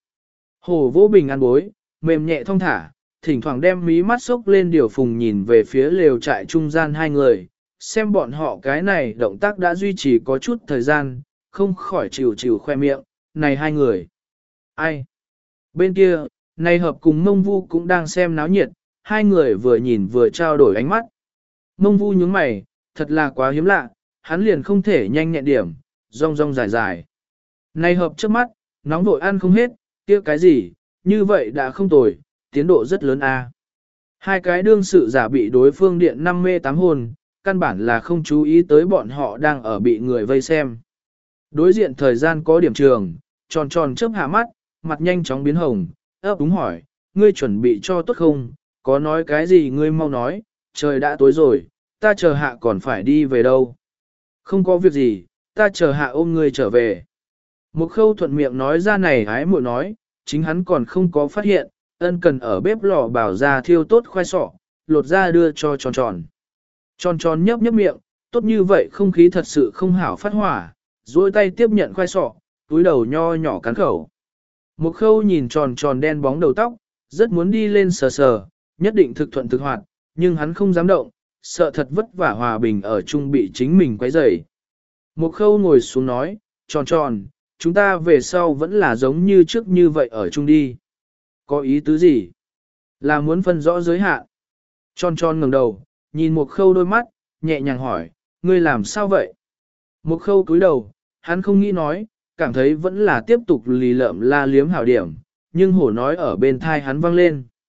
Hồ vô bình an bối, mềm nhẹ thong thả, thỉnh thoảng đem mí mắt sốc lên điều phùng nhìn về phía lều trại trung gian hai người, xem bọn họ cái này động tác đã duy trì có chút thời gian, không khỏi chịu chịu khoe miệng, này hai người. Ai? Bên kia, này hợp cùng mông vu cũng đang xem náo nhiệt, hai người vừa nhìn vừa trao đổi ánh mắt. Mông vu nhướng mày, thật là quá hiếm lạ, hắn liền không thể nhanh nhẹn điểm, rong rong dài dài. Này hợp trước mắt, nóng vội ăn không hết, kia cái gì, như vậy đã không tồi, tiến độ rất lớn a. Hai cái đương sự giả bị đối phương điện năm mê tám hồn, căn bản là không chú ý tới bọn họ đang ở bị người vây xem. Đối diện thời gian có điểm trường, tròn tròn chớp hạ mắt, mặt nhanh chóng biến hồng, ấp úng hỏi, ngươi chuẩn bị cho tốt không, có nói cái gì ngươi mau nói, trời đã tối rồi, ta chờ hạ còn phải đi về đâu. Không có việc gì, ta chờ hạ ôm ngươi trở về. Một khâu thuận miệng nói ra này hái muội nói, chính hắn còn không có phát hiện, ân cần ở bếp lò bảo ra thiêu tốt khoai sọ, lột ra đưa cho tròn tròn. Tròn tròn nhấp nhấp miệng, tốt như vậy không khí thật sự không hảo phát hỏa, duỗi tay tiếp nhận khoai sọ, túi đầu nho nhỏ cắn khẩu. Một khâu nhìn tròn tròn đen bóng đầu tóc, rất muốn đi lên sờ sờ, nhất định thực thuận thực hoạt, nhưng hắn không dám động, sợ thật vất vả hòa bình ở chung bị chính mình quấy rầy. Một khâu ngồi xuống nói, tròn tròn, chúng ta về sau vẫn là giống như trước như vậy ở chung đi. Có ý tứ gì? Là muốn phân rõ giới hạn. Tròn tròn ngẩng đầu, nhìn một khâu đôi mắt, nhẹ nhàng hỏi, ngươi làm sao vậy? Một khâu cúi đầu, hắn không nghĩ nói, cảm thấy vẫn là tiếp tục lì lợm la liếm hảo điểm, nhưng hổ nói ở bên thai hắn vang lên.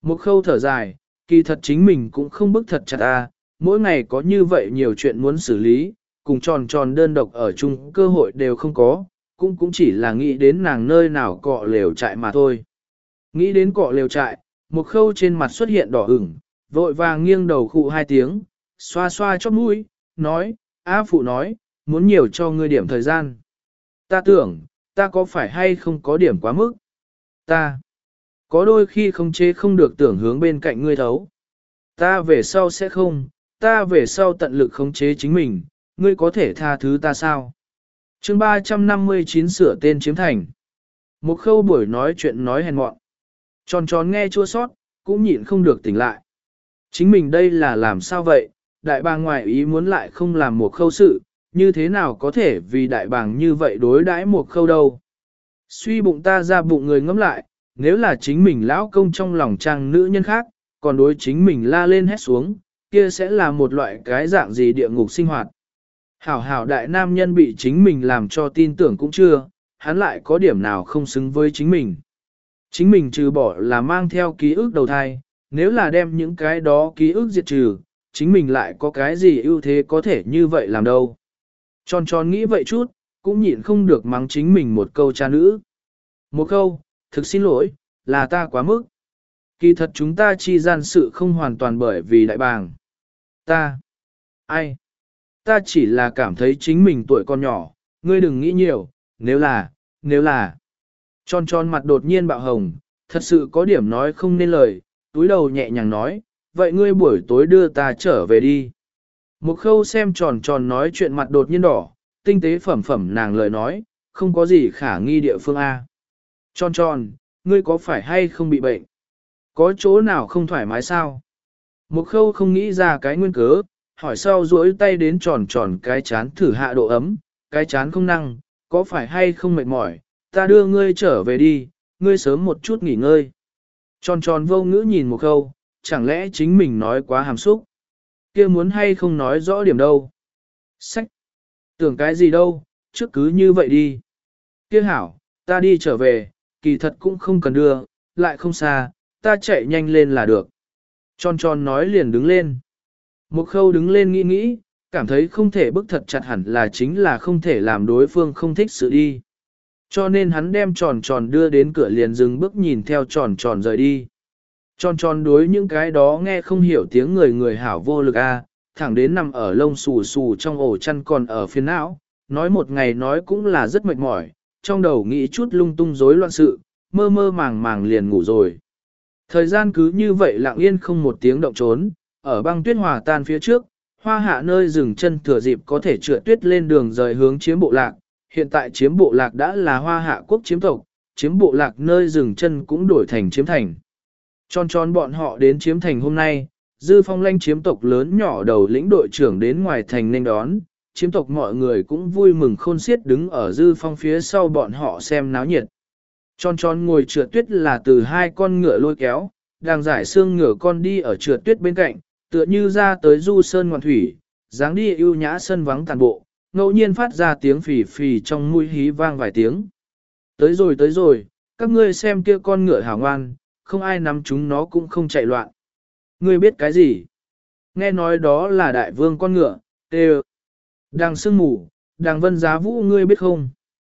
Một khâu thở dài, kỳ thật chính mình cũng không bức thật chặt à, mỗi ngày có như vậy nhiều chuyện muốn xử lý, cùng tròn tròn đơn độc ở chung cơ hội đều không có, cũng cũng chỉ là nghĩ đến nàng nơi nào cọ lều trại mà thôi. Nghĩ đến cọ lều trại, một khâu trên mặt xuất hiện đỏ ửng, vội vàng nghiêng đầu khụ hai tiếng, xoa xoa chóp mũi, nói, A phụ nói, muốn nhiều cho ngươi điểm thời gian. Ta tưởng, ta có phải hay không có điểm quá mức? Ta, có đôi khi không chế không được tưởng hướng bên cạnh ngươi thấu. Ta về sau sẽ không, ta về sau tận lực khống chế chính mình, ngươi có thể tha thứ ta sao? chương ba trăm năm mươi chín sửa tên chiếm thành. Một khâu buổi nói chuyện nói hèn mọn. Tròn tròn nghe chua sót, cũng nhịn không được tỉnh lại. Chính mình đây là làm sao vậy? Đại bàng ngoại ý muốn lại không làm một khâu sự, như thế nào có thể vì đại bàng như vậy đối đãi một khâu đâu? Suy bụng ta ra bụng người ngẫm lại, nếu là chính mình lão công trong lòng trang nữ nhân khác, còn đối chính mình la lên hét xuống, kia sẽ là một loại cái dạng gì địa ngục sinh hoạt. Hảo hảo đại nam nhân bị chính mình làm cho tin tưởng cũng chưa, hắn lại có điểm nào không xứng với chính mình. Chính mình trừ bỏ là mang theo ký ức đầu thai, nếu là đem những cái đó ký ức diệt trừ, chính mình lại có cái gì ưu thế có thể như vậy làm đâu. Tròn tròn nghĩ vậy chút, cũng nhịn không được mắng chính mình một câu cha nữ. Một câu, thực xin lỗi, là ta quá mức. Kỳ thật chúng ta chi gian sự không hoàn toàn bởi vì đại bàng. Ta, ai? Ta chỉ là cảm thấy chính mình tuổi còn nhỏ, ngươi đừng nghĩ nhiều, nếu là, nếu là. Tròn tròn mặt đột nhiên bạo hồng, thật sự có điểm nói không nên lời, túi đầu nhẹ nhàng nói, vậy ngươi buổi tối đưa ta trở về đi. Một khâu xem tròn tròn nói chuyện mặt đột nhiên đỏ, tinh tế phẩm phẩm nàng lời nói, không có gì khả nghi địa phương A. Tròn tròn, ngươi có phải hay không bị bệnh? Có chỗ nào không thoải mái sao? Một khâu không nghĩ ra cái nguyên cớ, hỏi sau duỗi tay đến tròn tròn cái chán thử hạ độ ấm, cái chán không năng, có phải hay không mệt mỏi, ta đưa ngươi trở về đi, ngươi sớm một chút nghỉ ngơi. Tròn tròn vô ngữ nhìn một khâu, chẳng lẽ chính mình nói quá hàm xúc? Kia muốn hay không nói rõ điểm đâu? Sách! Tưởng cái gì đâu, trước cứ như vậy đi. Kia hảo, ta đi trở về, kỳ thật cũng không cần đưa, lại không xa, ta chạy nhanh lên là được. Tròn tròn nói liền đứng lên. Một khâu đứng lên nghĩ nghĩ, cảm thấy không thể bức thật chặt hẳn là chính là không thể làm đối phương không thích sự đi. Cho nên hắn đem tròn tròn đưa đến cửa liền dừng bước nhìn theo tròn tròn rời đi. Tròn tròn đối những cái đó nghe không hiểu tiếng người người hảo vô lực a, thẳng đến nằm ở lông xù xù trong ổ chăn còn ở phía não, nói một ngày nói cũng là rất mệt mỏi, trong đầu nghĩ chút lung tung rối loạn sự, mơ mơ màng màng liền ngủ rồi. Thời gian cứ như vậy lặng yên không một tiếng động trốn, ở băng tuyết hòa tan phía trước, hoa hạ nơi dừng chân thừa dịp có thể trượt tuyết lên đường rời hướng chiếm bộ lạc. Hiện tại chiếm bộ lạc đã là hoa hạ quốc chiếm tộc, chiếm bộ lạc nơi dừng chân cũng đổi thành chiếm thành. Tròn tròn bọn họ đến chiếm thành hôm nay, Dư Phong lanh chiếm tộc lớn nhỏ đầu lĩnh đội trưởng đến ngoài thành nên đón, chiếm tộc mọi người cũng vui mừng khôn xiết đứng ở Dư Phong phía sau bọn họ xem náo nhiệt. Tròn tròn ngồi trượt tuyết là từ hai con ngựa lôi kéo, đang giải xương ngựa con đi ở trượt tuyết bên cạnh, tựa như ra tới du sơn ngoạn thủy, dáng đi ưu nhã sân vắng tàn bộ, ngẫu nhiên phát ra tiếng phì phì trong mũi hí vang vài tiếng. Tới rồi tới rồi, các ngươi xem kia con ngựa hảo ngoan, không ai nắm chúng nó cũng không chạy loạn. Ngươi biết cái gì? Nghe nói đó là đại vương con ngựa, tê Đằng sương mù, đằng vân giá vũ ngươi biết không?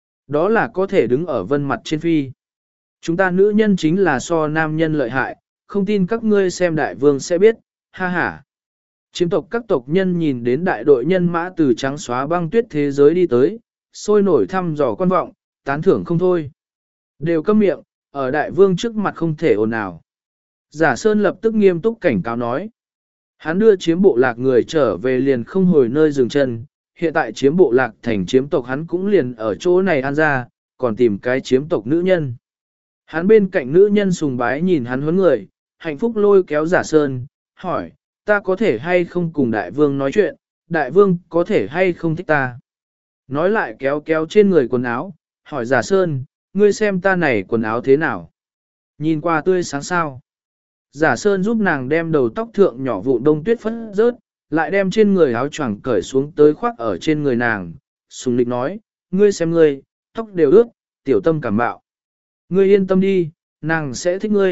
Đó là có thể đứng ở vân mặt trên phi. Chúng ta nữ nhân chính là so nam nhân lợi hại, không tin các ngươi xem đại vương sẽ biết, ha ha. Chiếm tộc các tộc nhân nhìn đến đại đội nhân mã từ trắng xóa băng tuyết thế giới đi tới, sôi nổi thăm dò quan vọng, tán thưởng không thôi. Đều câm miệng, ở đại vương trước mặt không thể ồn ào. Giả Sơn lập tức nghiêm túc cảnh cáo nói. Hắn đưa chiếm bộ lạc người trở về liền không hồi nơi dừng chân, hiện tại chiếm bộ lạc thành chiếm tộc hắn cũng liền ở chỗ này ăn ra, còn tìm cái chiếm tộc nữ nhân. Hắn bên cạnh nữ nhân sùng bái nhìn hắn huấn người, hạnh phúc lôi kéo Giả Sơn, hỏi, ta có thể hay không cùng đại vương nói chuyện, đại vương có thể hay không thích ta. Nói lại kéo kéo trên người quần áo, hỏi Giả Sơn, ngươi xem ta này quần áo thế nào? Nhìn qua tươi sáng sao. Giả Sơn giúp nàng đem đầu tóc thượng nhỏ vụ đông tuyết phất rớt, lại đem trên người áo choàng cởi xuống tới khoác ở trên người nàng. Sùng lịch nói, ngươi xem ngươi, tóc đều ướt, tiểu tâm cảm bạo. Ngươi yên tâm đi, nàng sẽ thích ngươi,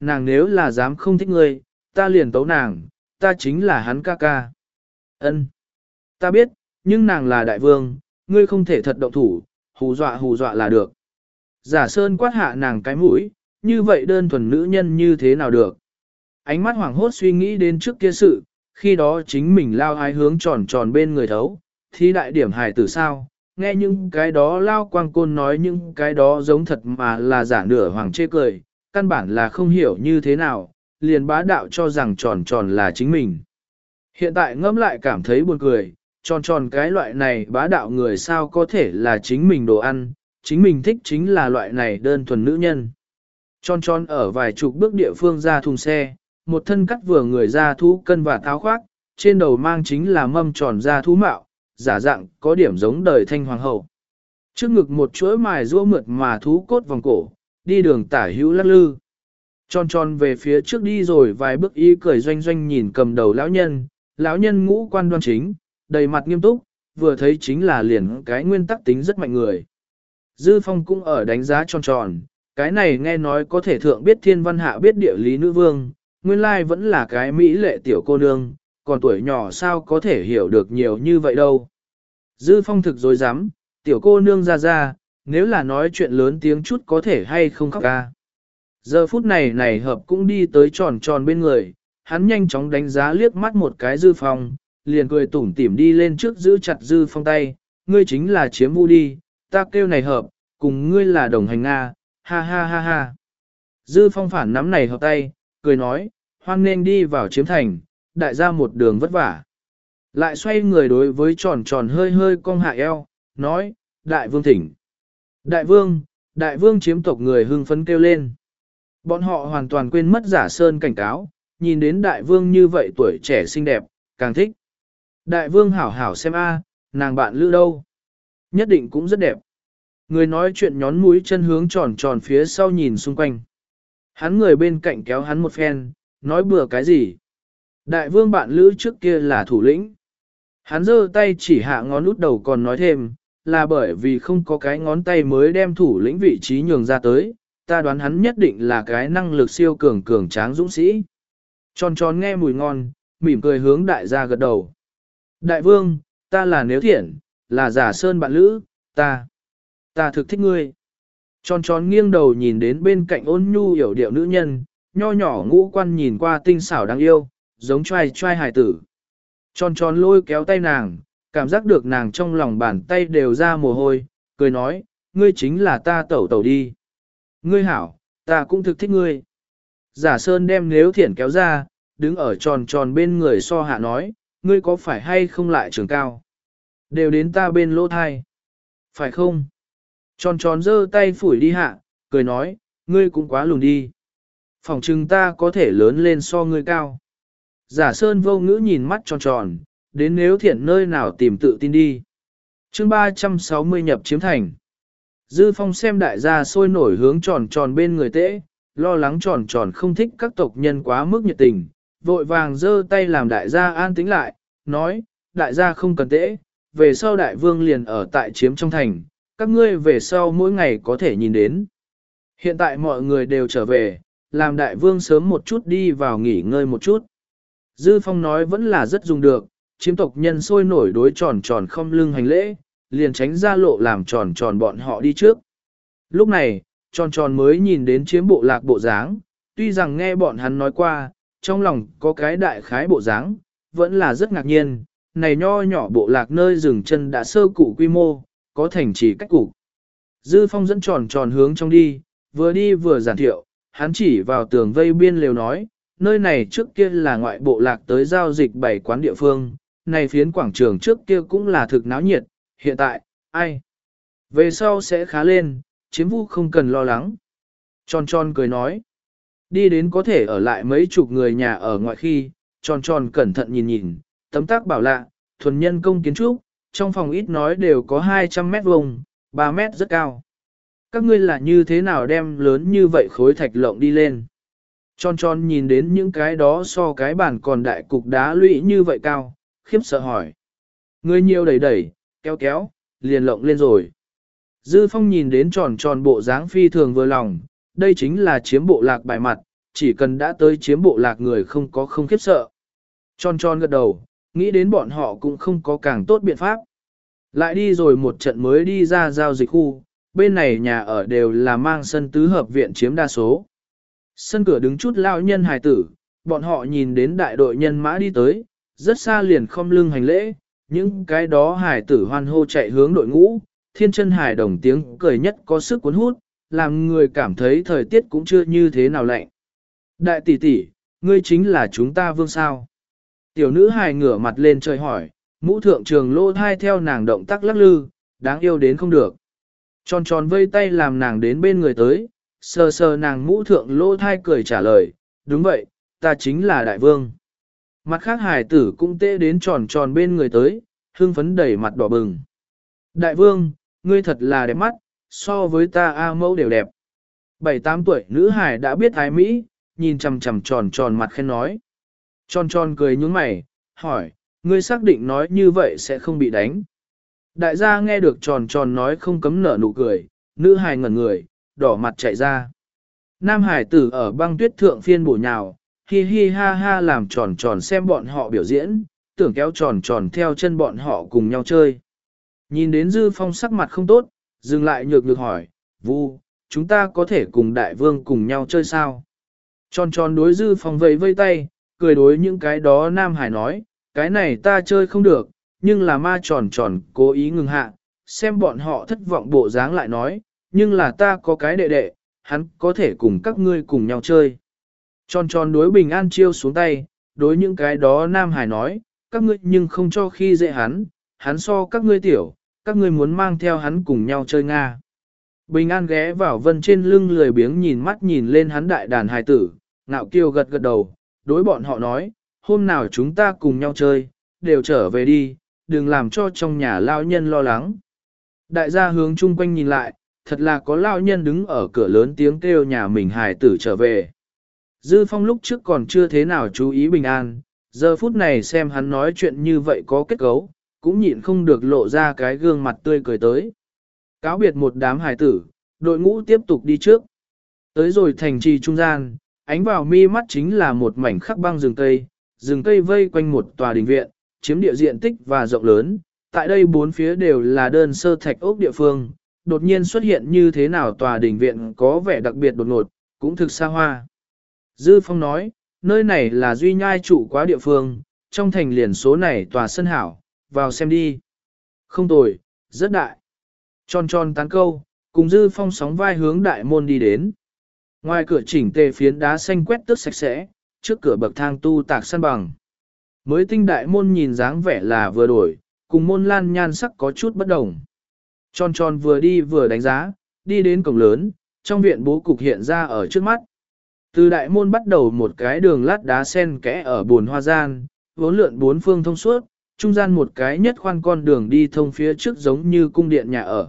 nàng nếu là dám không thích ngươi, ta liền tấu nàng, ta chính là hắn ca ca. Ân, ta biết, nhưng nàng là đại vương, ngươi không thể thật động thủ, hù dọa hù dọa là được. Giả Sơn quát hạ nàng cái mũi, như vậy đơn thuần nữ nhân như thế nào được. Ánh mắt hoảng hốt suy nghĩ đến trước kia sự, khi đó chính mình lao ái hướng tròn tròn bên người thấu, thì đại điểm hài tử sao, nghe những cái đó lao quang côn nói những cái đó giống thật mà là giả nửa hoàng chê cười, căn bản là không hiểu như thế nào, liền bá đạo cho rằng tròn tròn là chính mình. Hiện tại ngẫm lại cảm thấy buồn cười, tròn tròn cái loại này bá đạo người sao có thể là chính mình đồ ăn, chính mình thích chính là loại này đơn thuần nữ nhân. Tròn tròn ở vài chục bước địa phương ra thùng xe, một thân cắt vừa người ra thú cân và tháo khoác, trên đầu mang chính là mâm tròn ra thú mạo, giả dạng có điểm giống đời thanh hoàng hậu. Trước ngực một chuỗi mài rũa mượt mà thú cốt vòng cổ, đi đường tả hữu lắc lư. Tròn tròn về phía trước đi rồi vài bước y cười doanh doanh nhìn cầm đầu lão nhân, lão nhân ngũ quan đoan chính, đầy mặt nghiêm túc, vừa thấy chính là liền cái nguyên tắc tính rất mạnh người. Dư Phong cũng ở đánh giá tròn tròn, cái này nghe nói có thể thượng biết thiên văn hạ biết địa lý nữ vương, nguyên lai vẫn là cái mỹ lệ tiểu cô nương, còn tuổi nhỏ sao có thể hiểu được nhiều như vậy đâu. Dư Phong thực dối dám, tiểu cô nương ra ra, nếu là nói chuyện lớn tiếng chút có thể hay không khóc ca. Giờ phút này này hợp cũng đi tới tròn tròn bên người, hắn nhanh chóng đánh giá liếc mắt một cái Dư Phong, liền cười tủm tỉm đi lên trước giữ chặt Dư Phong tay, ngươi chính là chiếm vu đi, ta kêu này hợp, cùng ngươi là đồng hành Nga, ha ha ha ha. Dư Phong phản nắm này hợp tay, cười nói, hoan nên đi vào chiếm thành, đại gia một đường vất vả. Lại xoay người đối với tròn tròn hơi hơi cong hạ eo, nói, đại vương thỉnh. Đại vương, đại vương chiếm tộc người hưng phấn kêu lên. Bọn họ hoàn toàn quên mất giả sơn cảnh cáo, nhìn đến đại vương như vậy tuổi trẻ xinh đẹp, càng thích. Đại vương hảo hảo xem a, nàng bạn lữ đâu. Nhất định cũng rất đẹp. Người nói chuyện nhón mũi chân hướng tròn tròn phía sau nhìn xung quanh. Hắn người bên cạnh kéo hắn một phen, nói bừa cái gì. Đại vương bạn lữ trước kia là thủ lĩnh. Hắn giơ tay chỉ hạ ngón út đầu còn nói thêm, là bởi vì không có cái ngón tay mới đem thủ lĩnh vị trí nhường ra tới, ta đoán hắn nhất định là cái năng lực siêu cường cường tráng dũng sĩ. Tròn tròn nghe mùi ngon, mỉm cười hướng đại gia gật đầu. Đại vương, ta là Nếu Thiển, là giả sơn bạn lữ, ta, ta thực thích ngươi. Tròn tròn nghiêng đầu nhìn đến bên cạnh ôn nhu hiểu điệu nữ nhân, nho nhỏ ngũ quan nhìn qua tinh xảo đáng yêu, giống trai trai hài tử. Tròn tròn lôi kéo tay nàng, cảm giác được nàng trong lòng bàn tay đều ra mồ hôi, cười nói, ngươi chính là ta tẩu tẩu đi. Ngươi hảo, ta cũng thực thích ngươi. Giả Sơn đem Nếu Thiển kéo ra, đứng ở tròn tròn bên người so hạ nói, ngươi có phải hay không lại trường cao? Đều đến ta bên lỗ thai. Phải không? Tròn tròn giơ tay phủi đi hạ, cười nói, ngươi cũng quá lùn đi. Phỏng chừng ta có thể lớn lên so ngươi cao. Giả Sơn vô ngữ nhìn mắt tròn tròn, đến Nếu Thiển nơi nào tìm tự tin đi. chương ba trăm sáu mươi nhập chiếm thành. Dư Phong xem đại gia sôi nổi hướng tròn tròn bên người tễ, lo lắng tròn tròn không thích các tộc nhân quá mức nhiệt tình, vội vàng giơ tay làm đại gia an tĩnh lại, nói, đại gia không cần tễ, về sau đại vương liền ở tại chiếm trong thành, các ngươi về sau mỗi ngày có thể nhìn đến. Hiện tại mọi người đều trở về, làm đại vương sớm một chút đi vào nghỉ ngơi một chút. Dư Phong nói vẫn là rất dùng được, chiếm tộc nhân sôi nổi đối tròn tròn không lưng hành lễ, liền tránh ra lộ làm tròn tròn bọn họ đi trước. Lúc này, tròn tròn mới nhìn đến chiếm bộ lạc bộ dáng, tuy rằng nghe bọn hắn nói qua, trong lòng có cái đại khái bộ dáng, vẫn là rất ngạc nhiên, này nho nhỏ bộ lạc nơi dừng chân đã sơ cụ quy mô, có thành trì cách cục. Dư Phong dẫn tròn tròn hướng trong đi, vừa đi vừa giản thiệu, hắn chỉ vào tường vây biên lều nói, nơi này trước kia là ngoại bộ lạc tới giao dịch bảy quán địa phương, này phiến quảng trường trước kia cũng là thực náo nhiệt, hiện tại, ai? Về sau sẽ khá lên, chiếm vu không cần lo lắng. Tròn tròn cười nói, đi đến có thể ở lại mấy chục người nhà ở ngoại khi, tròn tròn cẩn thận nhìn nhìn, tấm tác bảo lạ, thuần nhân công kiến trúc, trong phòng ít nói đều có hai trăm mét vuông, ba mét rất cao. Các ngươi là như thế nào đem lớn như vậy khối thạch lộng đi lên? Tròn tròn nhìn đến những cái đó so cái bàn còn đại cục đá lũy như vậy cao, khiếp sợ hỏi. Người nhiều đẩy đẩy, kéo kéo, liền lộng lên rồi. Dư Phong nhìn đến tròn tròn bộ dáng phi thường vừa lòng, đây chính là chiếm bộ lạc bài mặt, chỉ cần đã tới chiếm bộ lạc người không có không khiếp sợ. Tròn tròn gật đầu, nghĩ đến bọn họ cũng không có càng tốt biện pháp. Lại đi rồi một trận mới đi ra giao dịch khu, bên này nhà ở đều là mang sân tứ hợp viện chiếm đa số. Sân cửa đứng chút lão nhân hài tử, bọn họ nhìn đến đại đội nhân mã đi tới, rất xa liền khom lưng hành lễ, những cái đó hài tử hoan hô chạy hướng đội ngũ, thiên chân hài đồng tiếng cười nhất có sức cuốn hút, làm người cảm thấy thời tiết cũng chưa như thế nào lạnh. Đại tỷ tỷ, ngươi chính là chúng ta vương sao? Tiểu nữ hài ngửa mặt lên trời hỏi, mũ thượng trường lô thai theo nàng động tác lắc lư, đáng yêu đến không được. Tròn tròn vây tay làm nàng đến bên người tới, sờ sờ nàng mũ thượng lô thai cười trả lời, đúng vậy, ta chính là đại vương. Mặt khác hải tử cũng tê đến tròn tròn bên người tới, hưng phấn đẩy mặt đỏ bừng. Đại vương, ngươi thật là đẹp mắt, so với ta A mẫu đều đẹp. Bảy tám tuổi nữ hải đã biết ái Mỹ, nhìn chằm chằm tròn tròn mặt khen nói. Tròn tròn cười nhướng mày, hỏi, ngươi xác định nói như vậy sẽ không bị đánh. Đại gia nghe được tròn tròn nói không cấm nở nụ cười, nữ hài ngẩn người, đỏ mặt chạy ra. Nam hải tử ở băng tuyết thượng phiên bổ nhào, hi hi ha ha làm tròn tròn xem bọn họ biểu diễn, tưởng kéo tròn tròn theo chân bọn họ cùng nhau chơi. Nhìn đến Dư Phong sắc mặt không tốt, dừng lại nhược nhược hỏi, Vu, chúng ta có thể cùng đại vương cùng nhau chơi sao? Tròn tròn đối Dư Phong vẫy vây tay, cười đối những cái đó Nam Hải nói, cái này ta chơi không được, nhưng là ma tròn tròn cố ý ngừng hạ, xem bọn họ thất vọng bộ dáng lại nói, nhưng là ta có cái đệ đệ, hắn có thể cùng các ngươi cùng nhau chơi. Tròn tròn đối Bình An chiêu xuống tay, đối những cái đó Nam Hải nói, các ngươi nhưng không cho khi dễ hắn, hắn so các ngươi tiểu, các ngươi muốn mang theo hắn cùng nhau chơi Nga. Bình An ghé vào vân trên lưng lười biếng nhìn mắt nhìn lên hắn đại đàn hài tử, ngạo kiêu gật gật đầu, đối bọn họ nói, hôm nào chúng ta cùng nhau chơi, đều trở về đi, đừng làm cho trong nhà lao nhân lo lắng. Đại gia hướng chung quanh nhìn lại, thật là có lao nhân đứng ở cửa lớn tiếng kêu nhà mình hài tử trở về. Dư Phong lúc trước còn chưa thế nào chú ý Bình An, giờ phút này xem hắn nói chuyện như vậy có kết cấu, cũng nhịn không được lộ ra cái gương mặt tươi cười tới. Cáo biệt một đám hài tử, đội ngũ tiếp tục đi trước. Tới rồi thành trì trung gian, ánh vào mi mắt chính là một mảnh khắc băng rừng cây, rừng cây vây quanh một tòa đình viện, chiếm địa diện tích và rộng lớn, tại đây bốn phía đều là đơn sơ thạch ốc địa phương, đột nhiên xuất hiện như thế nào tòa đình viện có vẻ đặc biệt đột ngột, cũng thực xa hoa. Dư Phong nói, nơi này là duy nhai trụ quá địa phương, trong thành liền số này tòa sân hảo, vào xem đi. Không tồi, rất đại. Tròn tròn tán câu, cùng Dư Phong sóng vai hướng đại môn đi đến. Ngoài cửa chỉnh tề phiến đá xanh quét tước sạch sẽ, trước cửa bậc thang tu tạc săn bằng. Mới tinh đại môn nhìn dáng vẻ là vừa đổi, cùng môn lan nhan sắc có chút bất đồng. Tròn tròn vừa đi vừa đánh giá, đi đến cổng lớn, trong viện bố cục hiện ra ở trước mắt. Từ đại môn bắt đầu một cái đường lát đá sen kẽ ở buồn hoa gian, vốn lượn bốn phương thông suốt, trung gian một cái nhất khoan con đường đi thông phía trước giống như cung điện nhà ở.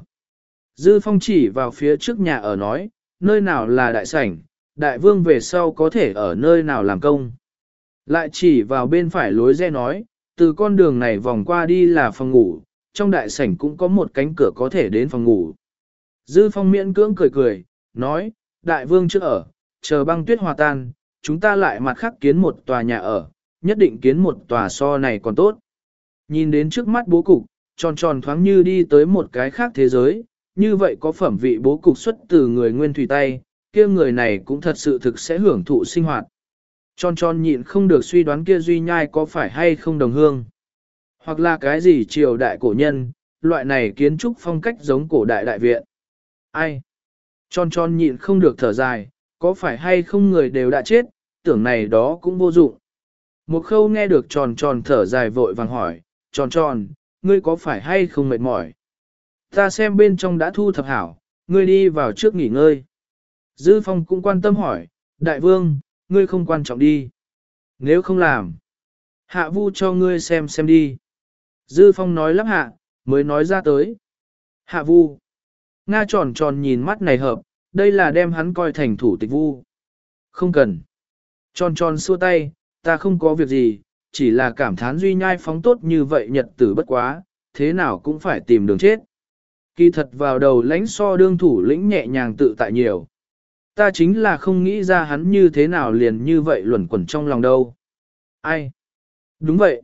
Dư Phong chỉ vào phía trước nhà ở nói, nơi nào là đại sảnh, đại vương về sau có thể ở nơi nào làm công. Lại chỉ vào bên phải lối rẽ nói, từ con đường này vòng qua đi là phòng ngủ, trong đại sảnh cũng có một cánh cửa có thể đến phòng ngủ. Dư Phong miễn cưỡng cười cười, nói, đại vương trước ở, chờ băng tuyết hòa tan, chúng ta lại mặt khác kiến một tòa nhà ở, nhất định kiến một tòa so này còn tốt. Nhìn đến trước mắt bố cục, tròn tròn thoáng như đi tới một cái khác thế giới, như vậy có phẩm vị bố cục xuất từ người nguyên thủy tay, kia người này cũng thật sự thực sẽ hưởng thụ sinh hoạt. Tròn tròn nhịn không được suy đoán kia duy nhai có phải hay không đồng hương. Hoặc là cái gì triều đại cổ nhân, loại này kiến trúc phong cách giống cổ đại đại viện. Ai? Tròn tròn nhịn không được thở dài, có phải hay không người đều đã chết, tưởng này đó cũng vô dụng. Một khâu nghe được tròn tròn thở dài vội vàng hỏi, tròn tròn, ngươi có phải hay không mệt mỏi? Ta xem bên trong đã thu thập hảo, ngươi đi vào trước nghỉ ngơi. Dư Phong cũng quan tâm hỏi, đại vương, ngươi không quan trọng đi. Nếu không làm, hạ vu cho ngươi xem xem đi. Dư Phong nói lắp hạ, mới nói ra tới. Hạ vu. Nga tròn tròn nhìn mắt này hợp, đây là đem hắn coi thành thủ tịch vu. Không cần. Tròn tròn xua tay, ta không có việc gì, chỉ là cảm thán duy nhai phóng tốt như vậy nhật tử bất quá, thế nào cũng phải tìm đường chết. Kỳ thật vào đầu lãnh so đương thủ lĩnh nhẹ nhàng tự tại nhiều. Ta chính là không nghĩ ra hắn như thế nào liền như vậy luẩn quẩn trong lòng đâu. Ai? Đúng vậy.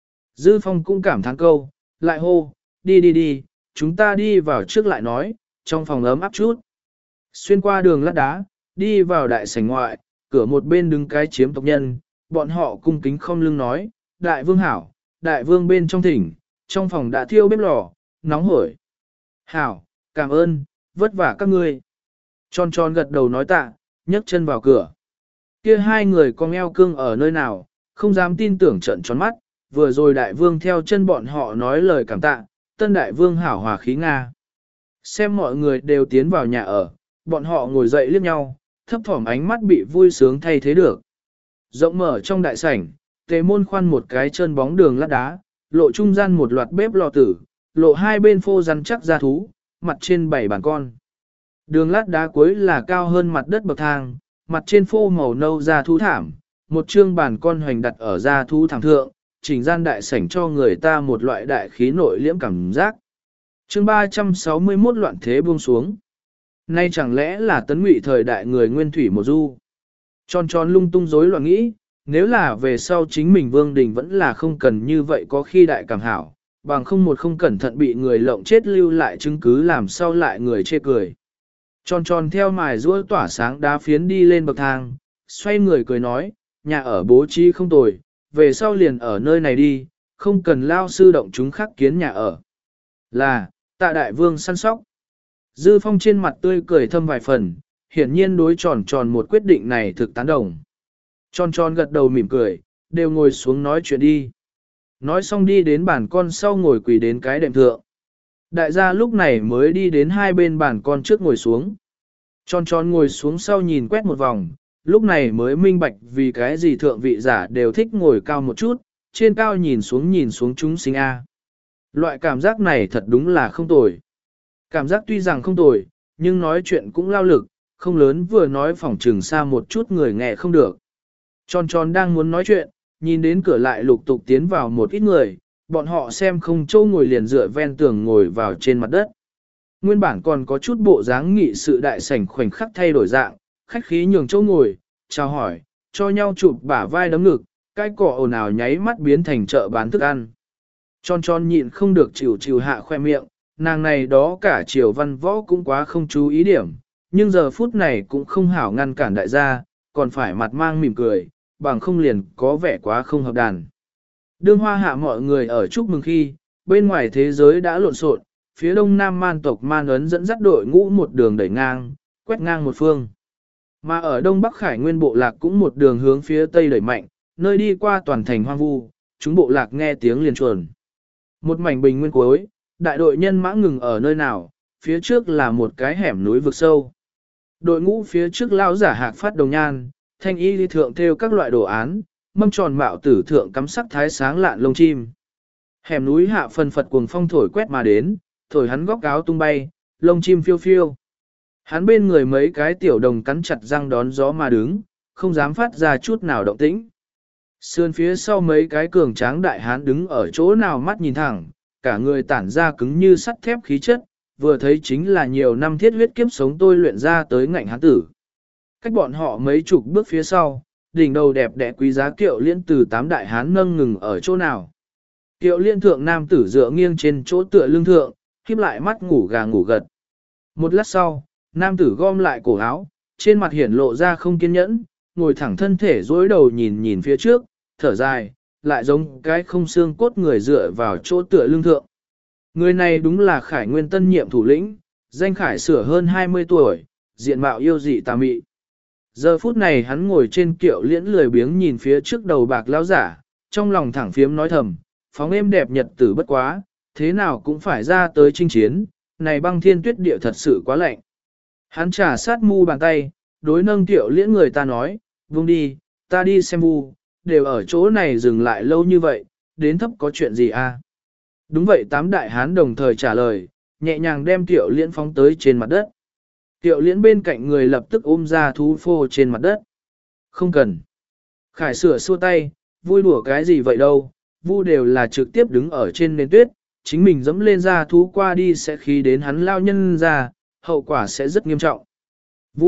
Dư Phong cũng cảm thán câu, lại hô, đi đi đi, chúng ta đi vào trước lại nói, trong phòng ấm áp chút. Xuyên qua đường lát đá, đi vào đại sảnh ngoại, cửa một bên đứng cái chiếm tộc nhân, bọn họ cung kính không lưng nói, đại vương hảo, đại vương bên trong thỉnh, trong phòng đã thiêu bếp lò, nóng hổi. Hảo, cảm ơn, vất vả các ngươi. Tròn tròn gật đầu nói tạ, nhấc chân vào cửa. Kia hai người con eo cương ở nơi nào, không dám tin tưởng trận tròn mắt, vừa rồi đại vương theo chân bọn họ nói lời cảm tạ, tân đại vương hảo hòa khí Nga. Xem mọi người đều tiến vào nhà ở, bọn họ ngồi dậy liếc nhau, thấp thỏm ánh mắt bị vui sướng thay thế được. Rộng mở trong đại sảnh, tề môn khoan một cái chân bóng đường lát đá, lộ trung gian một loạt bếp lò tử, lộ hai bên phô rắn chắc ra thú, mặt trên bảy bàn con. Đường lát đá cuối là cao hơn mặt đất bậc thang, mặt trên phô màu nâu ra thú thảm, một chương bàn con hoành đặt ở ra thú thảm thượng, chỉnh gian đại sảnh cho người ta một loại đại khí nội liễm cảm giác. Chương ba trăm sáu mươi mốt loạn thế buông xuống. Nay chẳng lẽ là tấn ngụy thời đại người nguyên thủy một du. Tròn tròn lung tung rối loạn nghĩ, nếu là về sau chính mình Vương Đình vẫn là không cần như vậy có khi đại cảm hảo, bằng không một không cẩn thận bị người lộng chết lưu lại chứng cứ làm sao lại người chê cười. Tròn tròn theo mài rũa tỏa sáng đá phiến đi lên bậc thang, xoay người cười nói, nhà ở bố trí không tồi, về sau liền ở nơi này đi, không cần lao sư động chúng khắc kiến nhà ở. Là, tạ đại vương săn sóc. Dư Phong trên mặt tươi cười thâm vài phần, hiển nhiên đối tròn tròn một quyết định này thực tán đồng. Tròn tròn gật đầu mỉm cười, đều ngồi xuống nói chuyện đi. Nói xong đi đến bàn con sau ngồi quỳ đến cái đệm thượng. Đại gia lúc này mới đi đến hai bên bàn con trước ngồi xuống. Tròn tròn ngồi xuống sau nhìn quét một vòng, lúc này mới minh bạch vì cái gì thượng vị giả đều thích ngồi cao một chút, trên cao nhìn xuống nhìn xuống chúng sinh A. Loại cảm giác này thật đúng là không tồi. Cảm giác tuy rằng không tồi, nhưng nói chuyện cũng lao lực, không lớn vừa nói phỏng trừng xa một chút người nghe không được. Tròn tròn đang muốn nói chuyện, nhìn đến cửa lại lục tục tiến vào một ít người, bọn họ xem không châu ngồi liền dựa ven tường ngồi vào trên mặt đất. Nguyên bản còn có chút bộ dáng nghị sự đại sảnh khoảnh khắc thay đổi dạng, khách khí nhường châu ngồi, chào hỏi, cho nhau chụp bả vai đấm ngực, cái cỏ ồn ào nháy mắt biến thành chợ bán thức ăn. Tròn tròn nhịn không được chịu chịu hạ khoe miệng, nàng này đó cả chiều văn võ cũng quá không chú ý điểm, nhưng giờ phút này cũng không hảo ngăn cản đại gia, còn phải mặt mang mỉm cười, bằng không liền có vẻ quá không hợp đàn. Đương hoa hạ mọi người ở chúc mừng khi, bên ngoài thế giới đã lộn xộn, phía đông nam man tộc man ấn dẫn dắt đội ngũ một đường đẩy ngang, quét ngang một phương. Mà ở đông bắc khải nguyên bộ lạc cũng một đường hướng phía tây đẩy mạnh, nơi đi qua toàn thành hoang vu, chúng bộ lạc nghe tiếng liền chuồn. Một mảnh bình nguyên cuối, đại đội nhân mã ngừng ở nơi nào, phía trước là một cái hẻm núi vực sâu. Đội ngũ phía trước lao giả hạc phát đồng nhan, thanh y đi thượng theo các loại đồ án, mâm tròn mạo tử thượng cắm sắc thái sáng lạn lông chim. Hẻm núi hạ phần phật cuồng phong thổi quét mà đến, thổi hắn góc áo tung bay, lông chim phiêu phiêu. Hắn bên người mấy cái tiểu đồng cắn chặt răng đón gió mà đứng, không dám phát ra chút nào động tĩnh. Sườn phía sau mấy cái cường tráng đại hán đứng ở chỗ nào mắt nhìn thẳng, cả người tản ra cứng như sắt thép khí chất, vừa thấy chính là nhiều năm thiết huyết kiếp sống tôi luyện ra tới ngạnh hán tử. Cách bọn họ mấy chục bước phía sau, đỉnh đầu đẹp đẽ quý giá kiệu liên từ tám đại hán nâng ngừng ở chỗ nào. Kiệu liên thượng nam tử dựa nghiêng trên chỗ tựa lưng thượng, khép lại mắt ngủ gà ngủ gật. Một lát sau, nam tử gom lại cổ áo, trên mặt hiển lộ ra không kiên nhẫn, ngồi thẳng thân thể dối đầu nhìn nhìn phía trước, thở dài, lại giống cái không xương cốt người dựa vào chỗ tựa lưng thượng. Người này đúng là Khải Nguyên tân nhiệm thủ lĩnh, danh Khải sửa hơn hai mươi tuổi, diện mạo yêu dị tà mị. Giờ phút này hắn ngồi trên kiệu liễn lười biếng nhìn phía trước đầu bạc lão giả, trong lòng thẳng phiếm nói thầm, phóng êm đẹp nhật tử bất quá, thế nào cũng phải ra tới chinh chiến, này băng thiên tuyết địa thật sự quá lạnh. Hắn trả sát mu bàn tay, đối nâng kiệu liễn người ta nói, vung đi, ta đi xem vu, đều ở chỗ này dừng lại lâu như vậy, đến thấp có chuyện gì à? Đúng vậy, tám đại hán đồng thời trả lời, nhẹ nhàng đem kiệu liễn phóng tới trên mặt đất. Kiệu liễn bên cạnh người lập tức ôm ra thú phô trên mặt đất. Không cần. Khải sửa xua tay, vui đùa cái gì vậy đâu, vu đều là trực tiếp đứng ở trên nền tuyết, chính mình dẫm lên ra thú qua đi sẽ khí đến hắn lao nhân ra, hậu quả sẽ rất nghiêm trọng. Vu,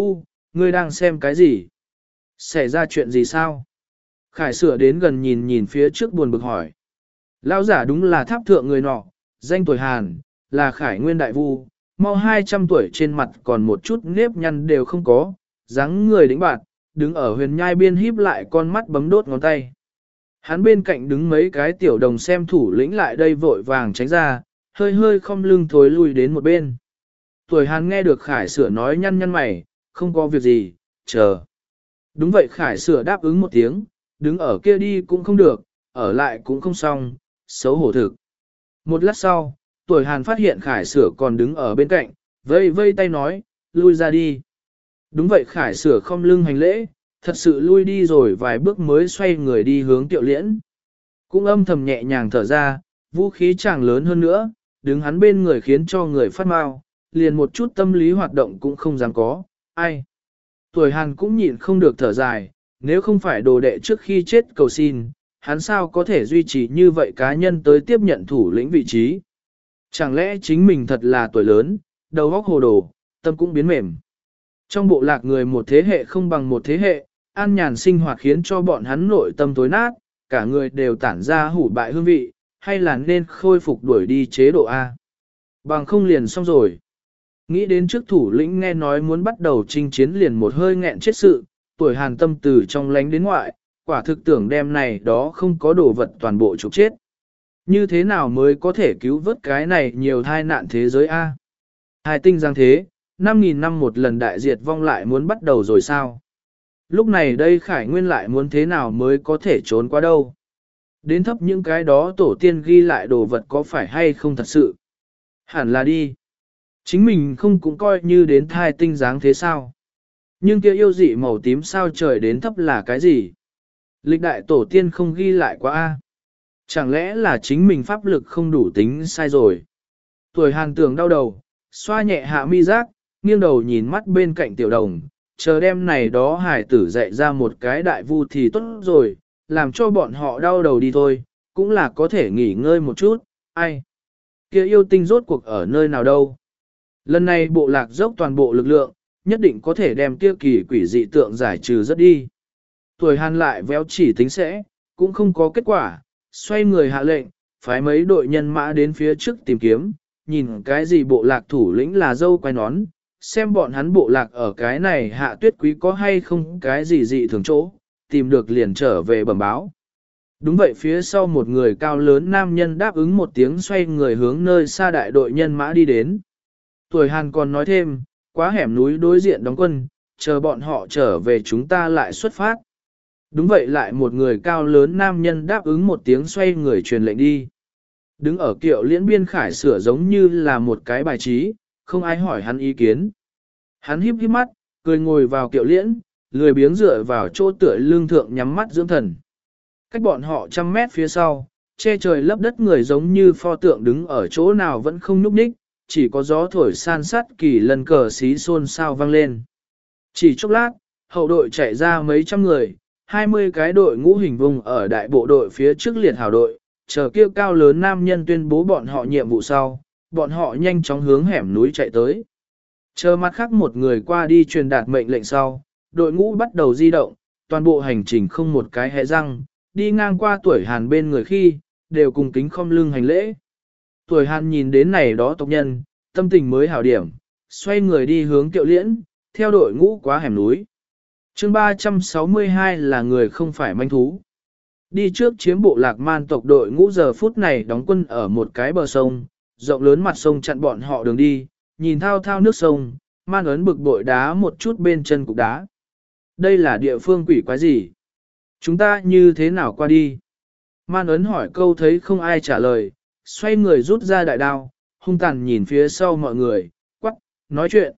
ngươi đang xem cái gì? Xảy ra chuyện gì sao? Khải sửa đến gần nhìn nhìn phía trước buồn bực hỏi. Lão giả đúng là tháp thượng người nọ, danh tuổi Hàn, là Khải Nguyên Đại Vu, mau hai trăm tuổi trên mặt còn một chút nếp nhăn đều không có, dáng người đĩnh bạt, đứng ở huyền nhai biên híp lại con mắt bấm đốt ngón tay. Hắn bên cạnh đứng mấy cái tiểu đồng xem thủ lĩnh lại đây vội vàng tránh ra, hơi hơi không lưng thối lui đến một bên. Tuổi Hàn nghe được Khải sửa nói nhăn nhăn mày, không có việc gì, chờ. Đúng vậy Khải sửa đáp ứng một tiếng, đứng ở kia đi cũng không được, ở lại cũng không xong, xấu hổ thực. Một lát sau, tuổi Hàn phát hiện Khải sửa còn đứng ở bên cạnh, vây vây tay nói, lui ra đi. Đúng vậy Khải sửa không lưng hành lễ, thật sự lui đi rồi vài bước mới xoay người đi hướng Tiệu Liễn. Cũng âm thầm nhẹ nhàng thở ra, vũ khí chàng lớn hơn nữa, đứng hắn bên người khiến cho người phát mau, liền một chút tâm lý hoạt động cũng không dám có, ai. Tuổi Hàn cũng nhịn không được thở dài, nếu không phải đồ đệ trước khi chết cầu xin, hắn sao có thể duy trì như vậy cá nhân tới tiếp nhận thủ lĩnh vị trí. Chẳng lẽ chính mình thật là tuổi lớn, đầu óc hồ đồ, tâm cũng biến mềm. Trong bộ lạc người một thế hệ không bằng một thế hệ, an nhàn sinh hoạt khiến cho bọn hắn nội tâm tối nát, cả người đều tản ra hủ bại hương vị, hay là nên khôi phục đuổi đi chế độ A. Bằng không liền xong rồi. Nghĩ đến trước thủ lĩnh nghe nói muốn bắt đầu chinh chiến liền một hơi nghẹn chết sự, tuổi Hàn tâm từ trong lánh đến ngoại, quả thực tưởng đem này đó không có đồ vật toàn bộ trục chết. Như thế nào mới có thể cứu vớt cái này nhiều thai nạn thế giới A? Hai tinh giang thế, năm nghìn năm một lần đại diệt vong lại muốn bắt đầu rồi sao? Lúc này đây Khải Nguyên lại muốn thế nào mới có thể trốn qua đâu? Đến thấp những cái đó tổ tiên ghi lại đồ vật có phải hay không thật sự? Hẳn là đi. Chính mình không cũng coi như đến thai tinh dáng thế sao? Nhưng kia yêu dị màu tím sao trời đến thấp là cái gì? Lịch đại tổ tiên không ghi lại quá a. Chẳng lẽ là chính mình pháp lực không đủ tính sai rồi? Tuổi Hàn tưởng đau đầu, xoa nhẹ hạ mi giác, nghiêng đầu nhìn mắt bên cạnh tiểu đồng, chờ đêm này đó hải tử dạy ra một cái đại vu thì tốt rồi, làm cho bọn họ đau đầu đi thôi, cũng là có thể nghỉ ngơi một chút, ai? Kia yêu tinh rốt cuộc ở nơi nào đâu? Lần này bộ lạc dốc toàn bộ lực lượng, nhất định có thể đem kia kỳ quỷ dị tượng giải trừ rất đi. Tuổi Hàn lại véo chỉ tính sẽ, cũng không có kết quả, xoay người hạ lệnh, phái mấy đội nhân mã đến phía trước tìm kiếm, nhìn cái gì bộ lạc thủ lĩnh là dâu quay nón, xem bọn hắn bộ lạc ở cái này hạ tuyết quý có hay không cái gì dị thường chỗ, tìm được liền trở về bẩm báo. Đúng vậy phía sau một người cao lớn nam nhân đáp ứng một tiếng xoay người hướng nơi xa đại đội nhân mã đi đến. Tuổi Hàn còn nói thêm, quá hẻm núi đối diện đóng quân, chờ bọn họ trở về chúng ta lại xuất phát. Đúng vậy lại một người cao lớn nam nhân đáp ứng một tiếng xoay người truyền lệnh đi. Đứng ở kiệu liễn biên Khải sửa giống như là một cái bài trí, không ai hỏi hắn ý kiến. Hắn híp híp mắt, cười ngồi vào kiệu liễn, lười biếng dựa vào chỗ tựa lưng thượng nhắm mắt dưỡng thần. Cách bọn họ trăm mét phía sau, che trời lấp đất người giống như pho tượng đứng ở chỗ nào vẫn không nhúc nhích, chỉ có gió thổi san sát kỳ lần cờ xí xôn xao vang lên. Chỉ chốc lát, hậu đội chạy ra mấy trăm người, hai mươi cái đội ngũ hình vùng ở đại bộ đội phía trước liệt hảo đội, chờ kêu cao lớn nam nhân tuyên bố bọn họ nhiệm vụ sau, bọn họ nhanh chóng hướng hẻm núi chạy tới. Chờ mặt khác một người qua đi truyền đạt mệnh lệnh sau, đội ngũ bắt đầu di động, toàn bộ hành trình không một cái hé răng, đi ngang qua tuổi Hàn bên người khi, đều cùng kính khom lưng hành lễ. Tuổi Hàn nhìn đến này đó tộc nhân, tâm tình mới hảo điểm, xoay người đi hướng kiệu liễn, theo đội ngũ qua hẻm núi. chương ba trăm sáu mươi hai là người không phải manh thú. Đi trước chiếm bộ lạc man tộc đội ngũ giờ phút này đóng quân ở một cái bờ sông, rộng lớn mặt sông chặn bọn họ đường đi, nhìn thao thao nước sông, man ấn bực bội đá một chút bên chân cục đá. Đây là địa phương quỷ quái gì? Chúng ta như thế nào qua đi? Man ấn hỏi câu thấy không ai trả lời, xoay người rút ra đại đao, hung tàn nhìn phía sau mọi người, quắc, nói chuyện.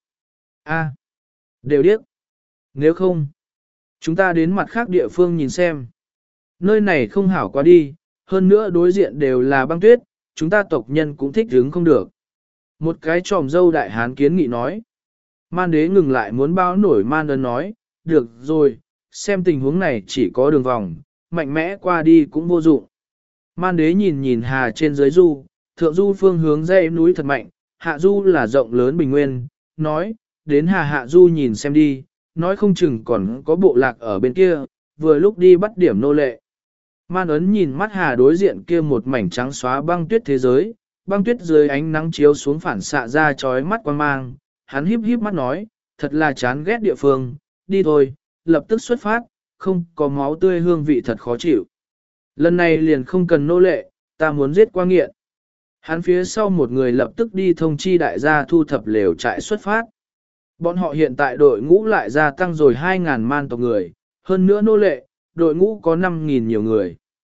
A, đều điếc. Nếu không, chúng ta đến mặt khác địa phương nhìn xem. Nơi này không hảo qua đi, hơn nữa đối diện đều là băng tuyết, chúng ta tộc nhân cũng thích hứng không được. Một cái tròm dâu đại hán kiến nghị nói. Man đế ngừng lại muốn báo nổi man ấn nói, được rồi, xem tình huống này chỉ có đường vòng, mạnh mẽ qua đi cũng vô dụng. Man đế nhìn nhìn hà trên dưới du, thượng du phương hướng dãy núi thật mạnh, hạ du là rộng lớn bình nguyên, nói, đến hà hạ du nhìn xem đi, nói không chừng còn có bộ lạc ở bên kia, vừa lúc đi bắt điểm nô lệ. Man ấn nhìn mắt hà đối diện kia một mảnh trắng xóa băng tuyết thế giới, băng tuyết dưới ánh nắng chiếu xuống phản xạ ra chói mắt quan mang, hắn híp híp mắt nói, thật là chán ghét địa phương, đi thôi, lập tức xuất phát, không có máu tươi hương vị thật khó chịu. Lần này liền không cần nô lệ, ta muốn giết qua nghiện. Hắn phía sau một người lập tức đi thông chi đại gia thu thập lều trại xuất phát. Bọn họ hiện tại đội ngũ lại gia tăng rồi hai ngàn man tộc người, hơn nữa nô lệ, đội ngũ có năm nghìn nhiều người.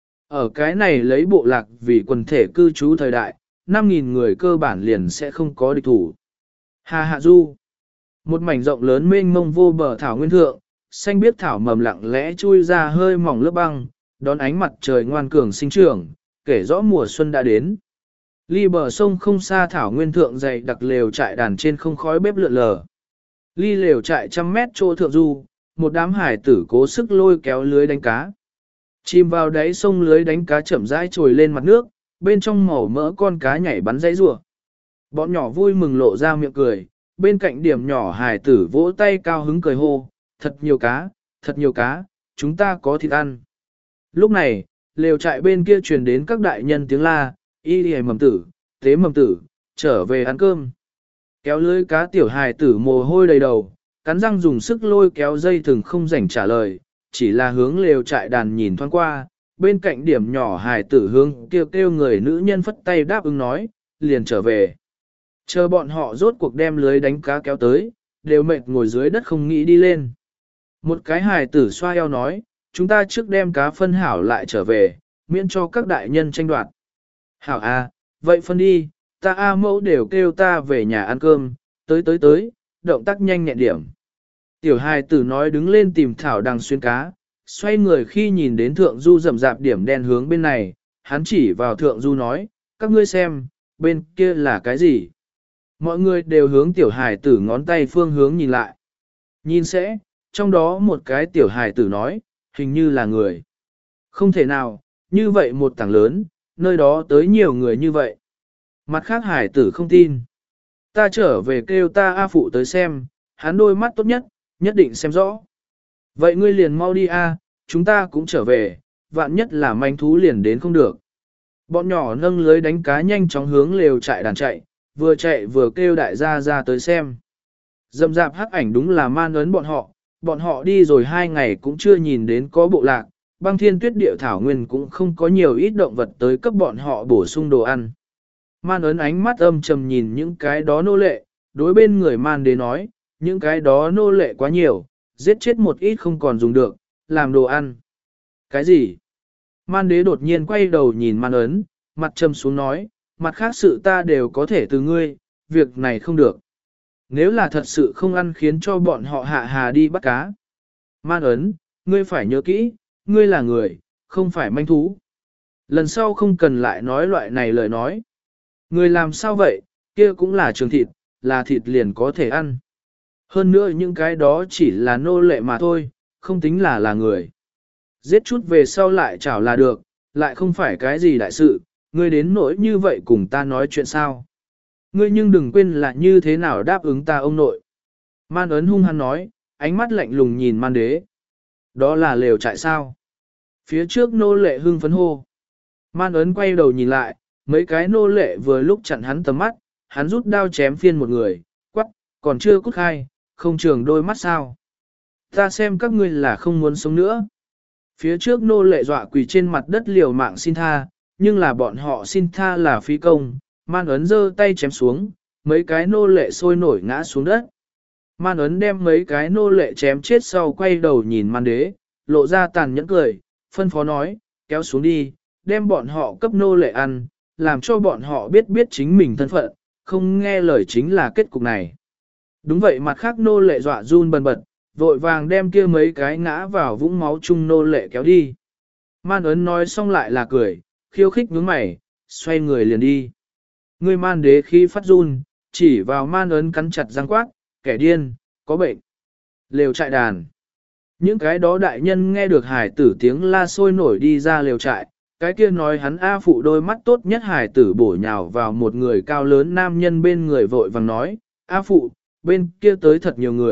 Ở cái này lấy bộ lạc vì quần thể cư trú thời đại, năm nghìn người cơ bản liền sẽ không có địch thủ. Hà Hạ Du, một mảnh rộng lớn mênh mông vô bờ thảo nguyên thượng, xanh biếc thảo mầm lặng lẽ chui ra hơi mỏng lớp băng, đón ánh mặt trời ngoan cường sinh trưởng, kể rõ mùa xuân đã đến. Ly bờ sông không xa thảo nguyên thượng dày đặc lều trại đàn trên không khói bếp lượn lờ. Ly lều trại trăm mét chỗ thượng du, một đám hải tử cố sức lôi kéo lưới đánh cá. Chìm vào đáy sông lưới đánh cá chậm rãi trồi lên mặt nước, bên trong màu mỡ con cá nhảy bắn dãy rùa. Bọn nhỏ vui mừng lộ ra miệng cười, bên cạnh điểm nhỏ hải tử vỗ tay cao hứng cười hô, thật nhiều cá, thật nhiều cá, chúng ta có thịt ăn. Lúc này, lều trại bên kia truyền đến các đại nhân tiếng la, y hề mầm tử, tế mầm tử, trở về ăn cơm. Kéo lưới cá tiểu hài tử mồ hôi đầy đầu, cắn răng dùng sức lôi kéo dây thừng không rảnh trả lời, chỉ là hướng lều trại đàn nhìn thoáng qua, bên cạnh điểm nhỏ hài tử hướng kêu kêu người nữ nhân phất tay đáp ứng nói, liền trở về. Chờ bọn họ rốt cuộc đem lưới đánh cá kéo tới, đều mệt ngồi dưới đất không nghĩ đi lên. Một cái hài tử xoa eo nói, chúng ta trước đem cá phân hảo lại trở về, miễn cho các đại nhân tranh đoạt. Hảo à, vậy phân đi, ta A mẫu đều kêu ta về nhà ăn cơm, tới tới tới, động tác nhanh nhẹn điểm. Tiểu hài tử nói đứng lên tìm thảo đằng xuyên cá, xoay người khi nhìn đến thượng du rậm rạp điểm đen hướng bên này, hắn chỉ vào thượng du nói, các ngươi xem, bên kia là cái gì? Mọi người đều hướng tiểu hài tử ngón tay phương hướng nhìn lại. Nhìn sẽ, trong đó một cái tiểu hài tử nói, hình như là người. Không thể nào, như vậy một tảng lớn, nơi đó tới nhiều người như vậy. Mặt khác hải tử không tin. Ta trở về kêu ta A phụ tới xem, hắn đôi mắt tốt nhất, nhất định xem rõ. Vậy ngươi liền mau đi A, chúng ta cũng trở về, vạn nhất là manh thú liền đến không được. Bọn nhỏ nâng lưới đánh cá nhanh chóng hướng lều chạy đàn chạy, vừa chạy vừa kêu đại gia ra tới xem. Dầm dạp hắc ảnh đúng là man ấn bọn họ, bọn họ đi rồi hai ngày cũng chưa nhìn đến có bộ lạc, băng thiên tuyết địa thảo nguyên cũng không có nhiều ít động vật tới cấp bọn họ bổ sung đồ ăn. Man ấn ánh mắt âm trầm nhìn những cái đó nô lệ, đối bên người man đế nói, những cái đó nô lệ quá nhiều, giết chết một ít không còn dùng được, làm đồ ăn. Cái gì? Man đế đột nhiên quay đầu nhìn man ấn, mặt trầm xuống nói, mặt khác sự ta đều có thể từ ngươi, việc này không được. Nếu là thật sự không ăn khiến cho bọn họ hạ hà đi bắt cá. Man ấn, ngươi phải nhớ kỹ, ngươi là người, không phải manh thú. Lần sau không cần lại nói loại này lời nói. Người làm sao vậy, kia cũng là trường thịt, là thịt liền có thể ăn. Hơn nữa những cái đó chỉ là nô lệ mà thôi, không tính là là người. Giết chút về sau lại chảo là được, lại không phải cái gì đại sự, ngươi đến nỗi như vậy cùng ta nói chuyện sao. Ngươi nhưng đừng quên là như thế nào đáp ứng ta ông nội. Man ấn hung hăng nói, ánh mắt lạnh lùng nhìn man đế. Đó là lều trại sao? Phía trước nô lệ hưng phấn hô. Man ấn quay đầu nhìn lại, mấy cái nô lệ vừa lúc chặn hắn tầm mắt, hắn rút đao chém phiên một người, quắc, còn chưa cút khai, không trường đôi mắt sao. Ta xem các ngươi là không muốn sống nữa. Phía trước nô lệ dọa quỳ trên mặt đất liều mạng xin tha, nhưng là bọn họ xin tha là phí công, man ấn giơ tay chém xuống, mấy cái nô lệ sôi nổi ngã xuống đất. Man ấn đem mấy cái nô lệ chém chết sau quay đầu nhìn man đế, lộ ra tàn nhẫn cười, phân phó nói, kéo xuống đi, đem bọn họ cấp nô lệ ăn, làm cho bọn họ biết biết chính mình thân phận, không nghe lời chính là kết cục này. Đúng vậy, mặt khác nô lệ dọa run bần bật, vội vàng đem kia mấy cái ngã vào vũng máu chung nô lệ kéo đi. Man ấn nói xong lại là cười, khiêu khích nhướng mày, xoay người liền đi. Người man đế khi phát run, chỉ vào man ấn cắn chặt răng quát, kẻ điên, có bệnh. Lều trại đàn. Những cái đó đại nhân nghe được hải tử tiếng la sôi nổi đi ra lều trại, cái kia nói hắn A phụ đôi mắt tốt nhất hải tử bổ nhào vào một người cao lớn nam nhân bên người vội vàng nói, A phụ, bên kia tới thật nhiều người,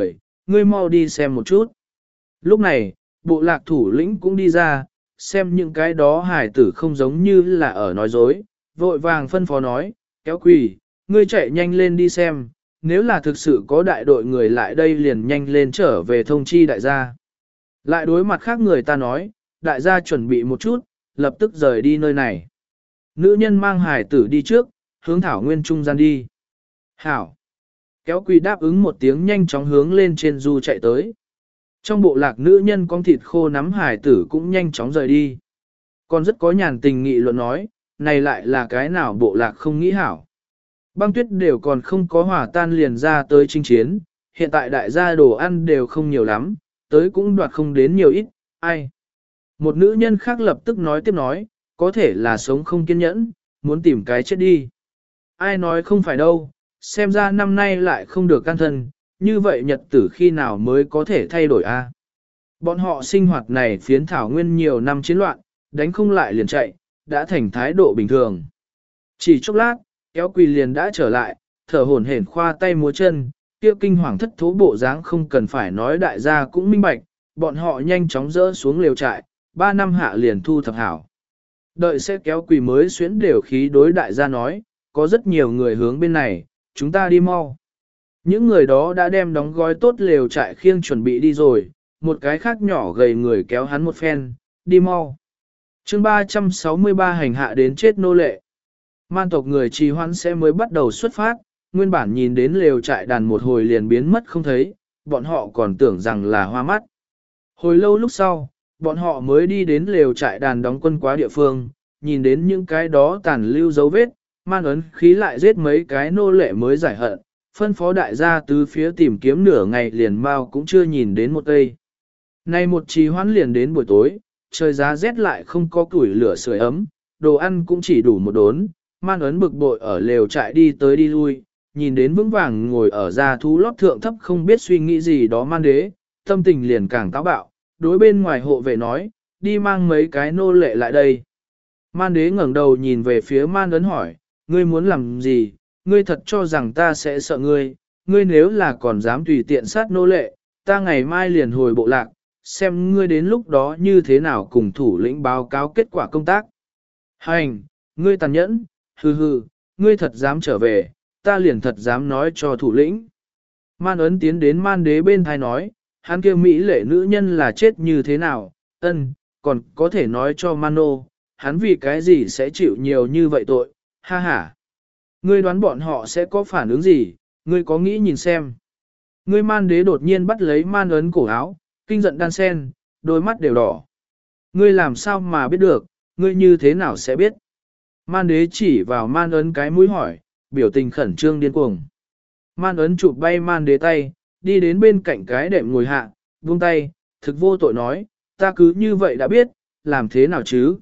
ngươi mau đi xem một chút. Lúc này, bộ lạc thủ lĩnh cũng đi ra, xem những cái đó hải tử không giống như là ở nói dối, vội vàng phân phó nói, kéo quỳ, ngươi chạy nhanh lên đi xem, nếu là thực sự có đại đội người lại đây liền nhanh lên trở về thông chi đại gia. Lại đối mặt khác người ta nói, đại gia chuẩn bị một chút, lập tức rời đi nơi này. Nữ nhân mang hải tử đi trước, hướng thảo nguyên trung gian đi. Hảo. Kéo quỳ đáp ứng một tiếng nhanh chóng hướng lên trên du chạy tới. Trong bộ lạc nữ nhân con thịt khô nắm hải tử cũng nhanh chóng rời đi. Còn rất có nhàn tình nghị luận nói, này lại là cái nào bộ lạc không nghĩ hảo. Băng tuyết đều còn không có hòa tan liền ra tới chinh chiến, hiện tại đại gia đồ ăn đều không nhiều lắm, tới cũng đoạt không đến nhiều ít, ai. Một nữ nhân khác lập tức nói tiếp nói, có thể là sống không kiên nhẫn, muốn tìm cái chết đi. Ai nói không phải đâu, xem ra năm nay lại không được can thân, như vậy nhật tử khi nào mới có thể thay đổi a? Bọn họ sinh hoạt này phiến thảo nguyên nhiều năm chiến loạn, đánh không lại liền chạy, đã thành thái độ bình thường. Chỉ chốc lát, kéo quỳ liền đã trở lại, thở hổn hển khoa tay múa chân, kia kinh hoàng thất thố bộ dáng không cần phải nói đại gia cũng minh bạch, bọn họ nhanh chóng rỡ xuống lều trại, ba năm hạ liền thu thập hảo. Đợi sẽ kéo quỳ mới xuyến đều khí đối đại gia nói, có rất nhiều người hướng bên này, chúng ta đi mau. Những người đó đã đem đóng gói tốt lều trại khiêng chuẩn bị đi rồi, một cái khác nhỏ gầy người kéo hắn một phen, đi mau. chương ba trăm sáu mươi ba hành hạ đến chết nô lệ. Man tộc người trì hoãn sẽ mới bắt đầu xuất phát, nguyên bản nhìn đến lều trại đàn một hồi liền biến mất không thấy, bọn họ còn tưởng rằng là hoa mắt. Hồi lâu lúc sau, bọn họ mới đi đến lều trại đàn đóng quân quá địa phương, nhìn đến những cái đó tàn lưu dấu vết, man ấn khí lại giết mấy cái nô lệ mới giải hận, phân phó đại gia từ phía tìm kiếm nửa ngày liền mau cũng chưa nhìn đến một cây. Nay một trì hoãn liền đến buổi tối, trời giá rét lại không có củi lửa sưởi ấm, đồ ăn cũng chỉ đủ một đốn, man ấn bực bội ở lều trại đi tới đi lui, nhìn đến vững vàng ngồi ở gia thú lót thượng thấp không biết suy nghĩ gì đó man đế, tâm tình liền càng táo bạo, đối bên ngoài hộ vệ nói, đi mang mấy cái nô lệ lại đây. Man đế ngẩng đầu nhìn về phía man ấn hỏi, ngươi muốn làm gì, ngươi thật cho rằng ta sẽ sợ ngươi, ngươi nếu là còn dám tùy tiện sát nô lệ, ta ngày mai liền hồi bộ lạc, xem ngươi đến lúc đó như thế nào cùng thủ lĩnh báo cáo kết quả công tác. Hành, ngươi tàn nhẫn, hừ hừ, ngươi thật dám trở về, ta liền thật dám nói cho thủ lĩnh. Man ấn tiến đến man đế bên thai nói, hắn kêu Mỹ lệ nữ nhân là chết như thế nào, ân, còn có thể nói cho Mano, hắn vì cái gì sẽ chịu nhiều như vậy tội, ha ha. Ngươi đoán bọn họ sẽ có phản ứng gì, ngươi có nghĩ nhìn xem. Ngươi man đế đột nhiên bắt lấy man ấn cổ áo, kinh giận đan sen, đôi mắt đều đỏ. Ngươi làm sao mà biết được, ngươi như thế nào sẽ biết. Man đế chỉ vào man ấn cái mũi hỏi, biểu tình khẩn trương điên cuồng. Man ấn chụp bay man đế tay, đi đến bên cạnh cái đệm ngồi hạ, buông tay, thực vô tội nói, ta cứ như vậy đã biết, làm thế nào chứ?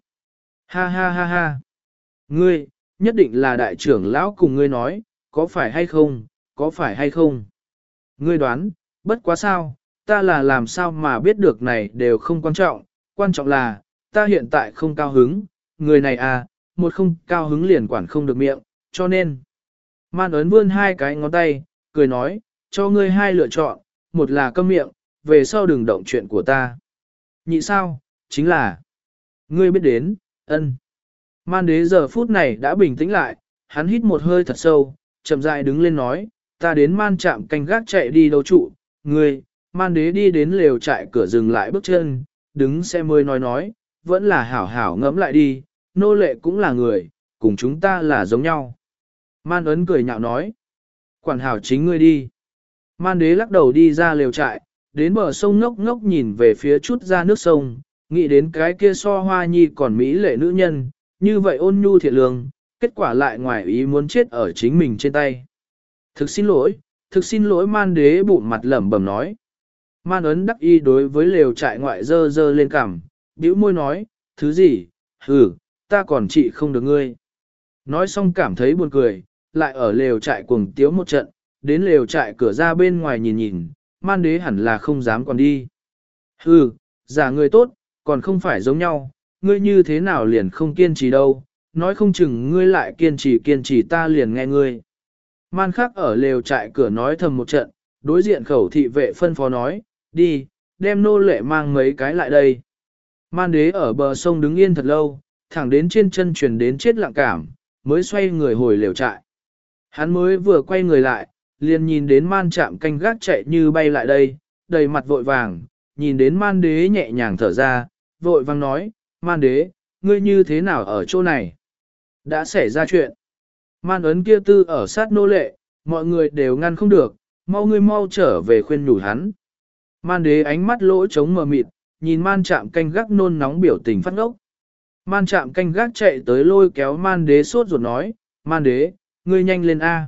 Ha ha ha ha. Ngươi, nhất định là đại trưởng lão cùng ngươi nói, có phải hay không, có phải hay không? Ngươi đoán, bất quá sao, ta là làm sao mà biết được này đều không quan trọng, quan trọng là, ta hiện tại không cao hứng, người này à, một không cao hứng liền quản không được miệng, cho nên. Man ấn vươn hai cái ngón tay, cười nói, cho ngươi hai lựa chọn, một là câm miệng, về sau đừng động chuyện của ta. Nhị sao, chính là, ngươi biết đến, ân. Man đế giờ phút này đã bình tĩnh lại, hắn hít một hơi thật sâu, chậm rãi đứng lên nói, ta đến man trạm canh gác chạy đi đâu trụ, ngươi, man đế đi đến lều trại cửa dừng lại bước chân, đứng xe mới nói nói, vẫn là hảo hảo ngẫm lại đi, nô lệ cũng là người, cùng chúng ta là giống nhau. Man ấn cười nhạo nói, quản hảo chính ngươi đi. Man đế lắc đầu đi ra lều trại, đến bờ sông ngốc ngốc nhìn về phía chút ra nước sông, nghĩ đến cái kia so hoa nhi còn mỹ lệ nữ nhân, như vậy ôn nhu thiện lương, kết quả lại ngoài ý muốn chết ở chính mình trên tay. Thực xin lỗi, thực xin lỗi man đế bụng mặt lẩm bẩm nói. Man ấn đắc y đối với lều trại ngoại dơ dơ lên cằm, bĩu môi nói, thứ gì, hừ, ta còn trị không được ngươi. Nói xong cảm thấy buồn cười, lại ở lều trại cuồng tiếu một trận, đến lều trại cửa ra bên ngoài nhìn nhìn, man đế hẳn là không dám còn đi. Hừ, giả người tốt, còn không phải giống nhau, ngươi như thế nào liền không kiên trì đâu, nói không chừng ngươi lại kiên trì kiên trì ta liền nghe ngươi. Man khắc ở lều trại cửa nói thầm một trận, đối diện khẩu thị vệ phân phó nói, đi, đem nô lệ mang mấy cái lại đây. Man đế ở bờ sông đứng yên thật lâu, thẳng đến trên chân chuyển đến chết lặng cảm, mới xoay người hồi lều trại. Hắn mới vừa quay người lại, liền nhìn đến man chạm canh gác chạy như bay lại đây, đầy mặt vội vàng, nhìn đến man đế nhẹ nhàng thở ra, vội vàng nói, man đế, ngươi như thế nào ở chỗ này? Đã xảy ra chuyện. Man ấn kia tư ở sát nô lệ, mọi người đều ngăn không được, mau ngươi mau trở về khuyên nhủ hắn. Man đế ánh mắt lỗ trống mờ mịt, nhìn man chạm canh gác nôn nóng biểu tình phát ngốc. Man chạm canh gác chạy tới lôi kéo man đế sốt ruột nói, man đế, ngươi nhanh lên A.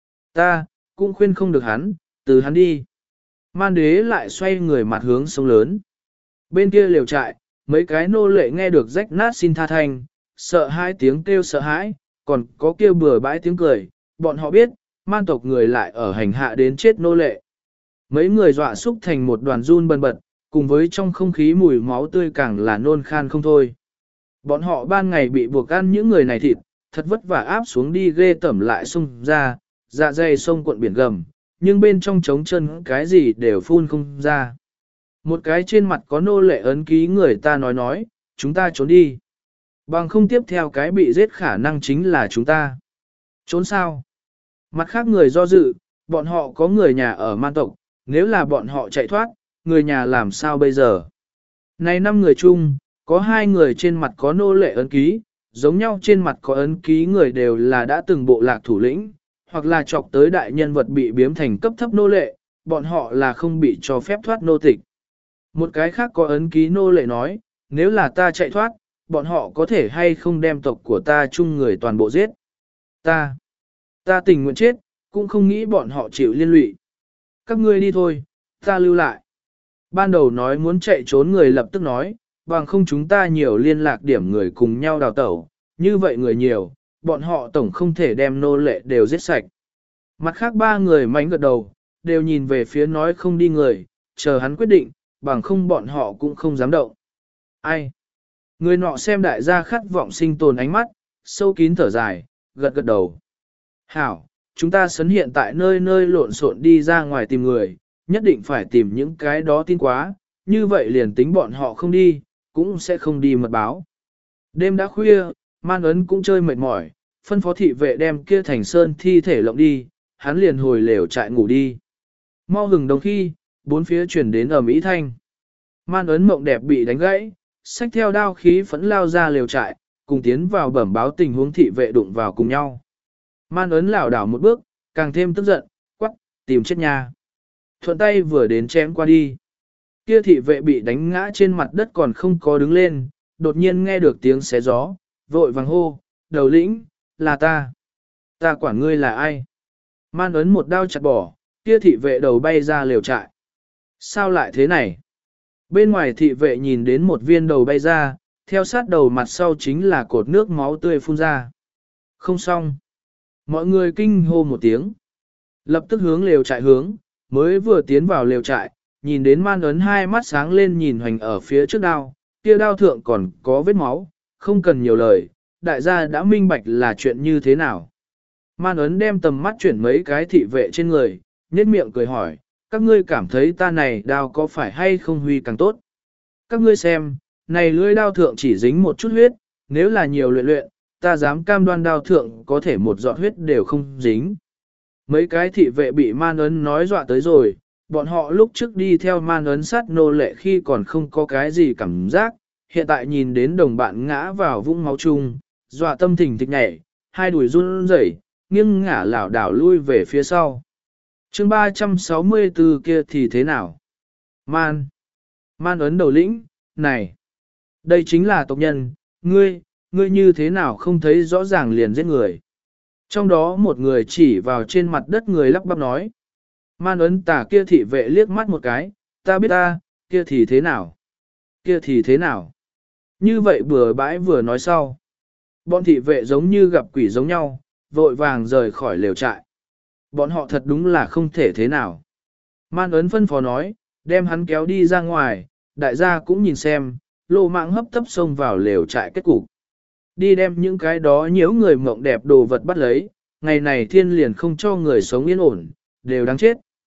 Ta, cũng khuyên không được hắn, từ hắn đi. Man đế lại xoay người mặt hướng sông lớn. Bên kia liều trại, mấy cái nô lệ nghe được rách nát xin tha thanh, sợ hai tiếng kêu sợ hãi, còn có kêu bừa bãi tiếng cười, bọn họ biết, man tộc người lại ở hành hạ đến chết nô lệ. Mấy người dọa xúc thành một đoàn run bần bật, cùng với trong không khí mùi máu tươi càng là nôn khan không thôi. Bọn họ ban ngày bị buộc ăn những người này thịt, thật vất vả áp xuống đi ghê tẩm lại xung ra, dạ dày sông cuộn biển gầm, nhưng bên trong trống chân cái gì đều phun không ra. Một cái trên mặt có nô lệ ấn ký người ta nói nói, chúng ta trốn đi. Bằng không tiếp theo cái bị giết khả năng chính là chúng ta. Trốn sao? Mặt khác người do dự, bọn họ có người nhà ở man tộc, nếu là bọn họ chạy thoát, người nhà làm sao bây giờ? Này năm người chung, có hai người trên mặt có nô lệ ấn ký, giống nhau trên mặt có ấn ký người đều là đã từng bộ lạc thủ lĩnh, hoặc là chọc tới đại nhân vật bị biếm thành cấp thấp nô lệ, bọn họ là không bị cho phép thoát nô tịch. Một cái khác có ấn ký nô lệ nói, nếu là ta chạy thoát, bọn họ có thể hay không đem tộc của ta chung người toàn bộ giết. Ta, ta tình nguyện chết, cũng không nghĩ bọn họ chịu liên lụy. Các ngươi đi thôi, ta lưu lại. Ban đầu nói muốn chạy trốn người lập tức nói, bằng không chúng ta nhiều liên lạc điểm người cùng nhau đào tẩu, như vậy người nhiều, bọn họ tổng không thể đem nô lệ đều giết sạch. Mặt khác ba người mánh gật đầu, đều nhìn về phía nói không đi người, chờ hắn quyết định, bằng không bọn họ cũng không dám động. Ai? Người nọ xem đại gia khát vọng sinh tồn ánh mắt, sâu kín thở dài, gật gật đầu. Hảo, chúng ta sấn hiện tại nơi nơi lộn xộn đi ra ngoài tìm người, nhất định phải tìm những cái đó tin quá, như vậy liền tính bọn họ không đi, cũng sẽ không đi mật báo. Đêm đã khuya, Man ấn cũng chơi mệt mỏi, phân phó thị vệ đem kia thành sơn thi thể lộng đi, hắn liền hồi lều trại ngủ đi. Mau hừng đồng khi, bốn phía chuyển đến ở Mỹ thanh. Man ấn mộng đẹp bị đánh gãy, xách theo đao khí phẫn lao ra lều trại, cùng tiến vào bẩm báo tình huống thị vệ đụng vào cùng nhau. Man ấn lảo đảo một bước, càng thêm tức giận, quắc, tìm chết nha. Thuận tay vừa đến chém qua đi. Kia thị vệ bị đánh ngã trên mặt đất còn không có đứng lên, đột nhiên nghe được tiếng xé gió, vội vàng hô, đầu lĩnh, là ta. Ta quản ngươi là ai? Man ấn một đao chặt bỏ, kia thị vệ đầu bay ra lều trại. Sao lại thế này? Bên ngoài thị vệ nhìn đến một viên đầu bay ra, theo sát đầu mặt sau chính là cột nước máu tươi phun ra. Không xong. Mọi người kinh hô một tiếng. Lập tức hướng lều trại hướng, mới vừa tiến vào lều trại, nhìn đến man ấn hai mắt sáng lên nhìn hoành ở phía trước đao, kia đao thượng còn có vết máu, không cần nhiều lời, đại gia đã minh bạch là chuyện như thế nào. Man ấn đem tầm mắt chuyển mấy cái thị vệ trên người, nhếch miệng cười hỏi, các ngươi cảm thấy ta này đao có phải hay không huy càng tốt? Các ngươi xem, này lưỡi đao thượng chỉ dính một chút huyết, nếu là nhiều luyện luyện, ta dám cam đoan đao thượng có thể một giọt huyết đều không dính. Mấy cái thị vệ bị man ấn nói dọa tới rồi, bọn họ lúc trước đi theo man ấn sát nô lệ khi còn không có cái gì cảm giác, hiện tại nhìn đến đồng bạn ngã vào vũng máu chung, dọa tâm thình thịch nhảy, hai đùi run rẩy, nghiêng ngả lảo đảo lui về phía sau. Chương ba trăm sáu mươi tư kia thì thế nào? Man. Man ấn đầu lĩnh, này. Đây chính là tộc nhân, ngươi, ngươi như thế nào không thấy rõ ràng liền giết người. Trong đó một người chỉ vào trên mặt đất người lắp bắp nói. Man ấn tả kia thị vệ liếc mắt một cái, ta biết ta, kia thì thế nào? Kia thì thế nào? Như vậy bừa bãi vừa nói sau. Bọn thị vệ giống như gặp quỷ giống nhau, vội vàng rời khỏi lều trại. Bọn họ thật đúng là không thể thế nào. Man ấn phân phó nói, đem hắn kéo đi ra ngoài, đại gia cũng nhìn xem, lô mạng hấp tấp xông vào lều trại kết cục. Đi đem những cái đó nhiễu người mộng đẹp đồ vật bắt lấy, ngày này thiên liền không cho người sống yên ổn, đều đáng chết.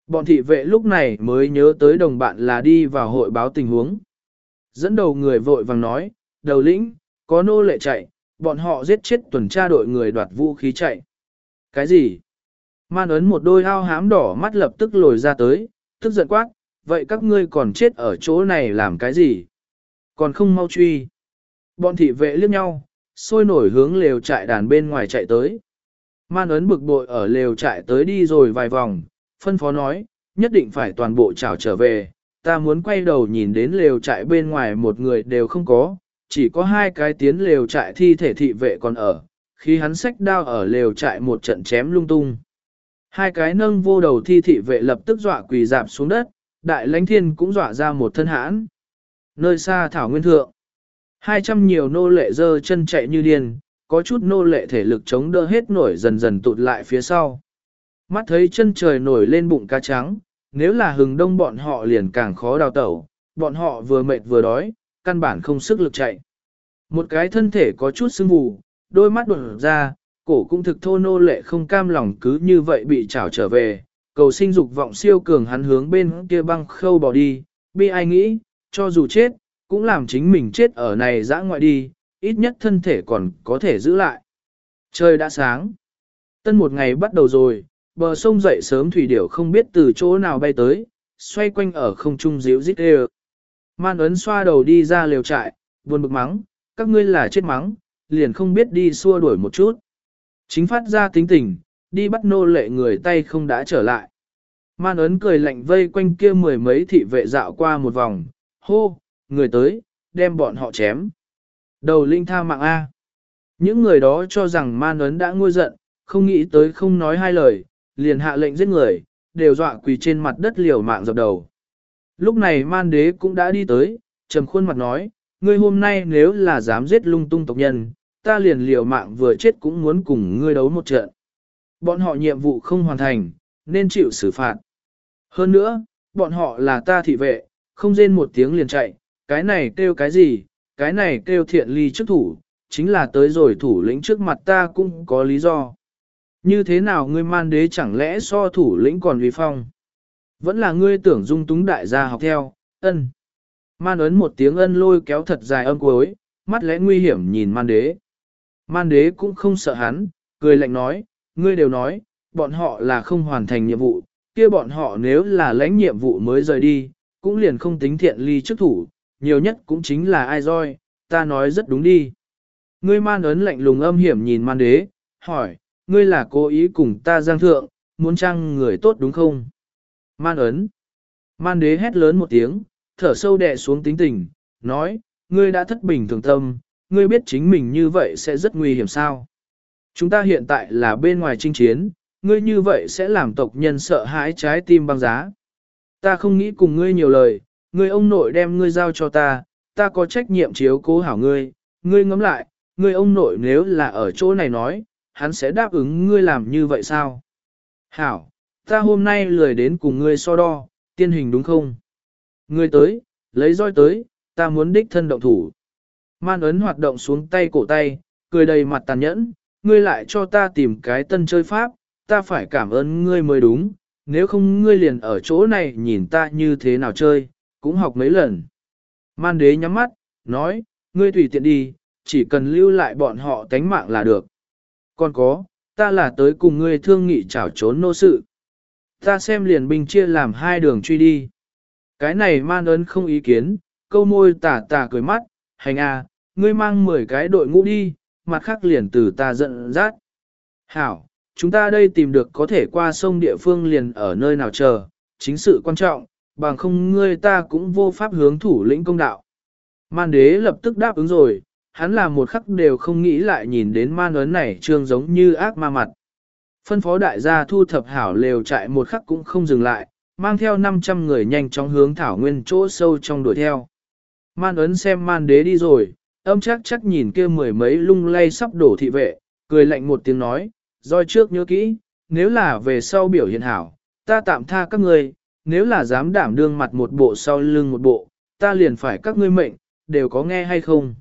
Bọn thị vệ lúc này mới nhớ tới đồng bạn là đi vào hội báo tình huống. Dẫn đầu người vội vàng nói, đầu lĩnh, có nô lệ chạy, bọn họ giết chết tuần tra đội người đoạt vũ khí chạy. Cái gì? Man ấn một đôi ao hám đỏ mắt lập tức lồi ra tới, tức giận quát, vậy các ngươi còn chết ở chỗ này làm cái gì? Còn không mau truy. Bọn thị vệ liếc nhau, sôi nổi hướng lều trại đàn bên ngoài chạy tới. Man ấn bực bội ở lều trại tới đi rồi vài vòng, phân phó nói, nhất định phải toàn bộ trảo trở về, ta muốn quay đầu nhìn đến lều trại bên ngoài một người đều không có, chỉ có hai cái tiến lều trại thi thể thị vệ còn ở, khi hắn xách đao ở lều trại một trận chém lung tung. Hai cái nâng vô đầu thi thị vệ lập tức dọa quỳ dạp xuống đất, đại lãnh thiên cũng dọa ra một thân hãn. Nơi xa thảo nguyên thượng, hai trăm nhiều nô lệ dơ chân chạy như điên, có chút nô lệ thể lực chống đỡ hết nổi dần dần tụt lại phía sau. Mắt thấy chân trời nổi lên bụng cá trắng, nếu là hừng đông bọn họ liền càng khó đào tẩu, bọn họ vừa mệt vừa đói, căn bản không sức lực chạy. Một cái thân thể có chút sưng vù, đôi mắt đột ra, cổ cũng thực thô nô lệ không cam lòng cứ như vậy bị trảo trở về, cầu sinh dục vọng siêu cường hắn hướng bên kia băng khâu bỏ đi, bi ai nghĩ, cho dù chết, cũng làm chính mình chết ở này dã ngoại đi, ít nhất thân thể còn có thể giữ lại. Trời đã sáng. Tân một ngày bắt đầu rồi, bờ sông dậy sớm thủy điểu không biết từ chỗ nào bay tới, xoay quanh ở không trung díu rít ê. Man ấn xoa đầu đi ra lều trại, buồn bực mắng, các ngươi là chết mắng, liền không biết đi xua đuổi một chút. Chính phát ra tính tình, đi bắt nô lệ người tay không đã trở lại. Man ấn cười lạnh vây quanh kia mười mấy thị vệ dạo qua một vòng, hô, người tới, đem bọn họ chém. Đầu linh tha mạng A. Những người đó cho rằng man ấn đã nguôi giận, không nghĩ tới không nói hai lời, liền hạ lệnh giết người, đều dọa quỳ trên mặt đất liều mạng dập đầu. Lúc này man đế cũng đã đi tới, trầm khuôn mặt nói, ngươi hôm nay nếu là dám giết lung tung tộc nhân, ta liền liều mạng vừa chết cũng muốn cùng ngươi đấu một trận. Bọn họ nhiệm vụ không hoàn thành, nên chịu xử phạt. Hơn nữa, bọn họ là ta thị vệ, không rên một tiếng liền chạy, cái này kêu cái gì, cái này kêu thiện ly trước thủ, chính là tới rồi thủ lĩnh trước mặt ta cũng có lý do. Như thế nào ngươi man đế chẳng lẽ so thủ lĩnh còn uy phong? Vẫn là ngươi tưởng dung túng đại gia học theo, ân. Man ấn một tiếng ân lôi kéo thật dài âm cuối, mắt lẽ nguy hiểm nhìn man đế. Man đế cũng không sợ hắn, cười lạnh nói, ngươi đều nói, bọn họ là không hoàn thành nhiệm vụ, kia bọn họ nếu là lãnh nhiệm vụ mới rời đi, cũng liền không tính thiện ly trước thủ, nhiều nhất cũng chính là ai roi, ta nói rất đúng đi. Ngươi man ấn lạnh lùng âm hiểm nhìn man đế, hỏi, ngươi là cố ý cùng ta giang thượng, muốn chăng người tốt đúng không? Man ấn. Man đế hét lớn một tiếng, thở sâu đè xuống tính tình, nói, ngươi đã thất bình thường tâm, ngươi biết chính mình như vậy sẽ rất nguy hiểm sao? Chúng ta hiện tại là bên ngoài chinh chiến, ngươi như vậy sẽ làm tộc nhân sợ hãi trái tim băng giá. Ta không nghĩ cùng ngươi nhiều lời, ngươi ông nội đem ngươi giao cho ta, ta có trách nhiệm chiếu cố hảo ngươi, ngươi ngẫm lại, ngươi ông nội nếu là ở chỗ này nói, hắn sẽ đáp ứng ngươi làm như vậy sao? Hảo, ta hôm nay lười đến cùng ngươi so đo, tiên hình đúng không? Ngươi tới, lấy roi tới, ta muốn đích thân động thủ. Man ấn hoạt động xuống tay cổ tay, cười đầy mặt tàn nhẫn, ngươi lại cho ta tìm cái tân chơi pháp, ta phải cảm ơn ngươi mới đúng, nếu không ngươi liền ở chỗ này nhìn ta như thế nào chơi, cũng học mấy lần. Man đế nhắm mắt, nói, ngươi tùy tiện đi, chỉ cần lưu lại bọn họ tánh mạng là được. Còn có, ta là tới cùng ngươi thương nghị trảo trốn nô sự. Ta xem liền binh chia làm hai đường truy đi. Cái này man ấn không ý kiến, câu môi tà tà cười mắt, hành à, ngươi mang mười cái đội ngũ đi, mặt khác liền từ ta giận dắt. Hảo, chúng ta đây tìm được có thể qua sông địa phương liền ở nơi nào chờ, chính sự quan trọng, bằng không ngươi ta cũng vô pháp hướng thủ lĩnh công đạo. Man đế lập tức đáp ứng rồi, hắn là một khắc đều không nghĩ lại nhìn đến man ấn này trương giống như ác ma mặt. Phân phó đại gia thu thập hảo lều trại một khắc cũng không dừng lại, mang theo năm trăm người nhanh chóng hướng thảo nguyên chỗ sâu trong đuổi theo. Man ấn xem man đế đi rồi, âm chắc chắc nhìn kia mười mấy lung lay sắp đổ thị vệ, cười lạnh một tiếng nói, roi trước nhớ kỹ, nếu là về sau biểu hiện hảo, ta tạm tha các ngươi, nếu là dám đảm đương mặt một bộ sau lưng một bộ, ta liền phải các ngươi mệnh, đều có nghe hay không?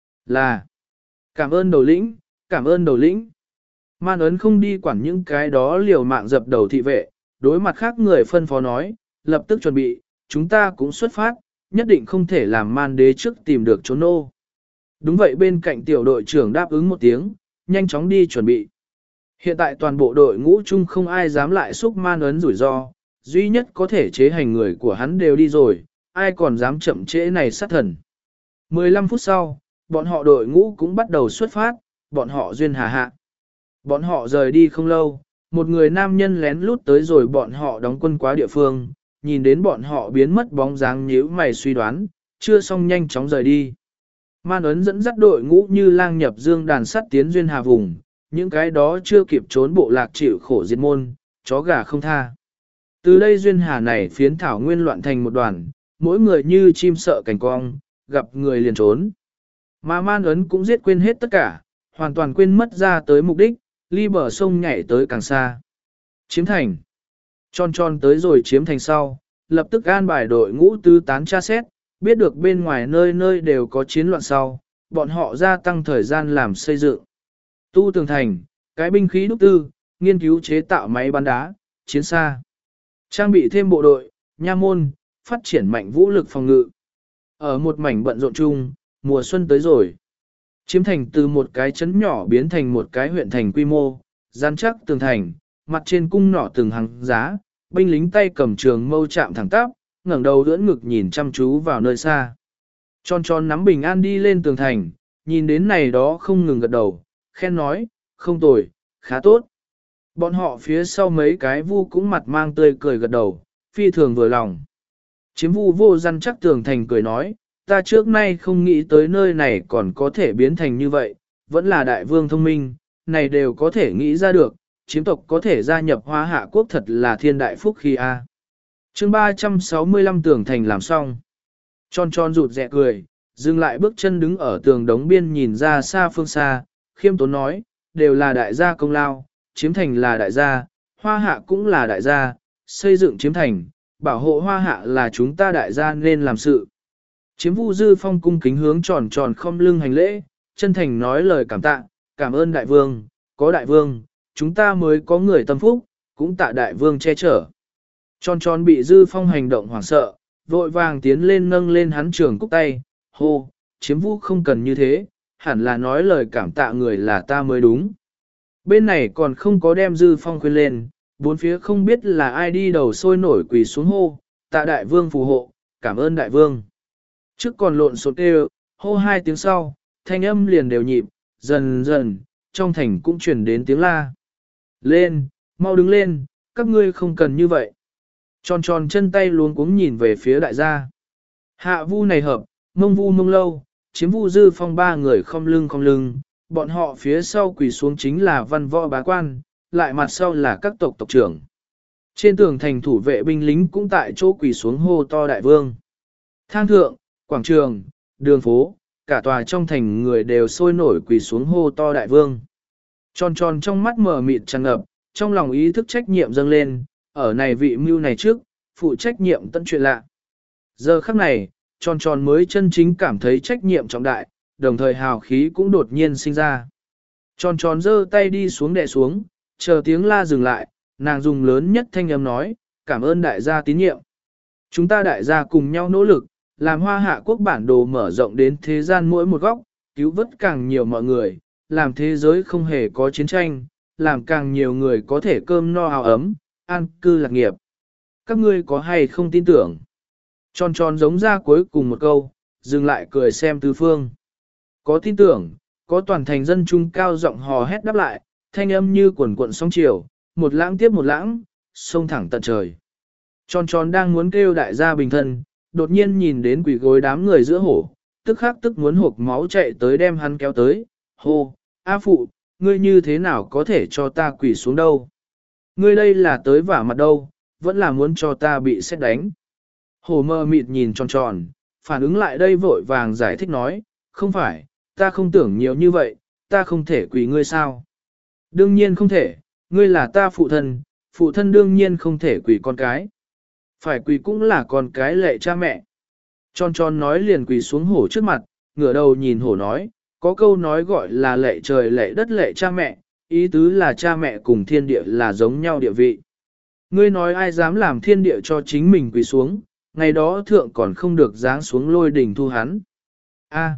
Là, cảm ơn đầu lĩnh, cảm ơn đầu lĩnh. Man ấn không đi quản những cái đó liều mạng dập đầu thị vệ, đối mặt khác người phân phó nói, lập tức chuẩn bị, chúng ta cũng xuất phát, nhất định không thể làm man đế trước tìm được trốn nô. Đúng vậy, bên cạnh tiểu đội trưởng đáp ứng một tiếng, nhanh chóng đi chuẩn bị. Hiện tại toàn bộ đội ngũ chung không ai dám lại xúc man ấn rủi ro, duy nhất có thể chế hành người của hắn đều đi rồi, ai còn dám chậm trễ này sát thần. mười lăm phút sau, bọn họ đội ngũ cũng bắt đầu xuất phát, bọn họ duyên hà hạ. Bọn họ rời đi không lâu, một người nam nhân lén lút tới rồi bọn họ đóng quân quá địa phương, nhìn đến bọn họ biến mất bóng dáng nhíu mày suy đoán, chưa xong nhanh chóng rời đi. Man ấn dẫn dắt đội ngũ như lang nhập dương đàn sắt tiến duyên hà vùng, những cái đó chưa kịp trốn bộ lạc chịu khổ diệt môn, chó gà không tha. Từ đây duyên hà này phiến thảo nguyên loạn thành một đoàn, mỗi người như chim sợ cảnh cong, gặp người liền trốn. Mà man ấn cũng giết quên hết tất cả, hoàn toàn quên mất ra tới mục đích, ly bờ sông nhảy tới càng xa. Chiếm thành. Tròn tròn tới rồi chiếm thành sau, lập tức an bài đội ngũ tứ tán tra xét, biết được bên ngoài nơi nơi đều có chiến loạn sau, bọn họ gia tăng thời gian làm xây dựng. Tu tường thành, cái binh khí đúc tư, nghiên cứu chế tạo máy bắn đá, chiến xa. Trang bị thêm bộ đội, nha môn, phát triển mạnh vũ lực phòng ngự. Ở một mảnh bận rộn chung, mùa xuân tới rồi. Chiếm thành từ một cái trấn nhỏ biến thành một cái huyện thành quy mô, gian chắc tường thành, mặt trên cung nỏ từng hàng giá, binh lính tay cầm trường mâu chạm thẳng tắp, ngẩng đầu ưỡn ngực nhìn chăm chú vào nơi xa. Tròn tròn nắm bình an đi lên tường thành, nhìn đến này đó không ngừng gật đầu, khen nói, không tồi, khá tốt. Bọn họ phía sau mấy cái vu cũng mặt mang tươi cười gật đầu, phi thường vừa lòng. Chiếm vu vô răn chắc tường thành cười nói, ta trước nay không nghĩ tới nơi này còn có thể biến thành như vậy, vẫn là đại vương thông minh, này đều có thể nghĩ ra được, chiếm tộc có thể gia nhập Hoa Hạ quốc thật là thiên đại phúc khi a. Chương ba trăm sáu mươi lăm tường thành làm xong. Tròn tròn rụt rẹ cười, dừng lại bước chân đứng ở tường đống biên nhìn ra xa phương xa, khiêm tốn nói, đều là đại gia công lao, chiếm thành là đại gia, Hoa Hạ cũng là đại gia, xây dựng chiếm thành, bảo hộ Hoa Hạ là chúng ta đại gia nên làm sự. Chiếm Vu Dư Phong cung kính hướng tròn tròn không lưng hành lễ, chân thành nói lời cảm tạ, cảm ơn đại vương, có đại vương, chúng ta mới có người tâm phúc, cũng tạ đại vương che chở. Tròn tròn bị Dư Phong hành động hoảng sợ, vội vàng tiến lên nâng lên hắn trường cúc tay, hô, Chiếm Vu không cần như thế, hẳn là nói lời cảm tạ người là ta mới đúng. Bên này còn không có đem Dư Phong khuyên lên, bốn phía không biết là ai đi đầu sôi nổi quỳ xuống hô, tạ đại vương phù hộ, cảm ơn đại vương. Trước còn lộn xộn kêu, hô hai tiếng sau, thanh âm liền đều nhịp, dần dần, trong thành cũng chuyển đến tiếng la. Lên, mau đứng lên, các ngươi không cần như vậy. Tròn tròn chân tay luống cuống nhìn về phía đại gia. Hạ vu này hợp, mông vu mông lâu, chiếm vu Dư Phong ba người không lưng không lưng, bọn họ phía sau quỳ xuống chính là văn võ bá quan, lại mặt sau là các tộc tộc trưởng. Trên tường thành thủ vệ binh lính cũng tại chỗ quỳ xuống hô to đại vương. Thang thượng, quảng trường, đường phố, cả tòa trong thành người đều sôi nổi quỳ xuống hô to đại vương. Tròn tròn trong mắt mở mịt tràn ngập, trong lòng ý thức trách nhiệm dâng lên, ở này vị mưu này trước, phụ trách nhiệm tận chuyện lạ. Giờ khắc này, tròn tròn mới chân chính cảm thấy trách nhiệm trọng đại, đồng thời hào khí cũng đột nhiên sinh ra. Tròn tròn giơ tay đi xuống đè xuống, chờ tiếng la dừng lại, nàng dùng lớn nhất thanh âm nói, cảm ơn đại gia tín nhiệm. Chúng ta đại gia cùng nhau nỗ lực, làm Hoa Hạ quốc bản đồ mở rộng đến thế gian mỗi một góc, cứu vớt càng nhiều mọi người, làm thế giới không hề có chiến tranh, làm càng nhiều người có thể cơm no áo ấm, an cư lạc nghiệp. Các ngươi có hay không tin tưởng? Tròn tròn giống ra cuối cùng một câu, dừng lại cười xem tứ phương. Có tin tưởng, có toàn thành dân trung cao giọng hò hét đáp lại, thanh âm như quần cuộn sóng chiều, một lãng tiếp một lãng, sông thẳng tận trời. Tròn tròn đang muốn kêu đại gia bình thân, đột nhiên nhìn đến quỷ gối đám người giữa hổ, tức khắc tức muốn hộp máu chạy tới đem hắn kéo tới, hô, A phụ, ngươi như thế nào có thể cho ta quỷ xuống đâu? Ngươi đây là tới vả mặt đâu, vẫn là muốn cho ta bị xét đánh. Hổ mơ mịt nhìn tròn tròn, phản ứng lại đây vội vàng giải thích nói, không phải, ta không tưởng nhiều như vậy, ta không thể quỷ ngươi sao? Đương nhiên không thể, ngươi là ta phụ thân, phụ thân đương nhiên không thể quỷ con cái. Phải quỳ cũng là con cái lệ cha mẹ. Tròn tròn nói liền quỳ xuống hổ trước mặt, ngửa đầu nhìn hổ nói, có câu nói gọi là lệ trời lệ đất lệ cha mẹ, ý tứ là cha mẹ cùng thiên địa là giống nhau địa vị. Ngươi nói ai dám làm thiên địa cho chính mình quỳ xuống, ngày đó thượng còn không được giáng xuống lôi đỉnh thu hắn. A.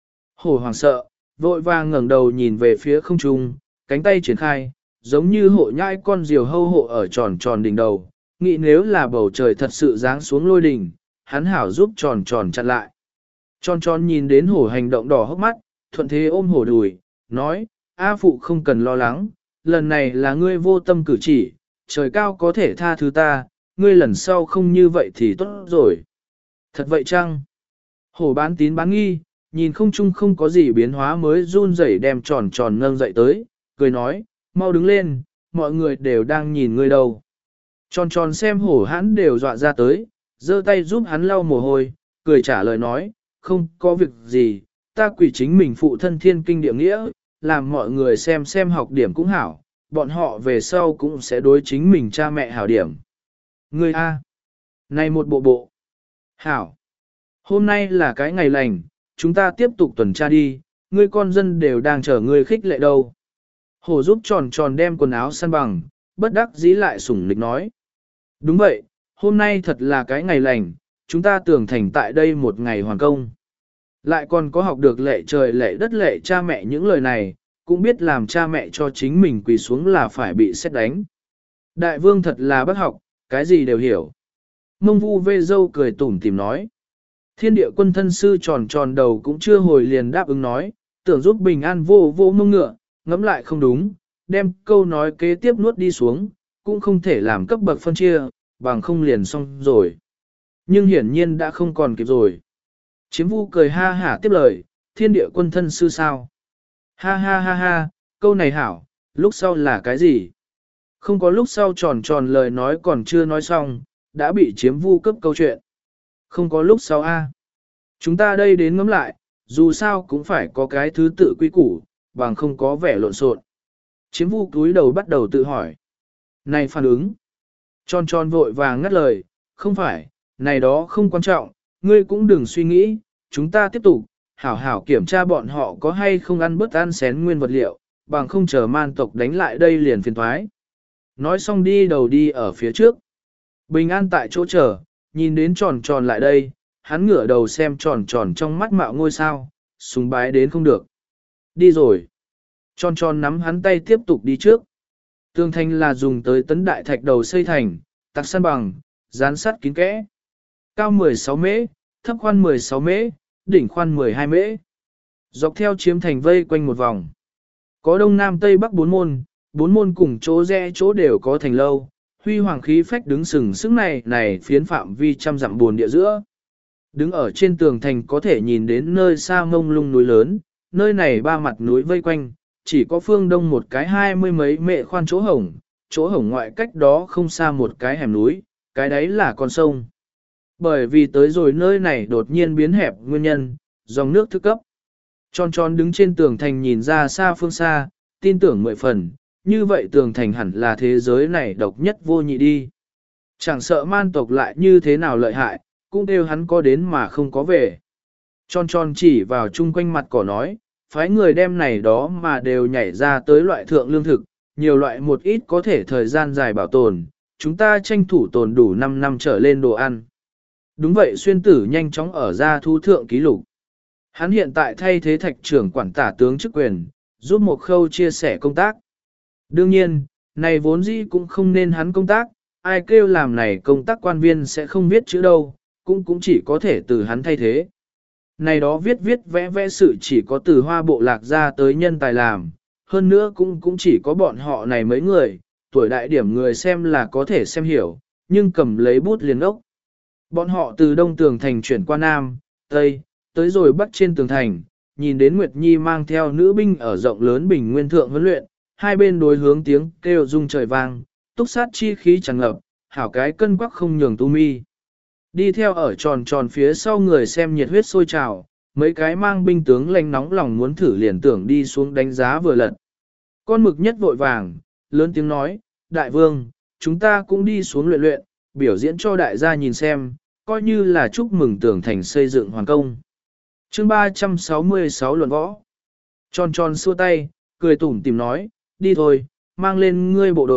Hổ hoàng sợ, vội vàng ngẩng đầu nhìn về phía không trung, cánh tay triển khai, giống như hộ nhãi con diều hâu hộ ở tròn tròn đỉnh đầu, nghĩ nếu là bầu trời thật sự giáng xuống lôi đỉnh, hắn hảo giúp tròn tròn chặn lại. Tròn tròn nhìn đến hổ hành động đỏ hốc mắt, thuận thế ôm hổ đùi, nói, A phụ không cần lo lắng, lần này là ngươi vô tâm cử chỉ, trời cao có thể tha thứ ta, ngươi lần sau không như vậy thì tốt rồi. Thật vậy chăng? Hổ bán tín bán nghi, nhìn không chung không có gì biến hóa mới run rẩy đem tròn tròn nâng dậy tới, cười nói, mau đứng lên, mọi người đều đang nhìn ngươi đâu. Tròn tròn xem hổ hắn đều dọa ra tới, giơ tay giúp hắn lau mồ hôi, cười trả lời nói, không có việc gì, ta quỷ chính mình phụ thân thiên kinh địa nghĩa, làm mọi người xem xem học điểm cũng hảo, bọn họ về sau cũng sẽ đối chính mình cha mẹ hảo điểm. Ngươi A. Này một bộ bộ. Hảo. Hôm nay là cái ngày lành, chúng ta tiếp tục tuần tra đi, ngươi con dân đều đang chờ ngươi khích lệ đâu. Hổ giúp tròn tròn đem quần áo săn bằng, bất đắc dĩ lại sủng nịch nói. Đúng vậy, hôm nay thật là cái ngày lành, chúng ta tưởng thành tại đây một ngày hoàn công. Lại còn có học được lệ trời lệ đất lệ cha mẹ những lời này, cũng biết làm cha mẹ cho chính mình quỳ xuống là phải bị xét đánh. Đại vương thật là bất học, cái gì đều hiểu. Mông vu vê dâu cười tủm tìm nói. Thiên địa quân thân sư tròn tròn đầu cũng chưa hồi liền đáp ứng nói, tưởng giúp bình an vô vô mông ngựa, ngẫm lại không đúng, đem câu nói kế tiếp nuốt đi xuống, cũng không thể làm cấp bậc phân chia, bằng không liền xong rồi. Nhưng hiển nhiên đã không còn kịp rồi. Chiếm vu cười ha hả tiếp lời, thiên địa quân thân sư sao? Ha ha ha ha, câu này hảo, lúc sau là cái gì? Không có lúc sau tròn tròn lời nói còn chưa nói xong, đã bị chiếm vu cấp câu chuyện. Không có lúc sau a. Chúng ta đây đến ngẫm lại, dù sao cũng phải có cái thứ tự quy củ, bằng không có vẻ lộn xộn. Chiếm vu túi đầu bắt đầu tự hỏi. Này phản ứng. Tròn tròn vội vàng ngắt lời, không phải, này đó không quan trọng, ngươi cũng đừng suy nghĩ, chúng ta tiếp tục, hảo hảo kiểm tra bọn họ có hay không ăn bớt ăn xén nguyên vật liệu, bằng không chờ man tộc đánh lại đây liền phiền thoái. Nói xong đi đầu đi ở phía trước. Bình an tại chỗ chờ, nhìn đến tròn tròn lại đây, hắn ngửa đầu xem tròn tròn trong mắt mạo ngôi sao, sùng bái đến không được. Đi rồi. Tròn tròn nắm hắn tay tiếp tục đi trước. Tường thành là dùng tới tấn đại thạch đầu xây thành, tạc săn bằng, dán sắt kín kẽ. Cao mười sáu mễ, thấp khoan mười sáu mễ, đỉnh khoan mười hai mễ. Dọc theo chiếm thành vây quanh một vòng. Có đông nam tây bắc bốn môn, bốn môn cùng chỗ rẽ chỗ đều có thành lâu. Huy hoàng khí phách đứng sừng sững này này phiến phạm vi trăm dặm buồn địa giữa. Đứng ở trên tường thành có thể nhìn đến nơi xa mông lung núi lớn, nơi này ba mặt núi vây quanh, chỉ có phương đông một cái hai mươi mấy mệ khoan chỗ hổng, chỗ hổng ngoại cách đó không xa một cái hẻm núi, cái đấy là con sông. Bởi vì tới rồi nơi này đột nhiên biến hẹp nguyên nhân, dòng nước thức cấp. Tròn tròn đứng trên tường thành nhìn ra xa phương xa, tin tưởng mười phần, như vậy tường thành hẳn là thế giới này độc nhất vô nhị đi. Chẳng sợ man tộc lại như thế nào lợi hại, cũng đều hắn có đến mà không có về. Tròn tròn chỉ vào chung quanh mặt cỏ nói, phái người đem này đó mà đều nhảy ra tới loại thượng lương thực, nhiều loại một ít có thể thời gian dài bảo tồn, chúng ta tranh thủ tồn đủ năm năm trở lên đồ ăn. Đúng vậy xuyên tử nhanh chóng ở ra thu thượng ký lục. Hắn hiện tại thay thế thạch trưởng quản tả tướng chức quyền, giúp một khâu chia sẻ công tác. Đương nhiên, này vốn dĩ cũng không nên hắn công tác, ai kêu làm này công tác quan viên sẽ không viết chữ đâu, cũng cũng chỉ có thể từ hắn thay thế. Này đó viết viết vẽ vẽ sự chỉ có từ hoa bộ lạc ra tới nhân tài làm, hơn nữa cũng cũng chỉ có bọn họ này mấy người, tuổi đại điểm người xem là có thể xem hiểu, nhưng cầm lấy bút liền ốc. Bọn họ từ đông tường thành chuyển qua nam, tây, tới rồi bắc trên tường thành, nhìn đến Nguyệt Nhi mang theo nữ binh ở rộng lớn bình nguyên thượng huấn luyện, hai bên đối hướng tiếng kêu rung trời vang, túc sát chi khí tràn ngập, hảo cái cân quắc không nhường tu mi. Đi theo ở tròn tròn phía sau người xem nhiệt huyết sôi trào, mấy cái mang binh tướng lanh nóng lòng muốn thử liền tưởng đi xuống đánh giá vừa lật. Con mực nhất vội vàng, lớn tiếng nói, đại vương, chúng ta cũng đi xuống luyện luyện, biểu diễn cho đại gia nhìn xem, coi như là chúc mừng tường thành xây dựng hoàn công. Chương ba trăm sáu mươi sáu luận võ. Tròn tròn xua tay, cười tủm tìm nói, đi thôi, mang lên ngươi bộ đội,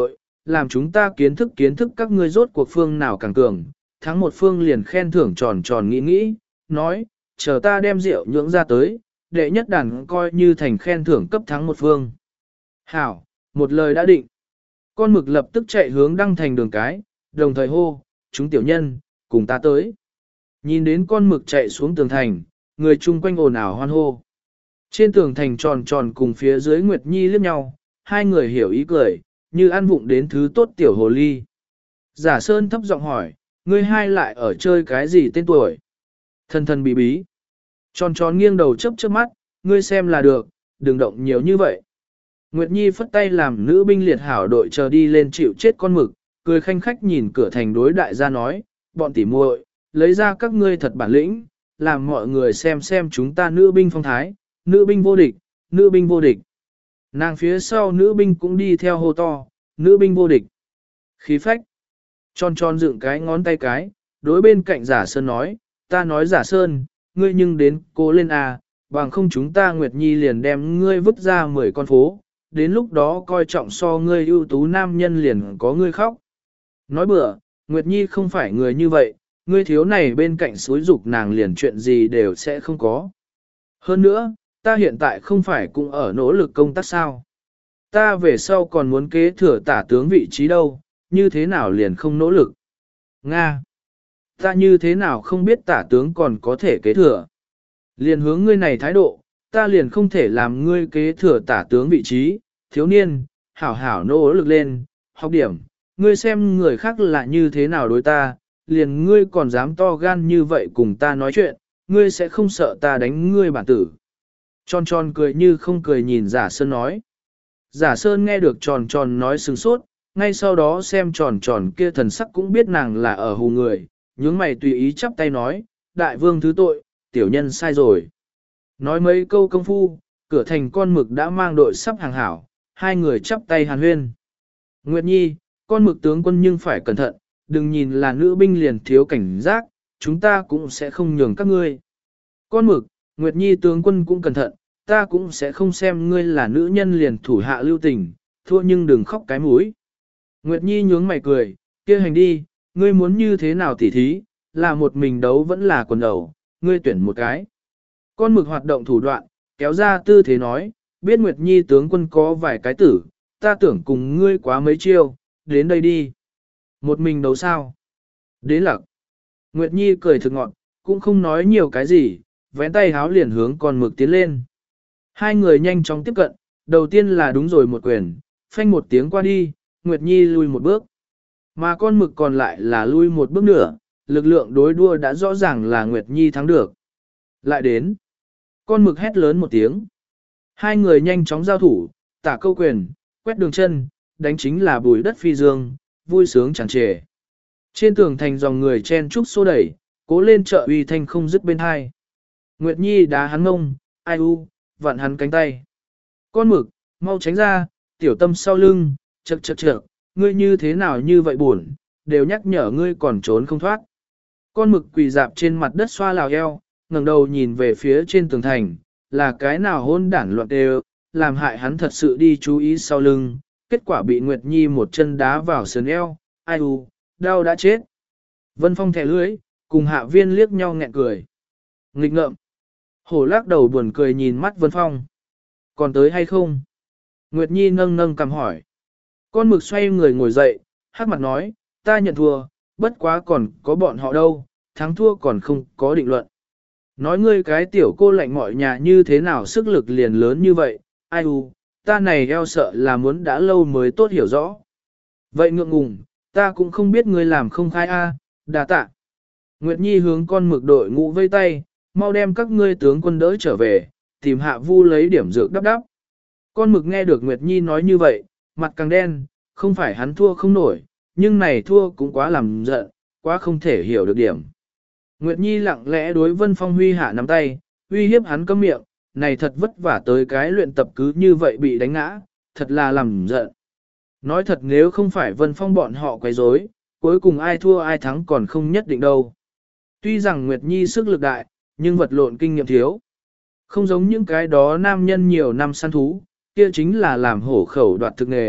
làm chúng ta kiến thức kiến thức các ngươi rốt cuộc phương nào càng cường, thắng một phương liền khen thưởng tròn tròn nghĩ nghĩ, nói, chờ ta đem rượu nhưỡng ra tới, đệ nhất đàn coi như thành khen thưởng cấp thắng một phương. Hảo, một lời đã định. Con mực lập tức chạy hướng đăng thành đường cái, đồng thời hô, chúng tiểu nhân, cùng ta tới. Nhìn đến con mực chạy xuống tường thành, người chung quanh ồn ào hoan hô. Trên tường thành tròn tròn cùng phía dưới Nguyệt Nhi liếc nhau, hai người hiểu ý cười, như ăn vụng đến thứ tốt tiểu hồ ly. Giả Sơn thấp giọng hỏi, ngươi hai lại ở chơi cái gì tên tuổi? Thần thần bí bí. Tròn tròn nghiêng đầu chớp chớp mắt, ngươi xem là được, đừng động nhiều như vậy. Nguyệt Nhi phất tay làm nữ binh liệt hảo đội chờ đi lên chịu chết con mực, cười khanh khách nhìn cửa thành đối đại gia nói, bọn tỉ muội, lấy ra các ngươi thật bản lĩnh, làm mọi người xem xem chúng ta nữ binh phong thái, nữ binh vô địch, nữ binh vô địch. Nàng phía sau nữ binh cũng đi theo hô to, nữ binh vô địch. Khí phách. Tròn tròn dựng cái ngón tay cái, đối bên cạnh Giả Sơn nói, ta nói Giả Sơn, ngươi nhưng đến cố lên à, bằng không chúng ta Nguyệt Nhi liền đem ngươi vứt ra mười con phố, đến lúc đó coi trọng so ngươi ưu tú nam nhân liền có ngươi khóc. Nói bừa, Nguyệt Nhi không phải người như vậy, ngươi thiếu này bên cạnh suối dục nàng liền chuyện gì đều sẽ không có. Hơn nữa, ta hiện tại không phải cũng ở nỗ lực công tác sao. Ta về sau còn muốn kế thừa tả tướng vị trí đâu, như thế nào liền không nỗ lực. Nga! Ta như thế nào không biết tả tướng còn có thể kế thừa. Liền hướng ngươi này thái độ, ta liền không thể làm ngươi kế thừa tả tướng vị trí, thiếu niên, hảo hảo nỗ lực lên, học điểm, ngươi xem người khác là như thế nào đối ta, liền ngươi còn dám to gan như vậy cùng ta nói chuyện, ngươi sẽ không sợ ta đánh ngươi bản tử. Tròn tròn cười như không cười nhìn Giả Sơn nói. Giả Sơn nghe được tròn tròn nói sừng sốt, ngay sau đó xem tròn tròn kia thần sắc cũng biết nàng là ở hù người, nhướng mày tùy ý chắp tay nói, đại vương thứ tội, tiểu nhân sai rồi. Nói mấy câu công phu, cửa thành con mực đã mang đội sắp hàng hảo, hai người chắp tay hàn huyên. Nguyệt Nhi, con mực tướng quân nhưng phải cẩn thận, đừng nhìn là nữ binh liền thiếu cảnh giác, chúng ta cũng sẽ không nhường các ngươi. Con mực, Nguyệt Nhi tướng quân cũng cẩn thận, ta cũng sẽ không xem ngươi là nữ nhân liền thủ hạ lưu tình, thua nhưng đừng khóc cái mũi. Nguyệt Nhi nhướng mày cười, kia hành đi, ngươi muốn như thế nào tỉ thí, là một mình đấu vẫn là quần đầu, ngươi tuyển một cái. Con mực hoạt động thủ đoạn, kéo ra tư thế nói, biết Nguyệt Nhi tướng quân có vài cái tử, ta tưởng cùng ngươi quá mấy chiêu, đến đây đi. Một mình đấu sao? Đến lặc. Nguyệt Nhi cười thực ngọn, cũng không nói nhiều cái gì, vén tay háo liền hướng con mực tiến lên. Hai người nhanh chóng tiếp cận, đầu tiên là đúng rồi một quyền, phanh một tiếng qua đi, Nguyệt Nhi lui một bước. Mà con mực còn lại là lui một bước nữa, lực lượng đối đua đã rõ ràng là Nguyệt Nhi thắng được. Lại đến. Con mực hét lớn một tiếng. Hai người nhanh chóng giao thủ, tả câu quyền, quét đường chân, đánh chính là bùi đất phi dương, vui sướng tràn trề. Trên tường thành dòng người chen trúc xô đẩy, cố lên trợ uy thanh không dứt bên hai. Nguyệt Nhi đá hắn ngông, ai u, vặn hắn cánh tay. Con mực, mau tránh ra, tiểu tâm sau lưng, chật chật chật, ngươi như thế nào như vậy buồn, đều nhắc nhở ngươi còn trốn không thoát. Con mực quỳ dạp trên mặt đất xoa lào eo, ngẩng đầu nhìn về phía trên tường thành, là cái nào hôn đản loạn đều, làm hại hắn thật sự đi chú ý sau lưng, kết quả bị Nguyệt Nhi một chân đá vào sườn eo, ai u, đau đã chết. Vân Phong thẻ lưới, cùng hạ viên liếc nhau nghẹn cười. Nghịch ngợm. Hổ lắc đầu buồn cười nhìn mắt Vân Phong. Còn tới hay không? Nguyệt Nhi nâng nâng cầm hỏi. Con mực xoay người ngồi dậy, hát mặt nói, ta nhận thua, bất quá còn có bọn họ đâu, thắng thua còn không có định luận. Nói ngươi cái tiểu cô lạnh mọi nhà như thế nào sức lực liền lớn như vậy, ai u, ta này eo sợ là muốn đã lâu mới tốt hiểu rõ. Vậy ngượng ngùng, ta cũng không biết ngươi làm không khai a, đà tạ. Nguyệt Nhi hướng con mực đội ngũ vây tay, mau đem các ngươi tướng quân đỡ trở về, tìm hạ vu lấy điểm dược đắp đắp. Con mực nghe được Nguyệt Nhi nói như vậy, mặt càng đen, không phải hắn thua không nổi, nhưng này thua cũng quá làm giận, quá không thể hiểu được điểm. Nguyệt Nhi lặng lẽ đối Vân Phong huy hạ nắm tay, uy hiếp hắn cấm miệng, này thật vất vả tới cái luyện tập cứ như vậy bị đánh ngã, thật là làm giận. Nói thật nếu không phải Vân Phong bọn họ quấy rối, cuối cùng ai thua ai thắng còn không nhất định đâu. Tuy rằng Nguyệt Nhi sức lực đại, nhưng vật lộn kinh nghiệm thiếu. Không giống những cái đó nam nhân nhiều năm săn thú, kia chính là làm hổ khẩu đoạt thực nghề,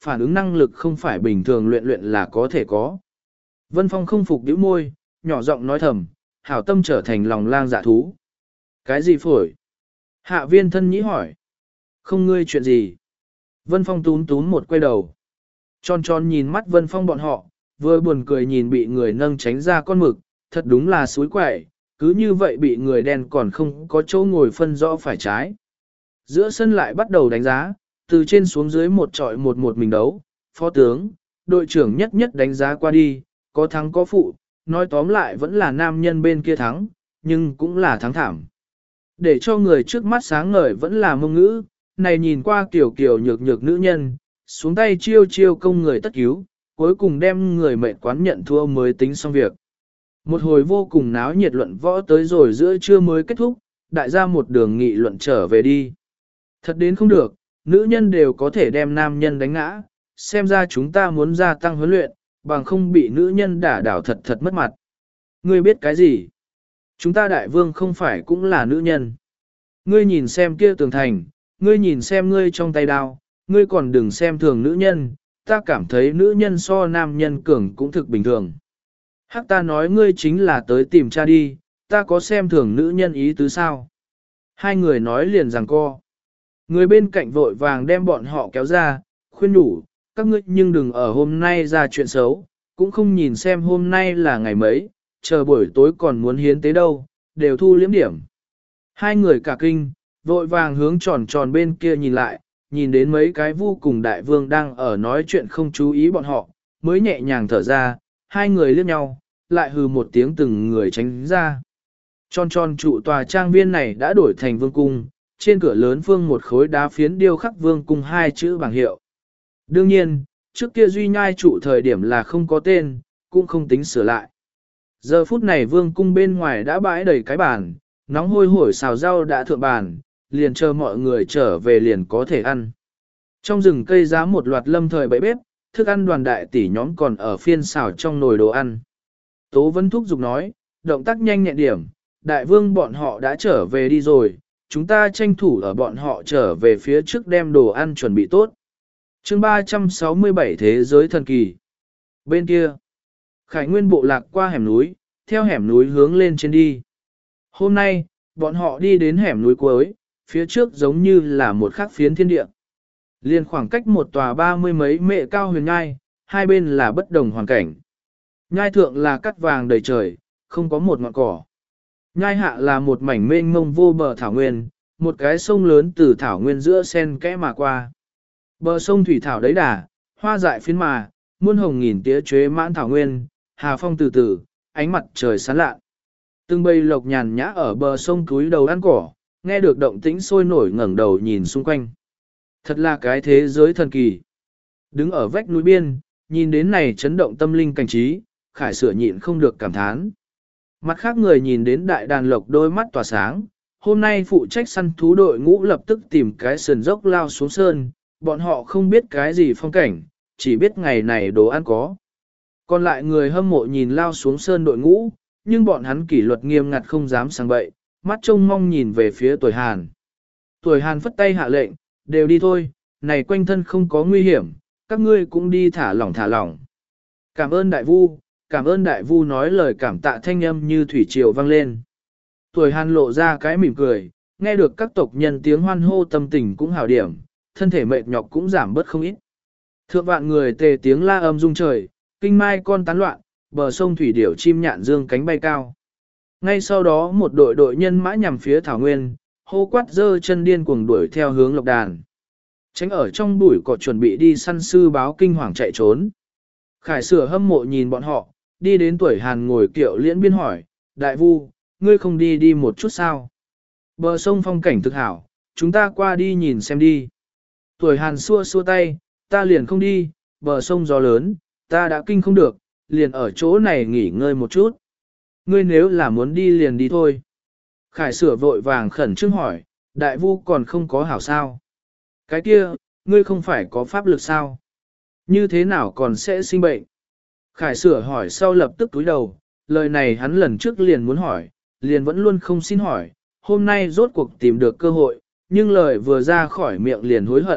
phản ứng năng lực không phải bình thường luyện luyện là có thể có. Vân Phong không phục nhíu môi, nhỏ giọng nói thầm, hảo tâm trở thành lòng lang dạ thú. Cái gì phổi? Hạ viên thân nhĩ hỏi. Không ngươi chuyện gì? Vân Phong tún tún một quay đầu. Tròn tròn nhìn mắt Vân Phong bọn họ, vừa buồn cười nhìn bị người nâng tránh ra con mực, thật đúng là suối quậy, cứ như vậy bị người đen còn không có chỗ ngồi phân rõ phải trái. Giữa sân lại bắt đầu đánh giá, từ trên xuống dưới một trọi một một mình đấu, phó tướng, đội trưởng nhất nhất đánh giá qua đi, có thắng có phụ, nói tóm lại vẫn là nam nhân bên kia thắng, nhưng cũng là thắng thảm. Để cho người trước mắt sáng ngời vẫn là mông ngữ, này nhìn qua kiểu kiểu nhược nhược nữ nhân, xuống tay chiêu chiêu công người tất cứu, cuối cùng đem người mệnh quán nhận thua mới tính xong việc. Một hồi vô cùng náo nhiệt luận võ tới rồi giữa trưa mới kết thúc, đại gia một đường nghị luận trở về đi. Thật đến không được, nữ nhân đều có thể đem nam nhân đánh ngã, xem ra chúng ta muốn gia tăng huấn luyện, bằng không bị nữ nhân đả đảo thật thật mất mặt. Ngươi biết cái gì? Chúng ta đại vương không phải cũng là nữ nhân. Ngươi nhìn xem kia tường thành, ngươi nhìn xem ngươi trong tay đao, ngươi còn đừng xem thường nữ nhân, ta cảm thấy nữ nhân so nam nhân cường cũng thực bình thường. Hắc ta nói ngươi chính là tới tìm cha đi, ta có xem thường nữ nhân ý tứ sao? Hai người nói liền rằng co. Người bên cạnh vội vàng đem bọn họ kéo ra, khuyên nhủ, các ngươi nhưng đừng ở hôm nay ra chuyện xấu, cũng không nhìn xem hôm nay là ngày mấy, chờ buổi tối còn muốn hiến tế đâu, đều thu liếm điểm. Hai người cả kinh, vội vàng hướng tròn tròn bên kia nhìn lại, nhìn đến mấy cái vô cùng đại vương đang ở nói chuyện không chú ý bọn họ, mới nhẹ nhàng thở ra, hai người liếc nhau, lại hừ một tiếng từng người tránh ra. Tròn tròn trụ tòa trang viên này đã đổi thành vương cung, trên cửa lớn phương một khối đá phiến điêu khắc vương cung hai chữ bảng hiệu. Đương nhiên, trước kia duy nhai trụ thời điểm là không có tên, cũng không tính sửa lại. Giờ phút này vương cung bên ngoài đã bãi đầy cái bàn, nóng hôi hổi xào rau đã thượng bàn, liền chờ mọi người trở về liền có thể ăn. Trong rừng cây giá một loạt lâm thời bẫy bếp, thức ăn đoàn đại tỷ nhóm còn ở phiên xào trong nồi đồ ăn. Tố Vân thúc giục nói, động tác nhanh nhẹn điểm, đại vương bọn họ đã trở về đi rồi, chúng ta tranh thủ ở bọn họ trở về phía trước đem đồ ăn chuẩn bị tốt. chương ba trăm sáu mươi bảy Thế giới thần kỳ. Bên kia, Khải Nguyên bộ lạc qua hẻm núi, theo hẻm núi hướng lên trên đi. Hôm nay, bọn họ đi đến hẻm núi cuối, phía trước giống như là một khắc phiến thiên địa. Liên khoảng cách một tòa ba mươi mấy mệ cao huyền nhai, hai bên là bất đồng hoàn cảnh. Nhai thượng là cắt vàng đầy trời, không có một ngọn cỏ. Nhai hạ là một mảnh mênh mông vô bờ thảo nguyên, một cái sông lớn từ thảo nguyên giữa sen kẽ mà qua. Bờ sông thủy thảo đấy đà, hoa dại phiến mà, muôn hồng nghìn tía chuế mãn thảo nguyên, hà phong từ từ, ánh mặt trời sáng lạ. Từng bầy lộc nhàn nhã ở bờ sông cúi đầu ăn cỏ, nghe được động tĩnh sôi nổi ngẩng đầu nhìn xung quanh. Thật là cái thế giới thần kỳ. Đứng ở vách núi biên, nhìn đến này chấn động tâm linh cảnh trí, Khải Sửa nhịn không được cảm thán. Mặt khác người nhìn đến đại đàn lộc đôi mắt tỏa sáng, hôm nay phụ trách săn thú đội ngũ lập tức tìm cái sườn dốc lao xuống sơn, bọn họ không biết cái gì phong cảnh, chỉ biết ngày này đồ ăn có. Còn lại người hâm mộ nhìn lao xuống sơn đội ngũ, nhưng bọn hắn kỷ luật nghiêm ngặt không dám sang bậy, mắt trông mong nhìn về phía tuổi Hàn. Tuổi Hàn phất tay hạ lệnh, đều đi thôi, này quanh thân không có nguy hiểm, các ngươi cũng đi thả lỏng thả lỏng. Cảm ơn đại vu, cảm ơn đại vu nói lời cảm tạ thanh âm như thủy triều vang lên. Tuổi Hàn lộ ra cái mỉm cười, nghe được các tộc nhân tiếng hoan hô tâm tình cũng hảo điểm, thân thể mệt nhọc cũng giảm bớt không ít. Thượng vạn người tề tiếng la âm rung trời, kinh mai con tán loạn, bờ sông thủy điểu chim nhạn dương cánh bay cao. Ngay sau đó một đội đội nhân mã nhằm phía thảo nguyên, hô quát dơ chân điên cuồng đuổi theo hướng lộc đàn. Tránh ở trong bụi cỏ chuẩn bị đi săn sư báo kinh hoàng chạy trốn. Khải Sửa hâm mộ nhìn bọn họ, đi đến tuổi Hàn ngồi kiệu liễn biên hỏi, đại vu, ngươi không đi đi một chút sao? Bờ sông phong cảnh thực hảo, chúng ta qua đi nhìn xem đi. Tuổi Hàn xua xua tay, ta liền không đi, bờ sông gió lớn, ta đã kinh không được, liền ở chỗ này nghỉ ngơi một chút. Ngươi nếu là muốn đi liền đi thôi. Khải Sửa vội vàng khẩn trương hỏi, đại vu còn không có hảo sao? Cái kia, ngươi không phải có pháp lực sao? Như thế nào còn sẽ sinh bệnh? Khải Sửa hỏi sau lập tức túi đầu, lời này hắn lần trước liền muốn hỏi, liền vẫn luôn không xin hỏi, hôm nay rốt cuộc tìm được cơ hội, nhưng lời vừa ra khỏi miệng liền hối hận,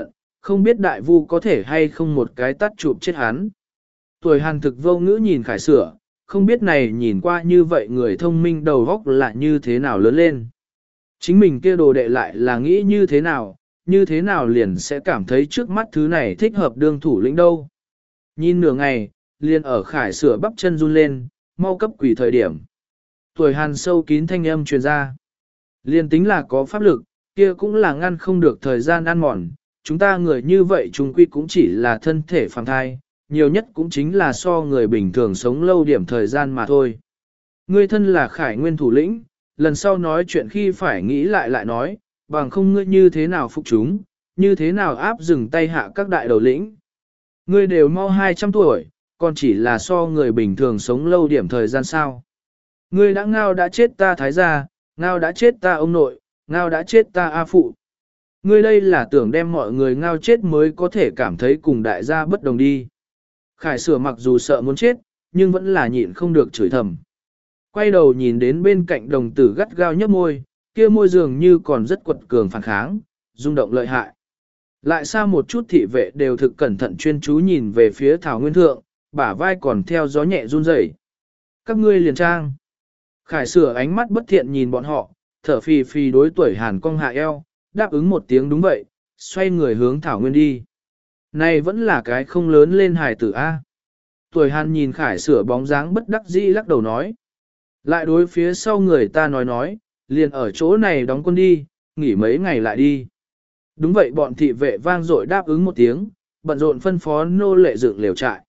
không biết đại vu có thể hay không một cái tắt chụp chết hắn. Tuổi hàn thực vô ngữ nhìn Khải Sửa, không biết này nhìn qua như vậy người thông minh đầu óc là như thế nào lớn lên. Chính mình kia đồ đệ lại là nghĩ như thế nào, như thế nào liền sẽ cảm thấy trước mắt thứ này thích hợp đương thủ lĩnh đâu. Nhìn nửa ngày, liền ở Khải Sửa bắp chân run lên, mau cấp quỷ thời điểm. Tuổi hàn sâu kín thanh âm truyền ra. Liền tính là có pháp lực, kia cũng là ngăn không được thời gian ăn mòn. Chúng ta người như vậy chúng quy cũng chỉ là thân thể phàm thai, nhiều nhất cũng chính là so người bình thường sống lâu điểm thời gian mà thôi. Ngươi thân là Khải Nguyên thủ lĩnh, lần sau nói chuyện khi phải nghĩ lại lại nói, bằng không ngươi như thế nào phục chúng, như thế nào áp dừng tay hạ các đại đầu lĩnh. Ngươi đều mau hai trăm tuổi, còn chỉ là so người bình thường sống lâu điểm thời gian sao. Ngươi đã ngao đã chết ta thái gia, ngao đã chết ta ông nội, ngao đã chết ta A phụ. Ngươi đây là tưởng đem mọi người ngao chết mới có thể cảm thấy cùng đại gia bất đồng đi. Khải Sửa mặc dù sợ muốn chết, nhưng vẫn là nhịn không được chửi thầm. Quay đầu nhìn đến bên cạnh đồng tử gắt gao nhấp môi, kia môi dường như còn rất quật cường phản kháng, rung động lợi hại. Lại xa một chút thị vệ đều thực cẩn thận chuyên chú nhìn về phía Thảo Nguyên Thượng, bả vai còn theo gió nhẹ run rẩy. Các ngươi liền trang. Khải Sửa ánh mắt bất thiện nhìn bọn họ, thở phì phì đối tuổi hàn cong hạ eo, đáp ứng một tiếng đúng vậy, xoay người hướng Thảo Nguyên đi. Này vẫn là cái không lớn lên hài tử A. Tuổi hàn nhìn Khải Sửa bóng dáng bất đắc dĩ lắc đầu nói. Lại đối phía sau người ta nói nói, liền ở chỗ này đóng quân đi, nghỉ mấy ngày lại đi. Đúng vậy bọn thị vệ vang dội đáp ứng một tiếng, bận rộn phân phó nô lệ dựng lều trại.